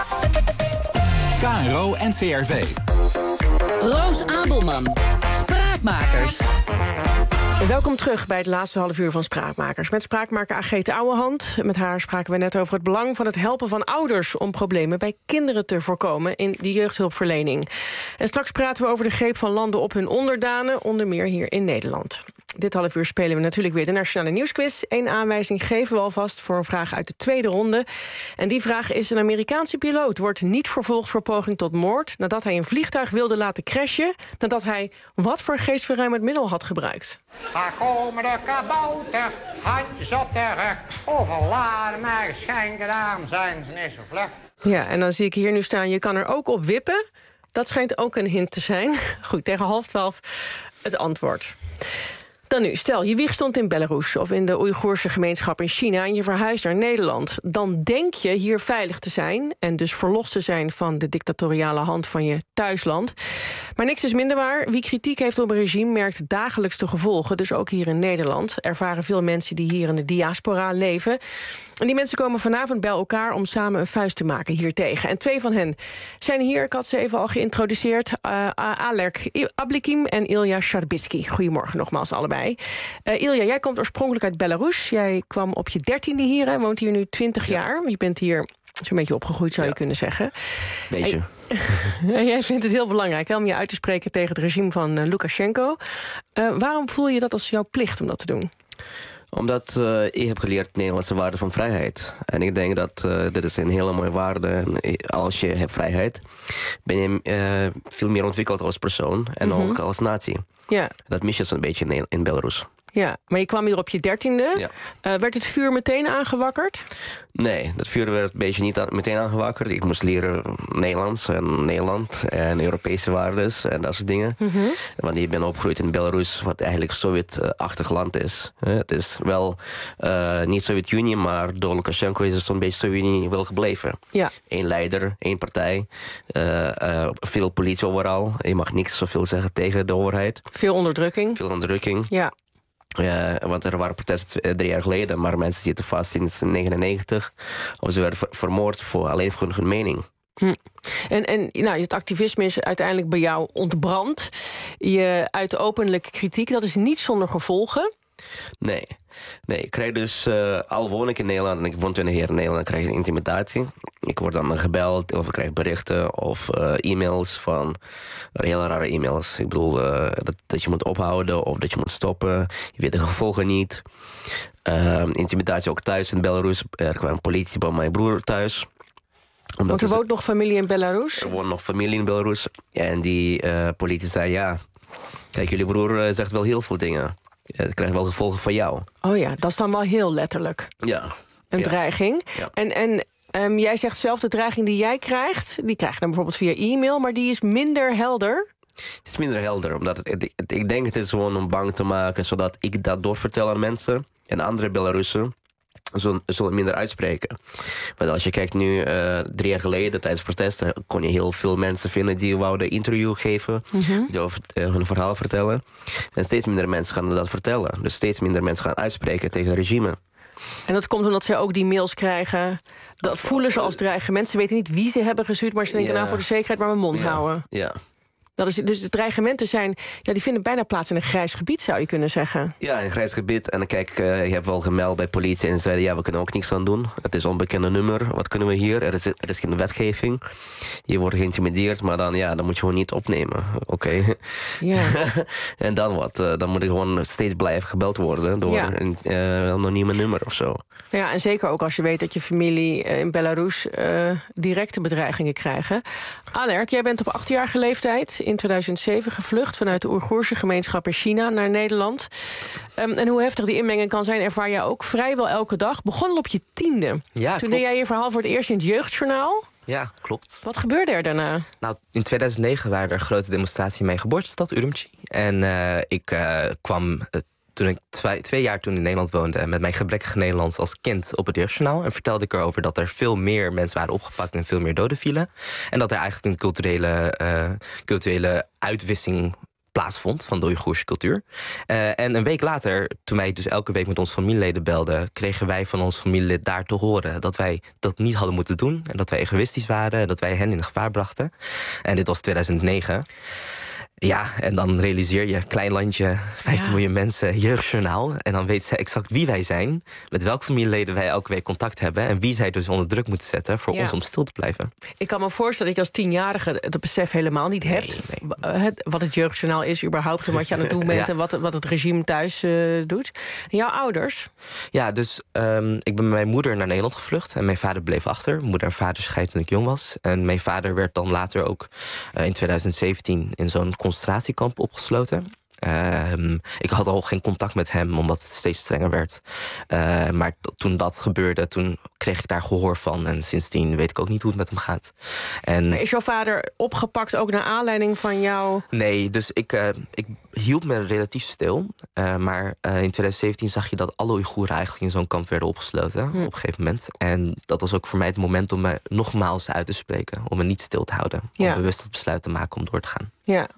K R O en C R V.
Roos Abelman. Spraakmakers.
Welkom terug bij het laatste half uur van Spraakmakers. Met spraakmaker Ageet Ouwehand. Met haar spraken we net over het belang van het helpen van ouders om problemen bij kinderen te voorkomen in de jeugdhulpverlening. En straks praten we over de greep van landen op hun onderdanen, onder meer hier in Nederland. Dit half uur spelen we natuurlijk weer de Nationale Nieuwsquiz. Eén aanwijzing geven we alvast voor een vraag uit de tweede ronde. En die vraag is: een Amerikaanse piloot wordt niet vervolgd voor poging tot moord nadat hij een vliegtuig wilde laten crashen, nadat hij wat voor geestverruimend middel had gebruikt.
Daar komen de kabouters, handjes op de rug. Overladen met geschenken, daarom zijn ze niet zo vlug.
Ja, en dan zie ik hier nu staan, je kan er ook op wippen. Dat schijnt ook een hint te zijn. Goed, tegen half twaalf het antwoord. Dan nu, stel, je wieg stond in Belarus of in de Oeigoerse gemeenschap in China en je verhuist naar Nederland. Dan denk je hier veilig te zijn en dus verlost te zijn van de dictatoriale hand van je thuisland. Maar niks is minder waar. Wie kritiek heeft op een regime merkt dagelijks de gevolgen. Dus ook hier in Nederland ervaren veel mensen die hier in de diaspora leven. En die mensen komen vanavond bij elkaar om samen een vuist te maken hiertegen. En twee van hen zijn hier, ik had ze even al geïntroduceerd. Uh, Alerk Ablikim en Ilja Sharbitsky. Goedemorgen nogmaals allebei. Uh, Ilja, jij komt oorspronkelijk uit Belarus. Jij kwam op je dertiende hier en woont hier nu twintig jaar. Je bent hier zo'n beetje opgegroeid, zou je ja. kunnen zeggen.
Beetje.
En jij vindt het heel belangrijk hè, om je uit te spreken tegen het regime van uh, Lukashenko. Uh, waarom voel je dat als jouw plicht om dat te doen?
Omdat uh, ik heb geleerd de Nederlandse waarde van vrijheid. En ik denk dat uh, dit is een hele mooie waarde. Als je hebt vrijheid, ben je uh, veel meer ontwikkeld als persoon en mm-hmm. ook als natie. Ja. Dat mis je zo'n beetje in, in Belarus.
Ja, maar je kwam hier op je dertiende. Ja. Uh, werd het vuur meteen aangewakkerd?
Nee, dat vuur werd een beetje niet aan, meteen aangewakkerd. Ik moest leren Nederlands en Nederland en Europese waardes en dat soort dingen. Mm-hmm. Want ik ben opgegroeid in Belarus, wat eigenlijk een Sovjet-achtig land is. Het is wel uh, niet Sovjet-Unie, maar door Lukashenko is het zo'n beetje Sovjet-Unie wel gebleven. Ja. Eén leider, één partij, uh, uh, veel politie overal. Je mag niks zoveel zeggen tegen de overheid.
Veel onderdrukking.
Veel onderdrukking.
Ja.
Ja, want er waren protesten drie jaar geleden, maar mensen zitten vast sinds negenennegentig. Of ze werden vermoord voor alleen voor hun mening.
Hm. En, en nou, het activisme is uiteindelijk bij jou ontbrand. Je uit openlijke kritiek, dat is niet zonder gevolgen.
Nee. Nee, ik krijg dus, uh, al woon ik in Nederland en ik woon twintig jaar in Nederland, krijg ik intimidatie. Ik word dan gebeld of ik krijg berichten of uh, e-mails van, uh, hele rare e-mails. Ik bedoel, uh, dat, dat je moet ophouden of dat je moet stoppen. Je weet de gevolgen niet. Uh, intimidatie ook thuis in Belarus. Er kwam politie bij mijn broer thuis.
Omdat Want er woont nog familie in Belarus?
Er woont nog familie in Belarus. En die uh, politie zei, ja, kijk, jullie broer uh, zegt wel heel veel dingen. Het krijgt wel gevolgen voor jou.
Oh ja, dat is dan wel heel letterlijk.
Ja.
Een
ja.
dreiging. Ja. En, en um, jij zegt zelf, de dreiging die jij krijgt, die krijg je dan bijvoorbeeld via e-mail, maar die is minder helder.
Het is minder helder, omdat het, het, het, ik denk het is gewoon om bang te maken, zodat ik dat doorvertel aan mensen en andere Belarussen. Zullen, zullen minder uitspreken. Want als je kijkt nu, uh, drie jaar geleden tijdens protesten, kon je heel veel mensen vinden die wouden interview geven, mm-hmm. die over uh, hun verhaal vertellen. En steeds minder mensen gaan dat vertellen. Dus steeds minder mensen gaan uitspreken tegen het regime.
En dat komt omdat ze ook die mails krijgen. Dat voelen ze als dreigement. Ze weten niet wie ze hebben gestuurd, maar ze denken, ja. nou, voor de zekerheid maar mijn mond
ja.
houden.
Ja.
Dat is, dus de dreigementen zijn, ja, die vinden bijna plaats in een grijs gebied, zou je kunnen zeggen.
Ja, een grijs gebied. En kijk, uh, je hebt wel gemeld bij politie en zeiden, ja, we kunnen ook niks aan doen. Het is een onbekende nummer. Wat kunnen we hier? Er is, er is geen wetgeving. Je wordt geïntimideerd, maar dan, ja, dan moet je gewoon niet opnemen. Oké. Okay.
Ja.
En dan wat? Uh, dan moet je gewoon steeds blijven gebeld worden door ja. een uh, anonieme nummer of zo.
Ja, en zeker ook als je weet dat je familie in Belarus uh, directe bedreigingen krijgen. Alerk, jij bent op achtjarige leeftijd in tweeduizend zeven gevlucht vanuit de Oeigoerse gemeenschap in China naar Nederland. Um, en hoe heftig die inmenging kan zijn, ervaar jij ook vrijwel elke dag. Begon al op je tiende.
Ja,
Toen
klopt.
deed jij je verhaal voor het eerst in het Jeugdjournaal.
Ja, klopt.
Wat gebeurde er daarna?
Nou, in tweeduizend negen waren er grote demonstraties in mijn geboortestad, Urumqi. En uh, ik uh, kwam... Uh, Toen ik twee, twee jaar toen in Nederland woonde met mijn gebrekkige Nederlands als kind op het Jeugdjournaal. En vertelde ik erover dat er veel meer mensen waren opgepakt en veel meer doden vielen. En dat er eigenlijk een culturele, uh, culturele uitwisseling plaatsvond van de Oeigoerse cultuur. Uh, en een week later, toen wij dus elke week met onze familieleden belden, kregen wij van ons familielid daar te horen dat wij dat niet hadden moeten doen. En dat wij egoïstisch waren en dat wij hen in gevaar brachten. En dit was tweeduizend negen. Ja, en dan realiseer je, klein landje, vijftien ja. miljoen mensen, Jeugdjournaal. En dan weet ze exact wie wij zijn, met welke familieleden wij elke week contact hebben en wie zij dus onder druk moeten zetten voor ja. ons om stil te blijven.
Ik kan me voorstellen dat je als tienjarige het besef helemaal niet hebt. Nee, nee. Het, wat het Jeugdjournaal is überhaupt en wat je aan het doen bent ja. en wat, wat het regime thuis uh, doet. En jouw ouders?
Ja, dus um, ik ben met mijn moeder naar Nederland gevlucht en mijn vader bleef achter. Moeder en vader scheidden toen ik jong was. En mijn vader werd dan later ook uh, in tweeduizend zeventien in zo'n concentratiekamp opgesloten. Uh, ik had al geen contact met hem, omdat het steeds strenger werd. Uh, maar t- toen dat gebeurde, toen kreeg ik daar gehoor van. En sindsdien weet ik ook niet hoe het met hem gaat. En
maar is jouw vader opgepakt ook naar aanleiding van jou?
Nee, dus ik, uh, ik hield me relatief stil. Uh, maar uh, in tweeduizend zeventien zag je dat alle Oeigoeren eigenlijk in zo'n kamp werden opgesloten. Hm. Op een gegeven moment. En dat was ook voor mij het moment om me nogmaals uit te spreken. Om me niet stil te houden. Om ja. bewust het besluit te maken om door te gaan.
Ja.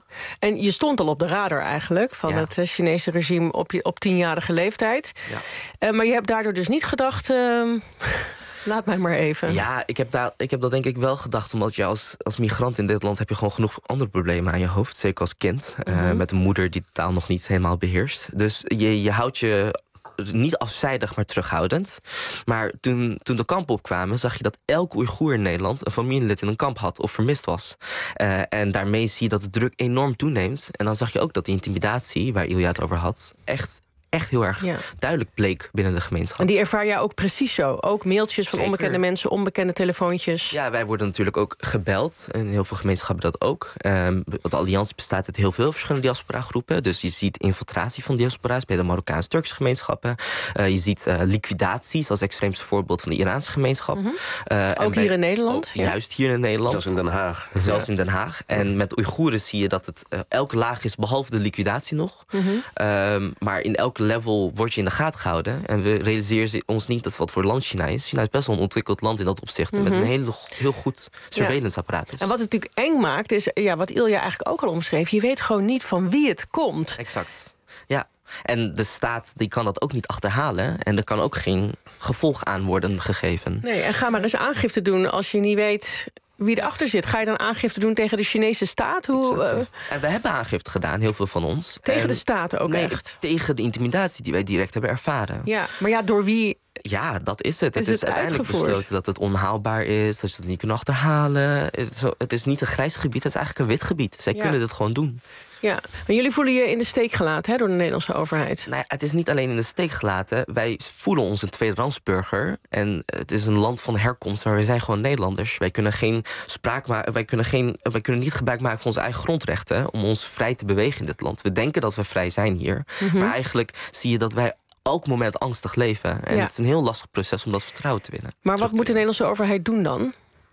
En je stond al op de radar eigenlijk van ja. het uh, Chinese regime op, je, op tienjarige leeftijd. Ja. Uh, maar je hebt daardoor dus niet gedacht... Uh, laat mij maar even.
Ja, ik heb, daar, ik heb dat denk ik wel gedacht. Omdat je als, als migrant in dit land heb je gewoon genoeg andere problemen aan je hoofd. Zeker als kind. Mm-hmm. Uh, met een moeder die de taal nog niet helemaal beheerst. Dus je, je houdt je... niet afzijdig, maar terughoudend. Maar toen, toen de kampen opkwamen, zag je dat elke Oeigoer in Nederland een familielid in een kamp had of vermist was. Uh, en daarmee zie je dat de druk enorm toeneemt. En dan zag je ook dat die intimidatie, waar Ilja het over had, echt... echt heel erg ja. duidelijk bleek binnen de gemeenschap.
En die ervaar jij ook precies zo? Ook mailtjes van Zeker. onbekende mensen, onbekende telefoontjes?
Ja, wij worden natuurlijk ook gebeld. En heel veel gemeenschappen dat ook. Um, de Alliantie bestaat uit heel veel verschillende diaspora-groepen. Dus je ziet infiltratie van diaspora's bij de Marokkaans-Turkse gemeenschappen. Uh, je ziet uh, liquidaties als extreemste voorbeeld van de Iraanse gemeenschap.
Mm-hmm. uh, ook hier in Nederland?
Ook, ja. Juist hier in Nederland.
Zelfs in Den Haag.
Zelfs ja. in Den Haag. En met Oeigoeren zie je dat het uh, elke laag is, behalve de liquidatie nog. Mm-hmm. Um, maar in elke level word je in de gaten gehouden. En we realiseren ons niet dat wat voor land China is. China is best wel een ontwikkeld land in dat opzicht. Mm-hmm. Met een heel, heel goed surveillance-apparaat.
Ja. En wat het natuurlijk eng maakt, is ja, wat Ilja eigenlijk ook al omschreef. Je weet gewoon niet van wie het komt.
Exact. Ja. En de staat die kan dat ook niet achterhalen. En er kan ook geen gevolg aan worden gegeven.
Nee, en ga maar eens aangifte doen als je niet weet wie erachter zit. Ga je dan aangifte doen tegen de Chinese staat? Hoe, uh...
En we hebben aangifte gedaan, heel veel van ons.
Tegen
en
de staat ook
nee,
echt?
Tegen de intimidatie die wij direct hebben ervaren.
Ja, maar ja, door wie?
Ja, dat is het.
Is
het is
het
uiteindelijk besloten dat het onhaalbaar is. Dat ze het niet kunnen achterhalen. Het is, het is niet een grijs gebied, het is eigenlijk een wit gebied. Zij ja. kunnen dit gewoon doen.
Ja, maar jullie voelen je in de steek gelaten hè, door de Nederlandse overheid.
Nou ja, het is niet alleen in de steek gelaten. Wij voelen ons een tweederandsburger. En het is een land van herkomst, maar wij zijn gewoon Nederlanders. Wij kunnen, geen spraak ma- wij kunnen, geen, wij kunnen niet gebruik maken van onze eigen grondrechten om ons vrij te bewegen in dit land. We denken dat we vrij zijn hier. Mm-hmm. Maar eigenlijk zie je dat wij elk moment angstig leven. En ja. het is een heel lastig proces om dat vertrouwen te winnen.
Maar wat moet de Nederlandse overheid doen dan?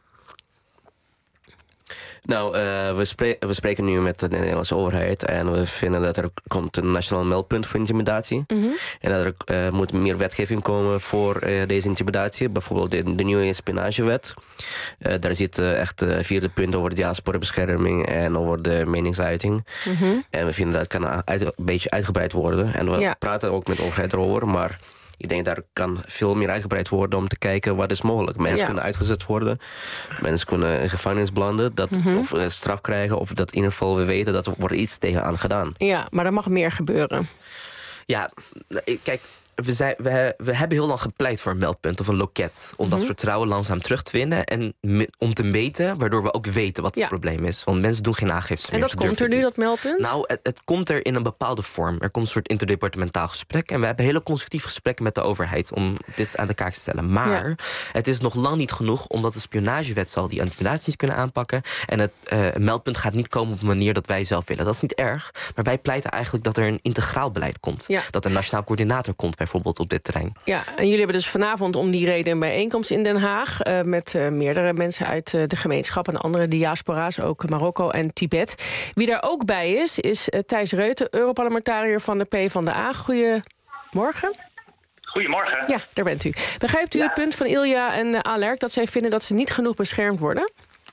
Nou, uh, we, spre- we spreken nu met de Nederlandse overheid en we vinden dat er komt een nationaal meldpunt voor intimidatie. Mm-hmm. En dat er uh, moet meer wetgeving komen voor uh, deze intimidatie. Bijvoorbeeld de, de nieuwe spionagewet. Uh, daar zit uh, echt uh, vierde punt over de diasporabescherming en over de meningsuiting. Mm-hmm. En we vinden dat kan uit, een beetje uitgebreid worden. En we ja. praten ook met de overheid erover, maar ik denk daar kan veel meer uitgebreid worden om te kijken wat is mogelijk. Mensen ja. kunnen uitgezet worden. Mensen kunnen in gevangenis belanden. Dat, mm-hmm. Of uh, straf krijgen. Of dat in ieder geval we weten dat er wordt iets tegenaan gedaan.
Ja, maar er mag meer gebeuren.
Ja, kijk, we, zijn, we, we hebben heel lang gepleit voor een meldpunt of een loket. Om mm-hmm. dat vertrouwen langzaam terug te winnen. En me, om te meten, waardoor we ook weten wat ja. het probleem is. Want mensen doen geen aangifte meer.
En dat komt er nu, dat meldpunt?
Nou, het, het komt er in een bepaalde vorm. Er komt een soort interdepartementaal gesprek. En we hebben hele constructieve gesprekken met de overheid om dit aan de kaak te stellen. Maar ja. het is nog lang niet genoeg, omdat de spionagewet zal die intimidaties kunnen aanpakken. En het uh, meldpunt gaat niet komen op een manier dat wij zelf willen. Dat is niet erg. Maar wij pleiten eigenlijk dat er een integraal beleid komt. Ja. Dat er een nationaal coördinator komt, bijvoorbeeld op dit terrein.
Ja, en jullie hebben dus vanavond om die reden een bijeenkomst in Den Haag Uh, met uh, meerdere mensen uit uh, de gemeenschap en andere diaspora's, ook Marokko en Tibet. Wie daar ook bij is, is uh, Thijs Reuten, Europarlementariër van de PvdA. Goedemorgen.
Goedemorgen.
Ja, daar bent u. Begrijpt u ja. het punt van Ilja en uh, Alerk dat zij vinden dat ze niet genoeg beschermd worden?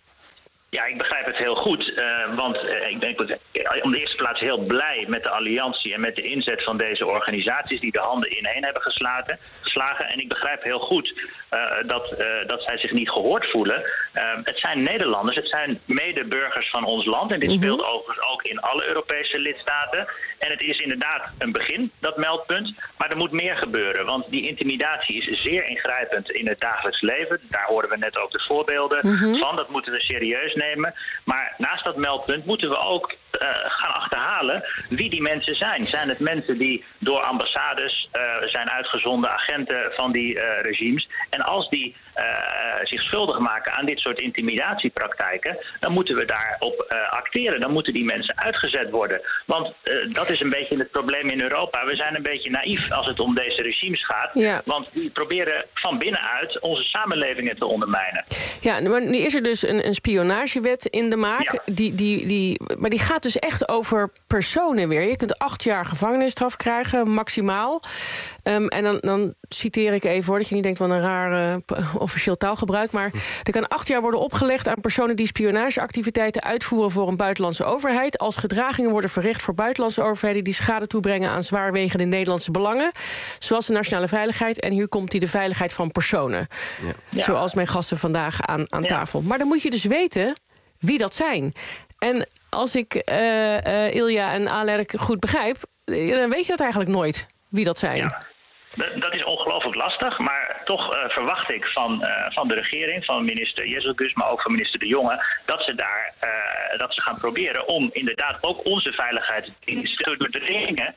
Ja, ik begrijp het heel goed. Uh, want uh, ik ben om de eerste plaats heel blij met de alliantie en met de inzet van deze organisaties die de handen ineen hebben geslagen. geslagen. En ik begrijp heel goed uh, dat, uh, dat zij zich niet gehoord voelen. Uh, het zijn Nederlanders, het zijn medeburgers van ons land. En dit mm-hmm. speelt overigens ook in alle Europese lidstaten. En het is inderdaad een begin, dat meldpunt. Maar er moet meer gebeuren. Want die intimidatie is zeer ingrijpend in het dagelijks leven. Daar hoorden we net ook de voorbeelden mm-hmm. van. Dat moeten we serieus nemen. Maar naast dat meldpunt moeten we ook uh, gaan achterhalen wie die mensen zijn. Zijn het mensen die door ambassades uh, zijn uitgezonden, agenten van die uh, regimes? En als die uh, zich schuldig maken aan dit soort intimidatiepraktijken, dan moeten we daarop uh, acteren. Dan moeten die mensen uitgezet worden. Want uh, dat is een beetje het probleem in Europa. We zijn een beetje naïef als het om deze regimes gaat. Ja. Want die proberen van binnenuit onze samenlevingen te ondermijnen.
Ja, maar nu is er dus een, een spionagewet in de maak. Ja. Die, die, die, maar die gaat dus echt over personen weer. Je kunt acht jaar gevangenisstraf krijgen, maximaal. Um, en dan, dan citeer ik even, hoor, dat je niet denkt van een raar uh, officieel taalgebruik. Maar er kan acht jaar worden opgelegd aan personen die spionageactiviteiten uitvoeren voor een buitenlandse overheid. Als gedragingen worden verricht voor buitenlandse overheden die schade toebrengen aan zwaarwegende Nederlandse belangen. Zoals de nationale veiligheid. En hier komt die de veiligheid van personen. Ja. Zoals mijn gasten vandaag aan, aan tafel. Ja. Maar dan moet je dus weten wie dat zijn. En als ik uh, uh, Ilja en Alerk goed begrijp, dan weet je dat eigenlijk nooit, wie dat zijn.
Ja. Dat is ongelooflijk lastig, maar toch uh, verwacht ik van, uh, van de regering, van minister Jezelgus, maar ook van minister De Jonge, dat ze daar uh, dat ze gaan proberen om inderdaad ook onze veiligheidsdiensten te doordringen.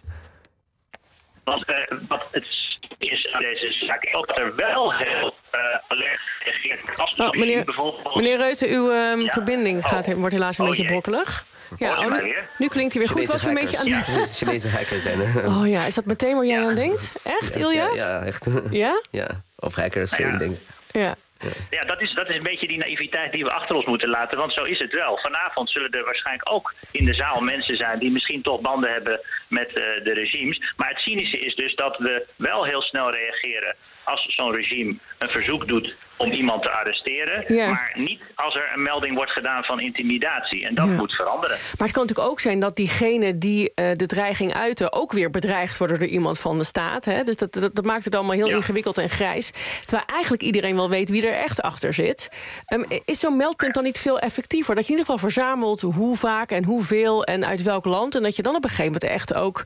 Want uh, wat het is aan deze zaak ook dat er wel heel uh, alert gereageerd.
Oh, meneer, meneer Reuten, uw uh, ja? verbinding gaat, wordt helaas een
oh,
beetje
jee.
brokkelig. Ja,
oh,
nu, nu klinkt hij weer goed. Was een beetje aan...
ja, Chinese hackers zijn er.
Oh ja, is dat meteen waar jij ja. aan denkt? Echt, Ilja?
Ja, ja, echt.
Ja?
Ja, of hackers,
ja.
ik denk.
Ja.
Ja, dat is, dat is een beetje die naïviteit die we achter ons moeten laten. Want zo is het wel. Vanavond zullen er waarschijnlijk ook in de zaal mensen zijn die misschien toch banden hebben met uh, de regimes. Maar het cynische is dus dat we wel heel snel reageren als zo'n regime een verzoek doet om iemand te arresteren. Ja. Maar niet als er een melding wordt gedaan van intimidatie. En dat ja. moet veranderen. Maar
het kan natuurlijk ook zijn dat diegene die uh, de dreiging uiten ook weer bedreigd worden door iemand van de staat. Hè? Dus dat, dat, dat maakt het allemaal heel ja. ingewikkeld en grijs. Terwijl eigenlijk iedereen wel weet wie er echt achter zit. Um, is zo'n meldpunt dan niet veel effectiever? Dat je in ieder geval verzamelt hoe vaak en hoeveel en uit welk land. En dat je dan op een gegeven moment echt ook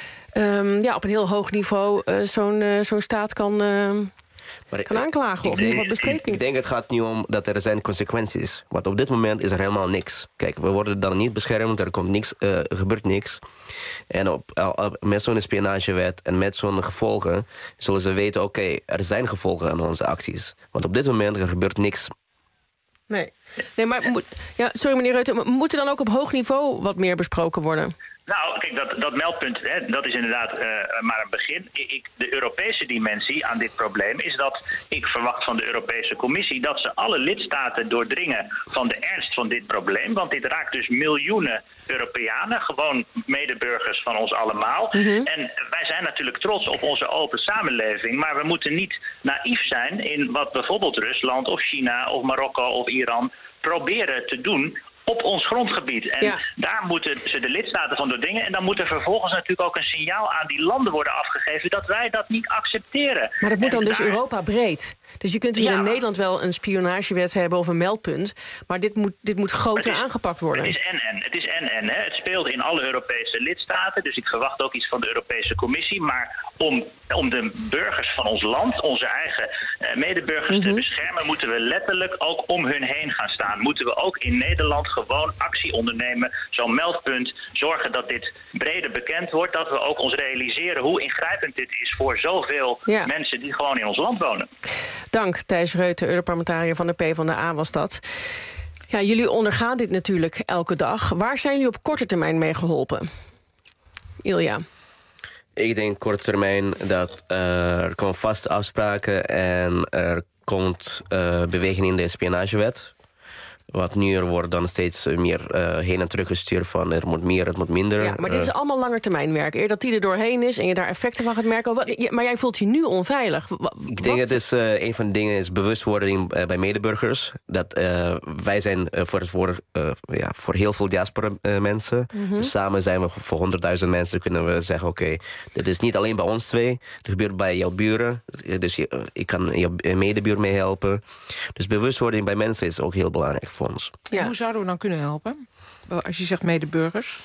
Um, ja, op een heel hoog niveau uh, zo'n uh, zo'n staat kan, uh, maar kan ik, aanklagen. Ik of in ieder geval bespreking.
Ik denk het gaat nu om dat er zijn consequenties. Want op dit moment is er helemaal niks. Kijk, we worden dan niet beschermd, er komt niks, uh, gebeurt niks. En op, uh, met zo'n spionagewet en met zo'n gevolgen zullen ze weten, oké, okay, er zijn gevolgen aan onze acties. Want op dit moment er gebeurt niks.
Nee, nee maar moet, ja, sorry meneer Reuten, moet er dan ook op hoog niveau wat meer besproken worden?
Nou, kijk, dat, dat meldpunt, hè, dat is inderdaad uh, maar een begin. Ik, de Europese dimensie aan dit probleem is dat ik verwacht van de Europese Commissie dat ze alle lidstaten doordringen van de ernst van dit probleem. Want dit raakt dus miljoenen Europeanen, gewoon medeburgers van ons allemaal. Mm-hmm. En wij zijn natuurlijk trots op onze open samenleving, maar we moeten niet naïef zijn in wat bijvoorbeeld Rusland of China of Marokko of Iran proberen te doen op ons grondgebied. En ja. daar moeten ze de lidstaten van doordringen. En dan moet er vervolgens natuurlijk ook een signaal aan die landen worden afgegeven dat wij dat niet accepteren.
Maar dat moet dan
en
dus
daar...
Europa breed. Dus je kunt hier ja. in Nederland wel een spionagewet hebben of een meldpunt. Maar dit moet, dit moet groter is, aangepakt worden.
Het is en-en. Het is en-en. Hè. Het speelt in alle Europese lidstaten. Dus ik verwacht ook iets van de Europese Commissie. Maar om, om de burgers van ons land, onze eigen uh, medeburgers mm-hmm. te beschermen, moeten we letterlijk ook om hun heen gaan staan. Moeten we ook in Nederland gewoon actie ondernemen. Zo'n meldpunt. Zorgen dat dit breder bekend wordt. Dat we ook ons realiseren hoe ingrijpend dit is voor zoveel ja. mensen die gewoon in ons land wonen.
Dank, Thijs Reuten, Europarlementariër van de PvdA was dat. Ja, jullie ondergaan dit natuurlijk elke dag. Waar zijn jullie op korte termijn mee geholpen? Ilja.
Ik denk korte termijn dat uh, er komen vaste afspraken en er komt uh, beweging in de spionagewet. Wat nu er wordt dan steeds meer uh, heen en terug gestuurd van er moet meer, het moet minder.
Ja, maar dit is allemaal langetermijnwerk. Eer dat die er doorheen is en je daar effecten van gaat merken. Wat, maar jij voelt je nu onveilig. Wat?
Ik denk dat is, uh, een van de dingen is bewustwording uh, bij medeburgers. Dat uh, wij zijn uh, voor, voor, uh, ja, voor heel veel diaspora uh, mensen. Mm-hmm. Dus samen zijn we voor honderdduizend mensen kunnen we zeggen oké, okay, dit is niet alleen bij ons twee. Het gebeurt bij jouw buren. Dus je, uh, ik kan jouw medebuur mee helpen. Dus bewustwording bij mensen is ook heel belangrijk.
Ja. Hoe zouden we dan kunnen helpen? Als je zegt medeburgers.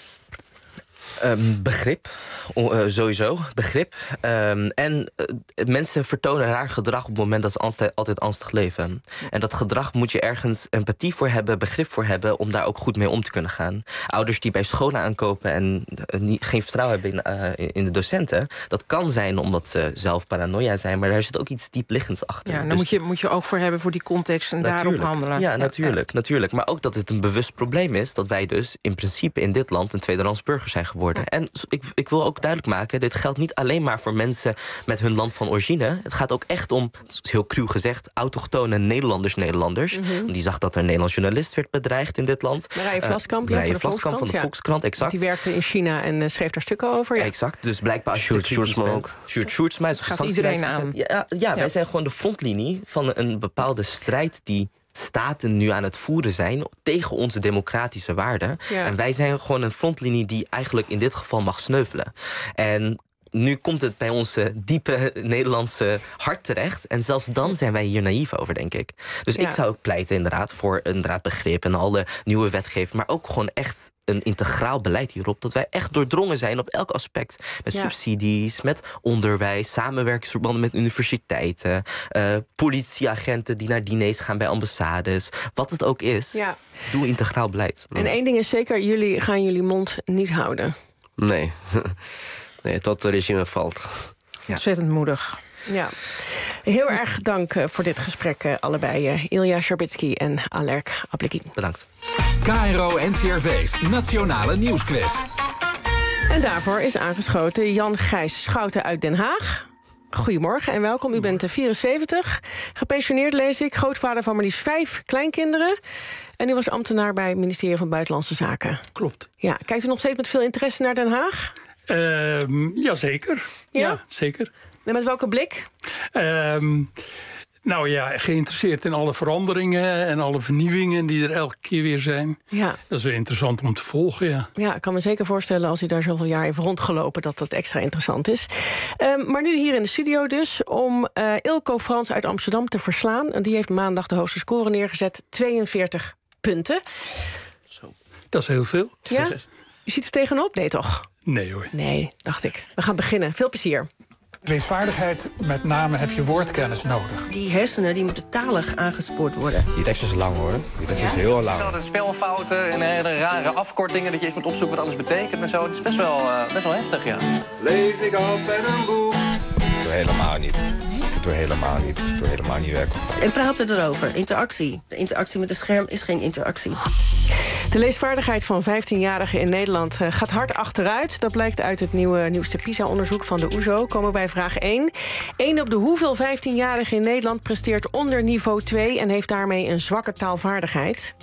Um, begrip, uh, sowieso, begrip. Um, en uh, mensen vertonen raar gedrag op het moment dat ze altijd, altijd angstig leven. En dat gedrag moet je ergens empathie voor hebben, begrip voor hebben, om daar ook goed mee om te kunnen gaan. Ouders die bij scholen aankopen en uh, niet, geen vertrouwen hebben in, uh, in de docenten, dat kan zijn omdat ze zelf paranoia zijn, maar daar zit ook iets diepliggends achter.
Ja, dan
dus,
moet je, moet je ook voor hebben voor die context en daarop handelen.
Ja, ja, natuurlijk, natuurlijk. Maar ook dat het een bewust probleem is dat wij dus in principe in dit land een tweederangs burger zijn geworden. worden. En ik, ik wil ook duidelijk maken, dit geldt niet alleen maar voor mensen met hun land van origine. Het gaat ook echt om, het is heel cru gezegd, autochtone Nederlanders, Nederlanders. Mm-hmm. Die zag dat er een Nederlands journalist werd bedreigd in dit land.
Marije Vlaskamp, uh,
ja, Marije Vlaskamp van de Volkskrant, exact.
Die werkte in China en uh, schreef daar stukken over. Ja.
Exact, dus blijkbaar als je Sjoerd Sjoerdsma ook. Sjoerd Sjoerdsma is
gaat iedereen aan.
Ja, ja, ja, wij zijn gewoon de frontlinie van een bepaalde strijd die staten nu aan het voeren zijn tegen onze democratische waarden. Ja. En wij zijn gewoon een frontlinie die eigenlijk in dit geval mag sneuvelen. En nu komt het bij onze diepe Nederlandse hart terecht. En zelfs dan zijn wij hier naïef over, denk ik. Dus ja. ik zou ook pleiten inderdaad voor inderdaad begrip en alle nieuwe wetgeving. Maar ook gewoon echt een integraal beleid hierop. Dat wij echt doordrongen zijn op elk aspect. Met ja. subsidies, met onderwijs, samenwerkingsverbanden met universiteiten, uh, politieagenten die naar diners gaan bij ambassades. Wat het ook is, ja. doe integraal beleid.
En één ding is zeker, jullie gaan jullie mond niet houden.
Nee. Nee, tot het regime valt.
Ja. Ontzettend moedig.
Ja. Heel erg dank voor dit gesprek, allebei. Ilja Sharbitsky en Alerk Ableki.
Bedankt.
K R O N C R V's Nationale Nieuwsquiz.
En daarvoor is aangeschoten Jan Gijs Schouten uit Den Haag. Goedemorgen en welkom. U bent vierenzeventig, gepensioneerd lees ik, grootvader van maar liefst vijf kleinkinderen. En u was ambtenaar bij het ministerie van Buitenlandse Zaken.
Klopt.
Ja, kijkt u nog steeds met veel interesse naar Den Haag?
Uh, jazeker. Ja? ja, zeker.
En met welke blik?
Uh, nou ja, geïnteresseerd in alle veranderingen en alle vernieuwingen die er elke keer weer zijn. Ja. Dat is wel interessant om te volgen, ja.
Ja, ik kan me zeker voorstellen als u daar zoveel jaar heeft rondgelopen dat dat extra interessant is. Uh, maar nu hier in de studio dus om uh, Ilko Frans uit Amsterdam te verslaan. En die heeft maandag de hoogste score neergezet, tweeënveertig punten.
Zo. Dat is heel veel.
Ja? U ziet er tegenop? Nee, toch?
Nee hoor.
Nee, dacht ik. We gaan beginnen. Veel plezier.
Leesvaardigheid, met name heb je woordkennis nodig.
Die hersenen die moeten talig aangespoord worden.
Die tekst is lang hoor. Die tekst ja? is heel lang.
Er zijn altijd spelfouten en hele rare afkortingen dat je eens moet opzoeken wat alles betekent en zo. Het is best wel, uh, best wel heftig, ja.
Lees ik op met een boek. Ik doe helemaal niet. Ik doe helemaal niet. Ik doe helemaal niet werk.
En praten erover. Interactie. De interactie met het scherm is geen interactie.
De leesvaardigheid van vijftienjarigen in Nederland gaat hard achteruit. Dat blijkt uit het nieuwe, nieuwste PISA-onderzoek van de O E S O. Komen we bij vraag één. Eén op de hoeveel vijftienjarigen in Nederland presteert onder niveau twee... en heeft daarmee een zwakke taalvaardigheid?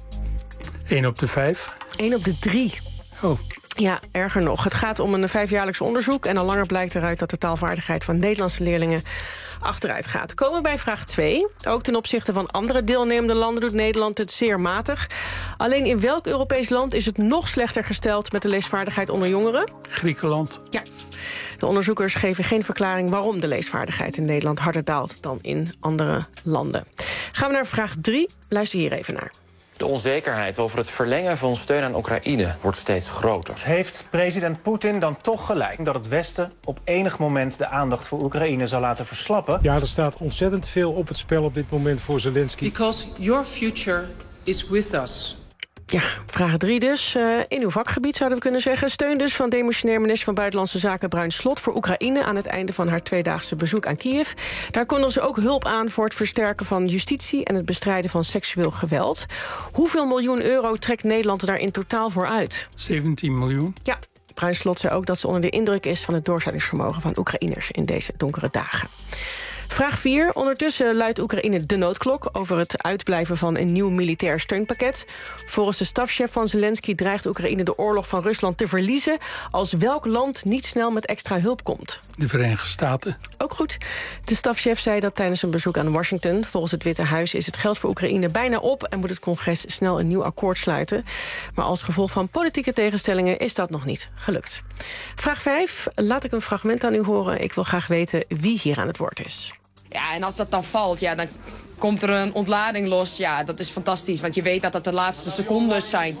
Eén op de vijf.
Eén op de drie.
Oh.
Ja, erger nog. Het gaat om een vijfjaarlijks onderzoek... en al langer blijkt eruit dat de taalvaardigheid van Nederlandse leerlingen achteruit gaat. Komen we bij vraag twee. Ook ten opzichte van andere deelnemende landen doet Nederland het zeer matig. Alleen in welk Europees land is het nog slechter gesteld met de leesvaardigheid onder jongeren?
Griekenland.
Ja. De onderzoekers geven geen verklaring waarom de leesvaardigheid in Nederland harder daalt dan in andere landen. Gaan we naar vraag drie. Luister hier even naar.
De onzekerheid over het verlengen van steun aan Oekraïne wordt steeds groter.
Heeft president Poetin dan toch gelijk dat het Westen op enig moment de aandacht voor Oekraïne zal laten verslappen?
Ja, er staat ontzettend veel op het spel op dit moment voor Zelensky.
Because your future is with us.
Ja, vraag drie dus. Uh, in uw vakgebied zouden we kunnen zeggen. Steun dus van demissionair minister van Buitenlandse Zaken Bruin Slot voor Oekraïne aan het einde van haar tweedaagse bezoek aan Kiev. Daar kondigde ze ook hulp aan voor het versterken van justitie en het bestrijden van seksueel geweld. Hoeveel miljoen euro trekt Nederland daar in totaal voor uit?
zeventien miljoen.
Ja, Bruin Slot zei ook dat ze onder de indruk is van het doorzettingsvermogen van Oekraïners in deze donkere dagen. Vraag vier. Ondertussen luidt Oekraïne de noodklok over het uitblijven van een nieuw militair steunpakket. Volgens de stafchef van Zelensky dreigt Oekraïne de oorlog van Rusland te verliezen als welk land niet snel met extra hulp komt.
De Verenigde Staten.
Ook goed. De stafchef zei dat tijdens een bezoek aan Washington. Volgens het Witte Huis is het geld voor Oekraïne bijna op en moet het congres snel een nieuw akkoord sluiten. Maar als gevolg van politieke tegenstellingen is dat nog niet gelukt. Vraag vijf. Laat ik een fragment aan u horen. Ik wil graag weten wie hier aan het woord is.
Ja, en als dat dan valt, ja, dan komt er een ontlading los. Ja, dat is fantastisch, want je weet dat dat de laatste secondes zijn.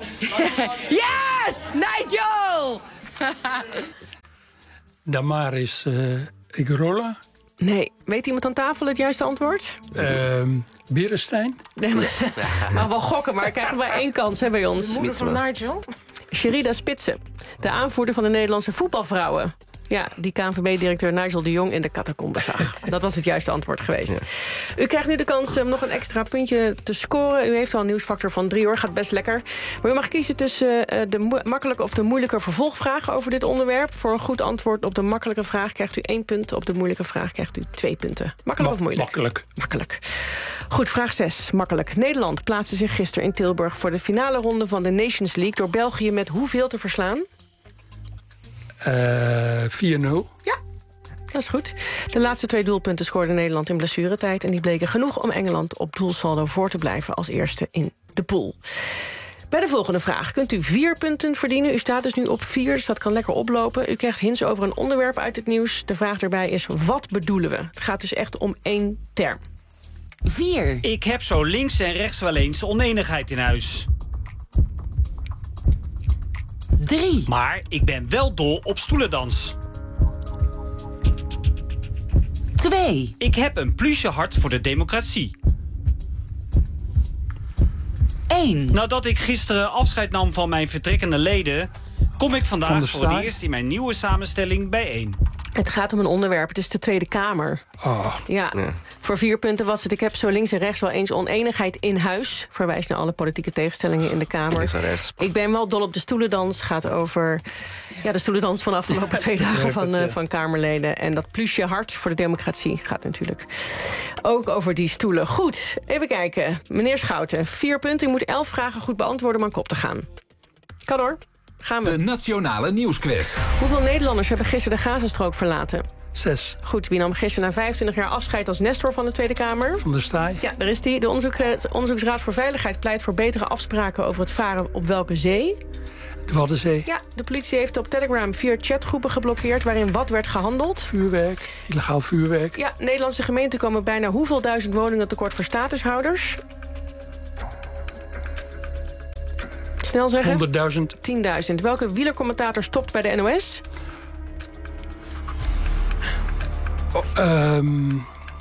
Yes! Nigel!
Damaris uh, Igrola.
Nee, weet iemand aan tafel het juiste antwoord?
Uh, Berestein.
Nee, maar, maar wel gokken, maar ik krijg maar één kans hè, bij ons.
De moeder van Nigel.
Sherida Spitsen, de aanvoerder van de Nederlandse voetbalvrouwen. Ja, die K N V B-directeur Nigel de Jong in de catacombe zag. Dat was het juiste antwoord geweest. Ja. U krijgt nu de kans om nog een extra puntje te scoren. U heeft al een nieuwsfactor van drie, hoor. Gaat best lekker. Maar u mag kiezen tussen uh, de mo- makkelijke of de moeilijke vervolgvraag over dit onderwerp. Voor een goed antwoord op de makkelijke vraag krijgt u één punt. Op de moeilijke vraag krijgt u twee punten. Makkelijk Ma- of moeilijk?
Makkelijk.
Makkelijk. Goed, vraag zes. Makkelijk. Nederland plaatste zich gisteren in Tilburg voor de finale ronde van de Nations League door België met hoeveel te verslaan?
Uh, vier nul.
Ja, dat is goed. De laatste twee doelpunten scoorde Nederland in blessuretijd en die bleken genoeg om Engeland op doelsaldo voor te blijven als eerste in de pool. Bij de volgende vraag kunt u vier punten verdienen. U staat dus nu op vier, dus dat kan lekker oplopen. U krijgt hints over een onderwerp uit het nieuws. De vraag daarbij is, wat bedoelen we? Het gaat dus echt om één term.
vier.
Ik heb zo links en rechts wel eens onenigheid in huis.
drie.
Maar ik ben wel dol op stoelendans.
twee.
Ik heb een pluche hart voor de democratie.
één.
Nadat ik gisteren afscheid nam van mijn vertrekkende leden, kom ik vandaag
van de
voor het eerst in mijn nieuwe samenstelling bijeen.
Het gaat om een onderwerp, het is de Tweede Kamer.
Oh.
Ja, ja, voor vier punten was het... ik heb zo links en rechts wel eens oneenigheid in huis. Verwijst naar alle politieke tegenstellingen in de Kamer. Ik ben wel dol op de stoelendans. Gaat over ja, de stoelendans van de afgelopen twee dagen van, uh, van Kamerleden. En dat plusje hart voor de democratie gaat natuurlijk ook over die stoelen. Goed, even kijken. Meneer Schouten, vier punten. U moet elf vragen goed beantwoorden om aan kop te gaan. Kan hoor. Gaan we.
De Nationale Nieuwsquiz.
Hoeveel Nederlanders hebben gisteren de Gazastrook verlaten?
Zes.
Goed, wie nam gisteren na vijfentwintig jaar afscheid als Nestor van de Tweede Kamer?
Van der Staaij.
Ja, daar is die. De onderzoek, Onderzoeksraad voor Veiligheid pleit voor betere afspraken over het varen op welke zee?
De Waddenzee.
Ja, de politie heeft op Telegram vier chatgroepen geblokkeerd waarin wat werd gehandeld.
Vuurwerk, illegaal vuurwerk.
Ja, Nederlandse gemeenten komen bijna hoeveel duizend woningen tekort voor statushouders? Snel zeggen.
honderdduizend.
tienduizend. Welke wielercommentator stopt bij de N O S?
Oh, um,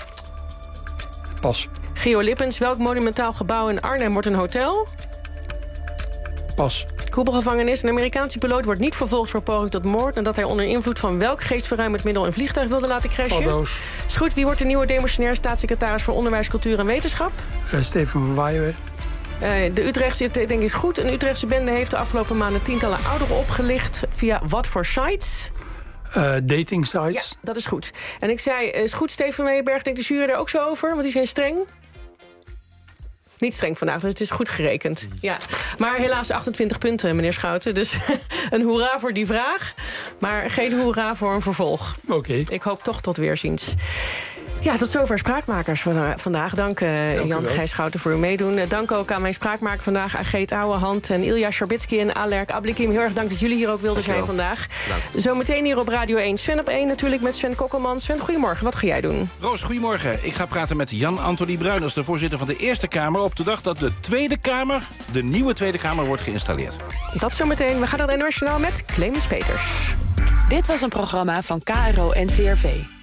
pas.
Geo Lippens. Welk monumentaal gebouw in Arnhem wordt een hotel?
Pas.
Koepelgevangenis. Een Amerikaanse piloot wordt niet vervolgd voor poging tot moord nadat hij onder invloed van welk geestverruimend middel een vliegtuig wilde laten crashen?
Paddo's.
Is goed. Wie wordt de nieuwe demissionair staatssecretaris voor Onderwijs, Cultuur en Wetenschap?
Uh, Steven van Waaien.
Uh, de Utrechtse, denk ik, is goed. Een Utrechtse bende heeft de afgelopen maanden tientallen ouderen opgelicht. Via wat voor sites?
Uh, dating sites.
Ja, dat is goed. En ik zei, is goed, Steven Meijenberg, denkt de jury er ook zo over? Want die zijn streng. Niet streng vandaag, dus het is goed gerekend. Ja. Maar helaas achtentwintig punten, meneer Schouten. Dus een hoera voor die vraag. Maar geen hoera voor een vervolg.
Oké. Okay.
Ik hoop toch tot weerziens. Ja, tot zover Spraakmakers vandaag. Dank, uh, Dank Jan Gijs Schouten voor uw meedoen. Dank ook aan mijn spraakmaker vandaag, Ageet Ouwehand en Ilja Sharbitski en Alerk Ablikim. Heel erg dank dat jullie hier ook wilden zijn vandaag. Dank. Zometeen hier op Radio één. Sven op één natuurlijk met Sven Kokkelman. Sven, goedemorgen. Wat ga jij doen?
Roos, goedemorgen. Ik ga praten met Jan-Anthony Bruiners, de voorzitter van de Eerste Kamer, op de dag dat de Tweede Kamer, de nieuwe Tweede Kamer, wordt geïnstalleerd.
Dat zometeen. We gaan naar het Nationaal met Clemens Peters.
Dit was een programma van K R O N C R V.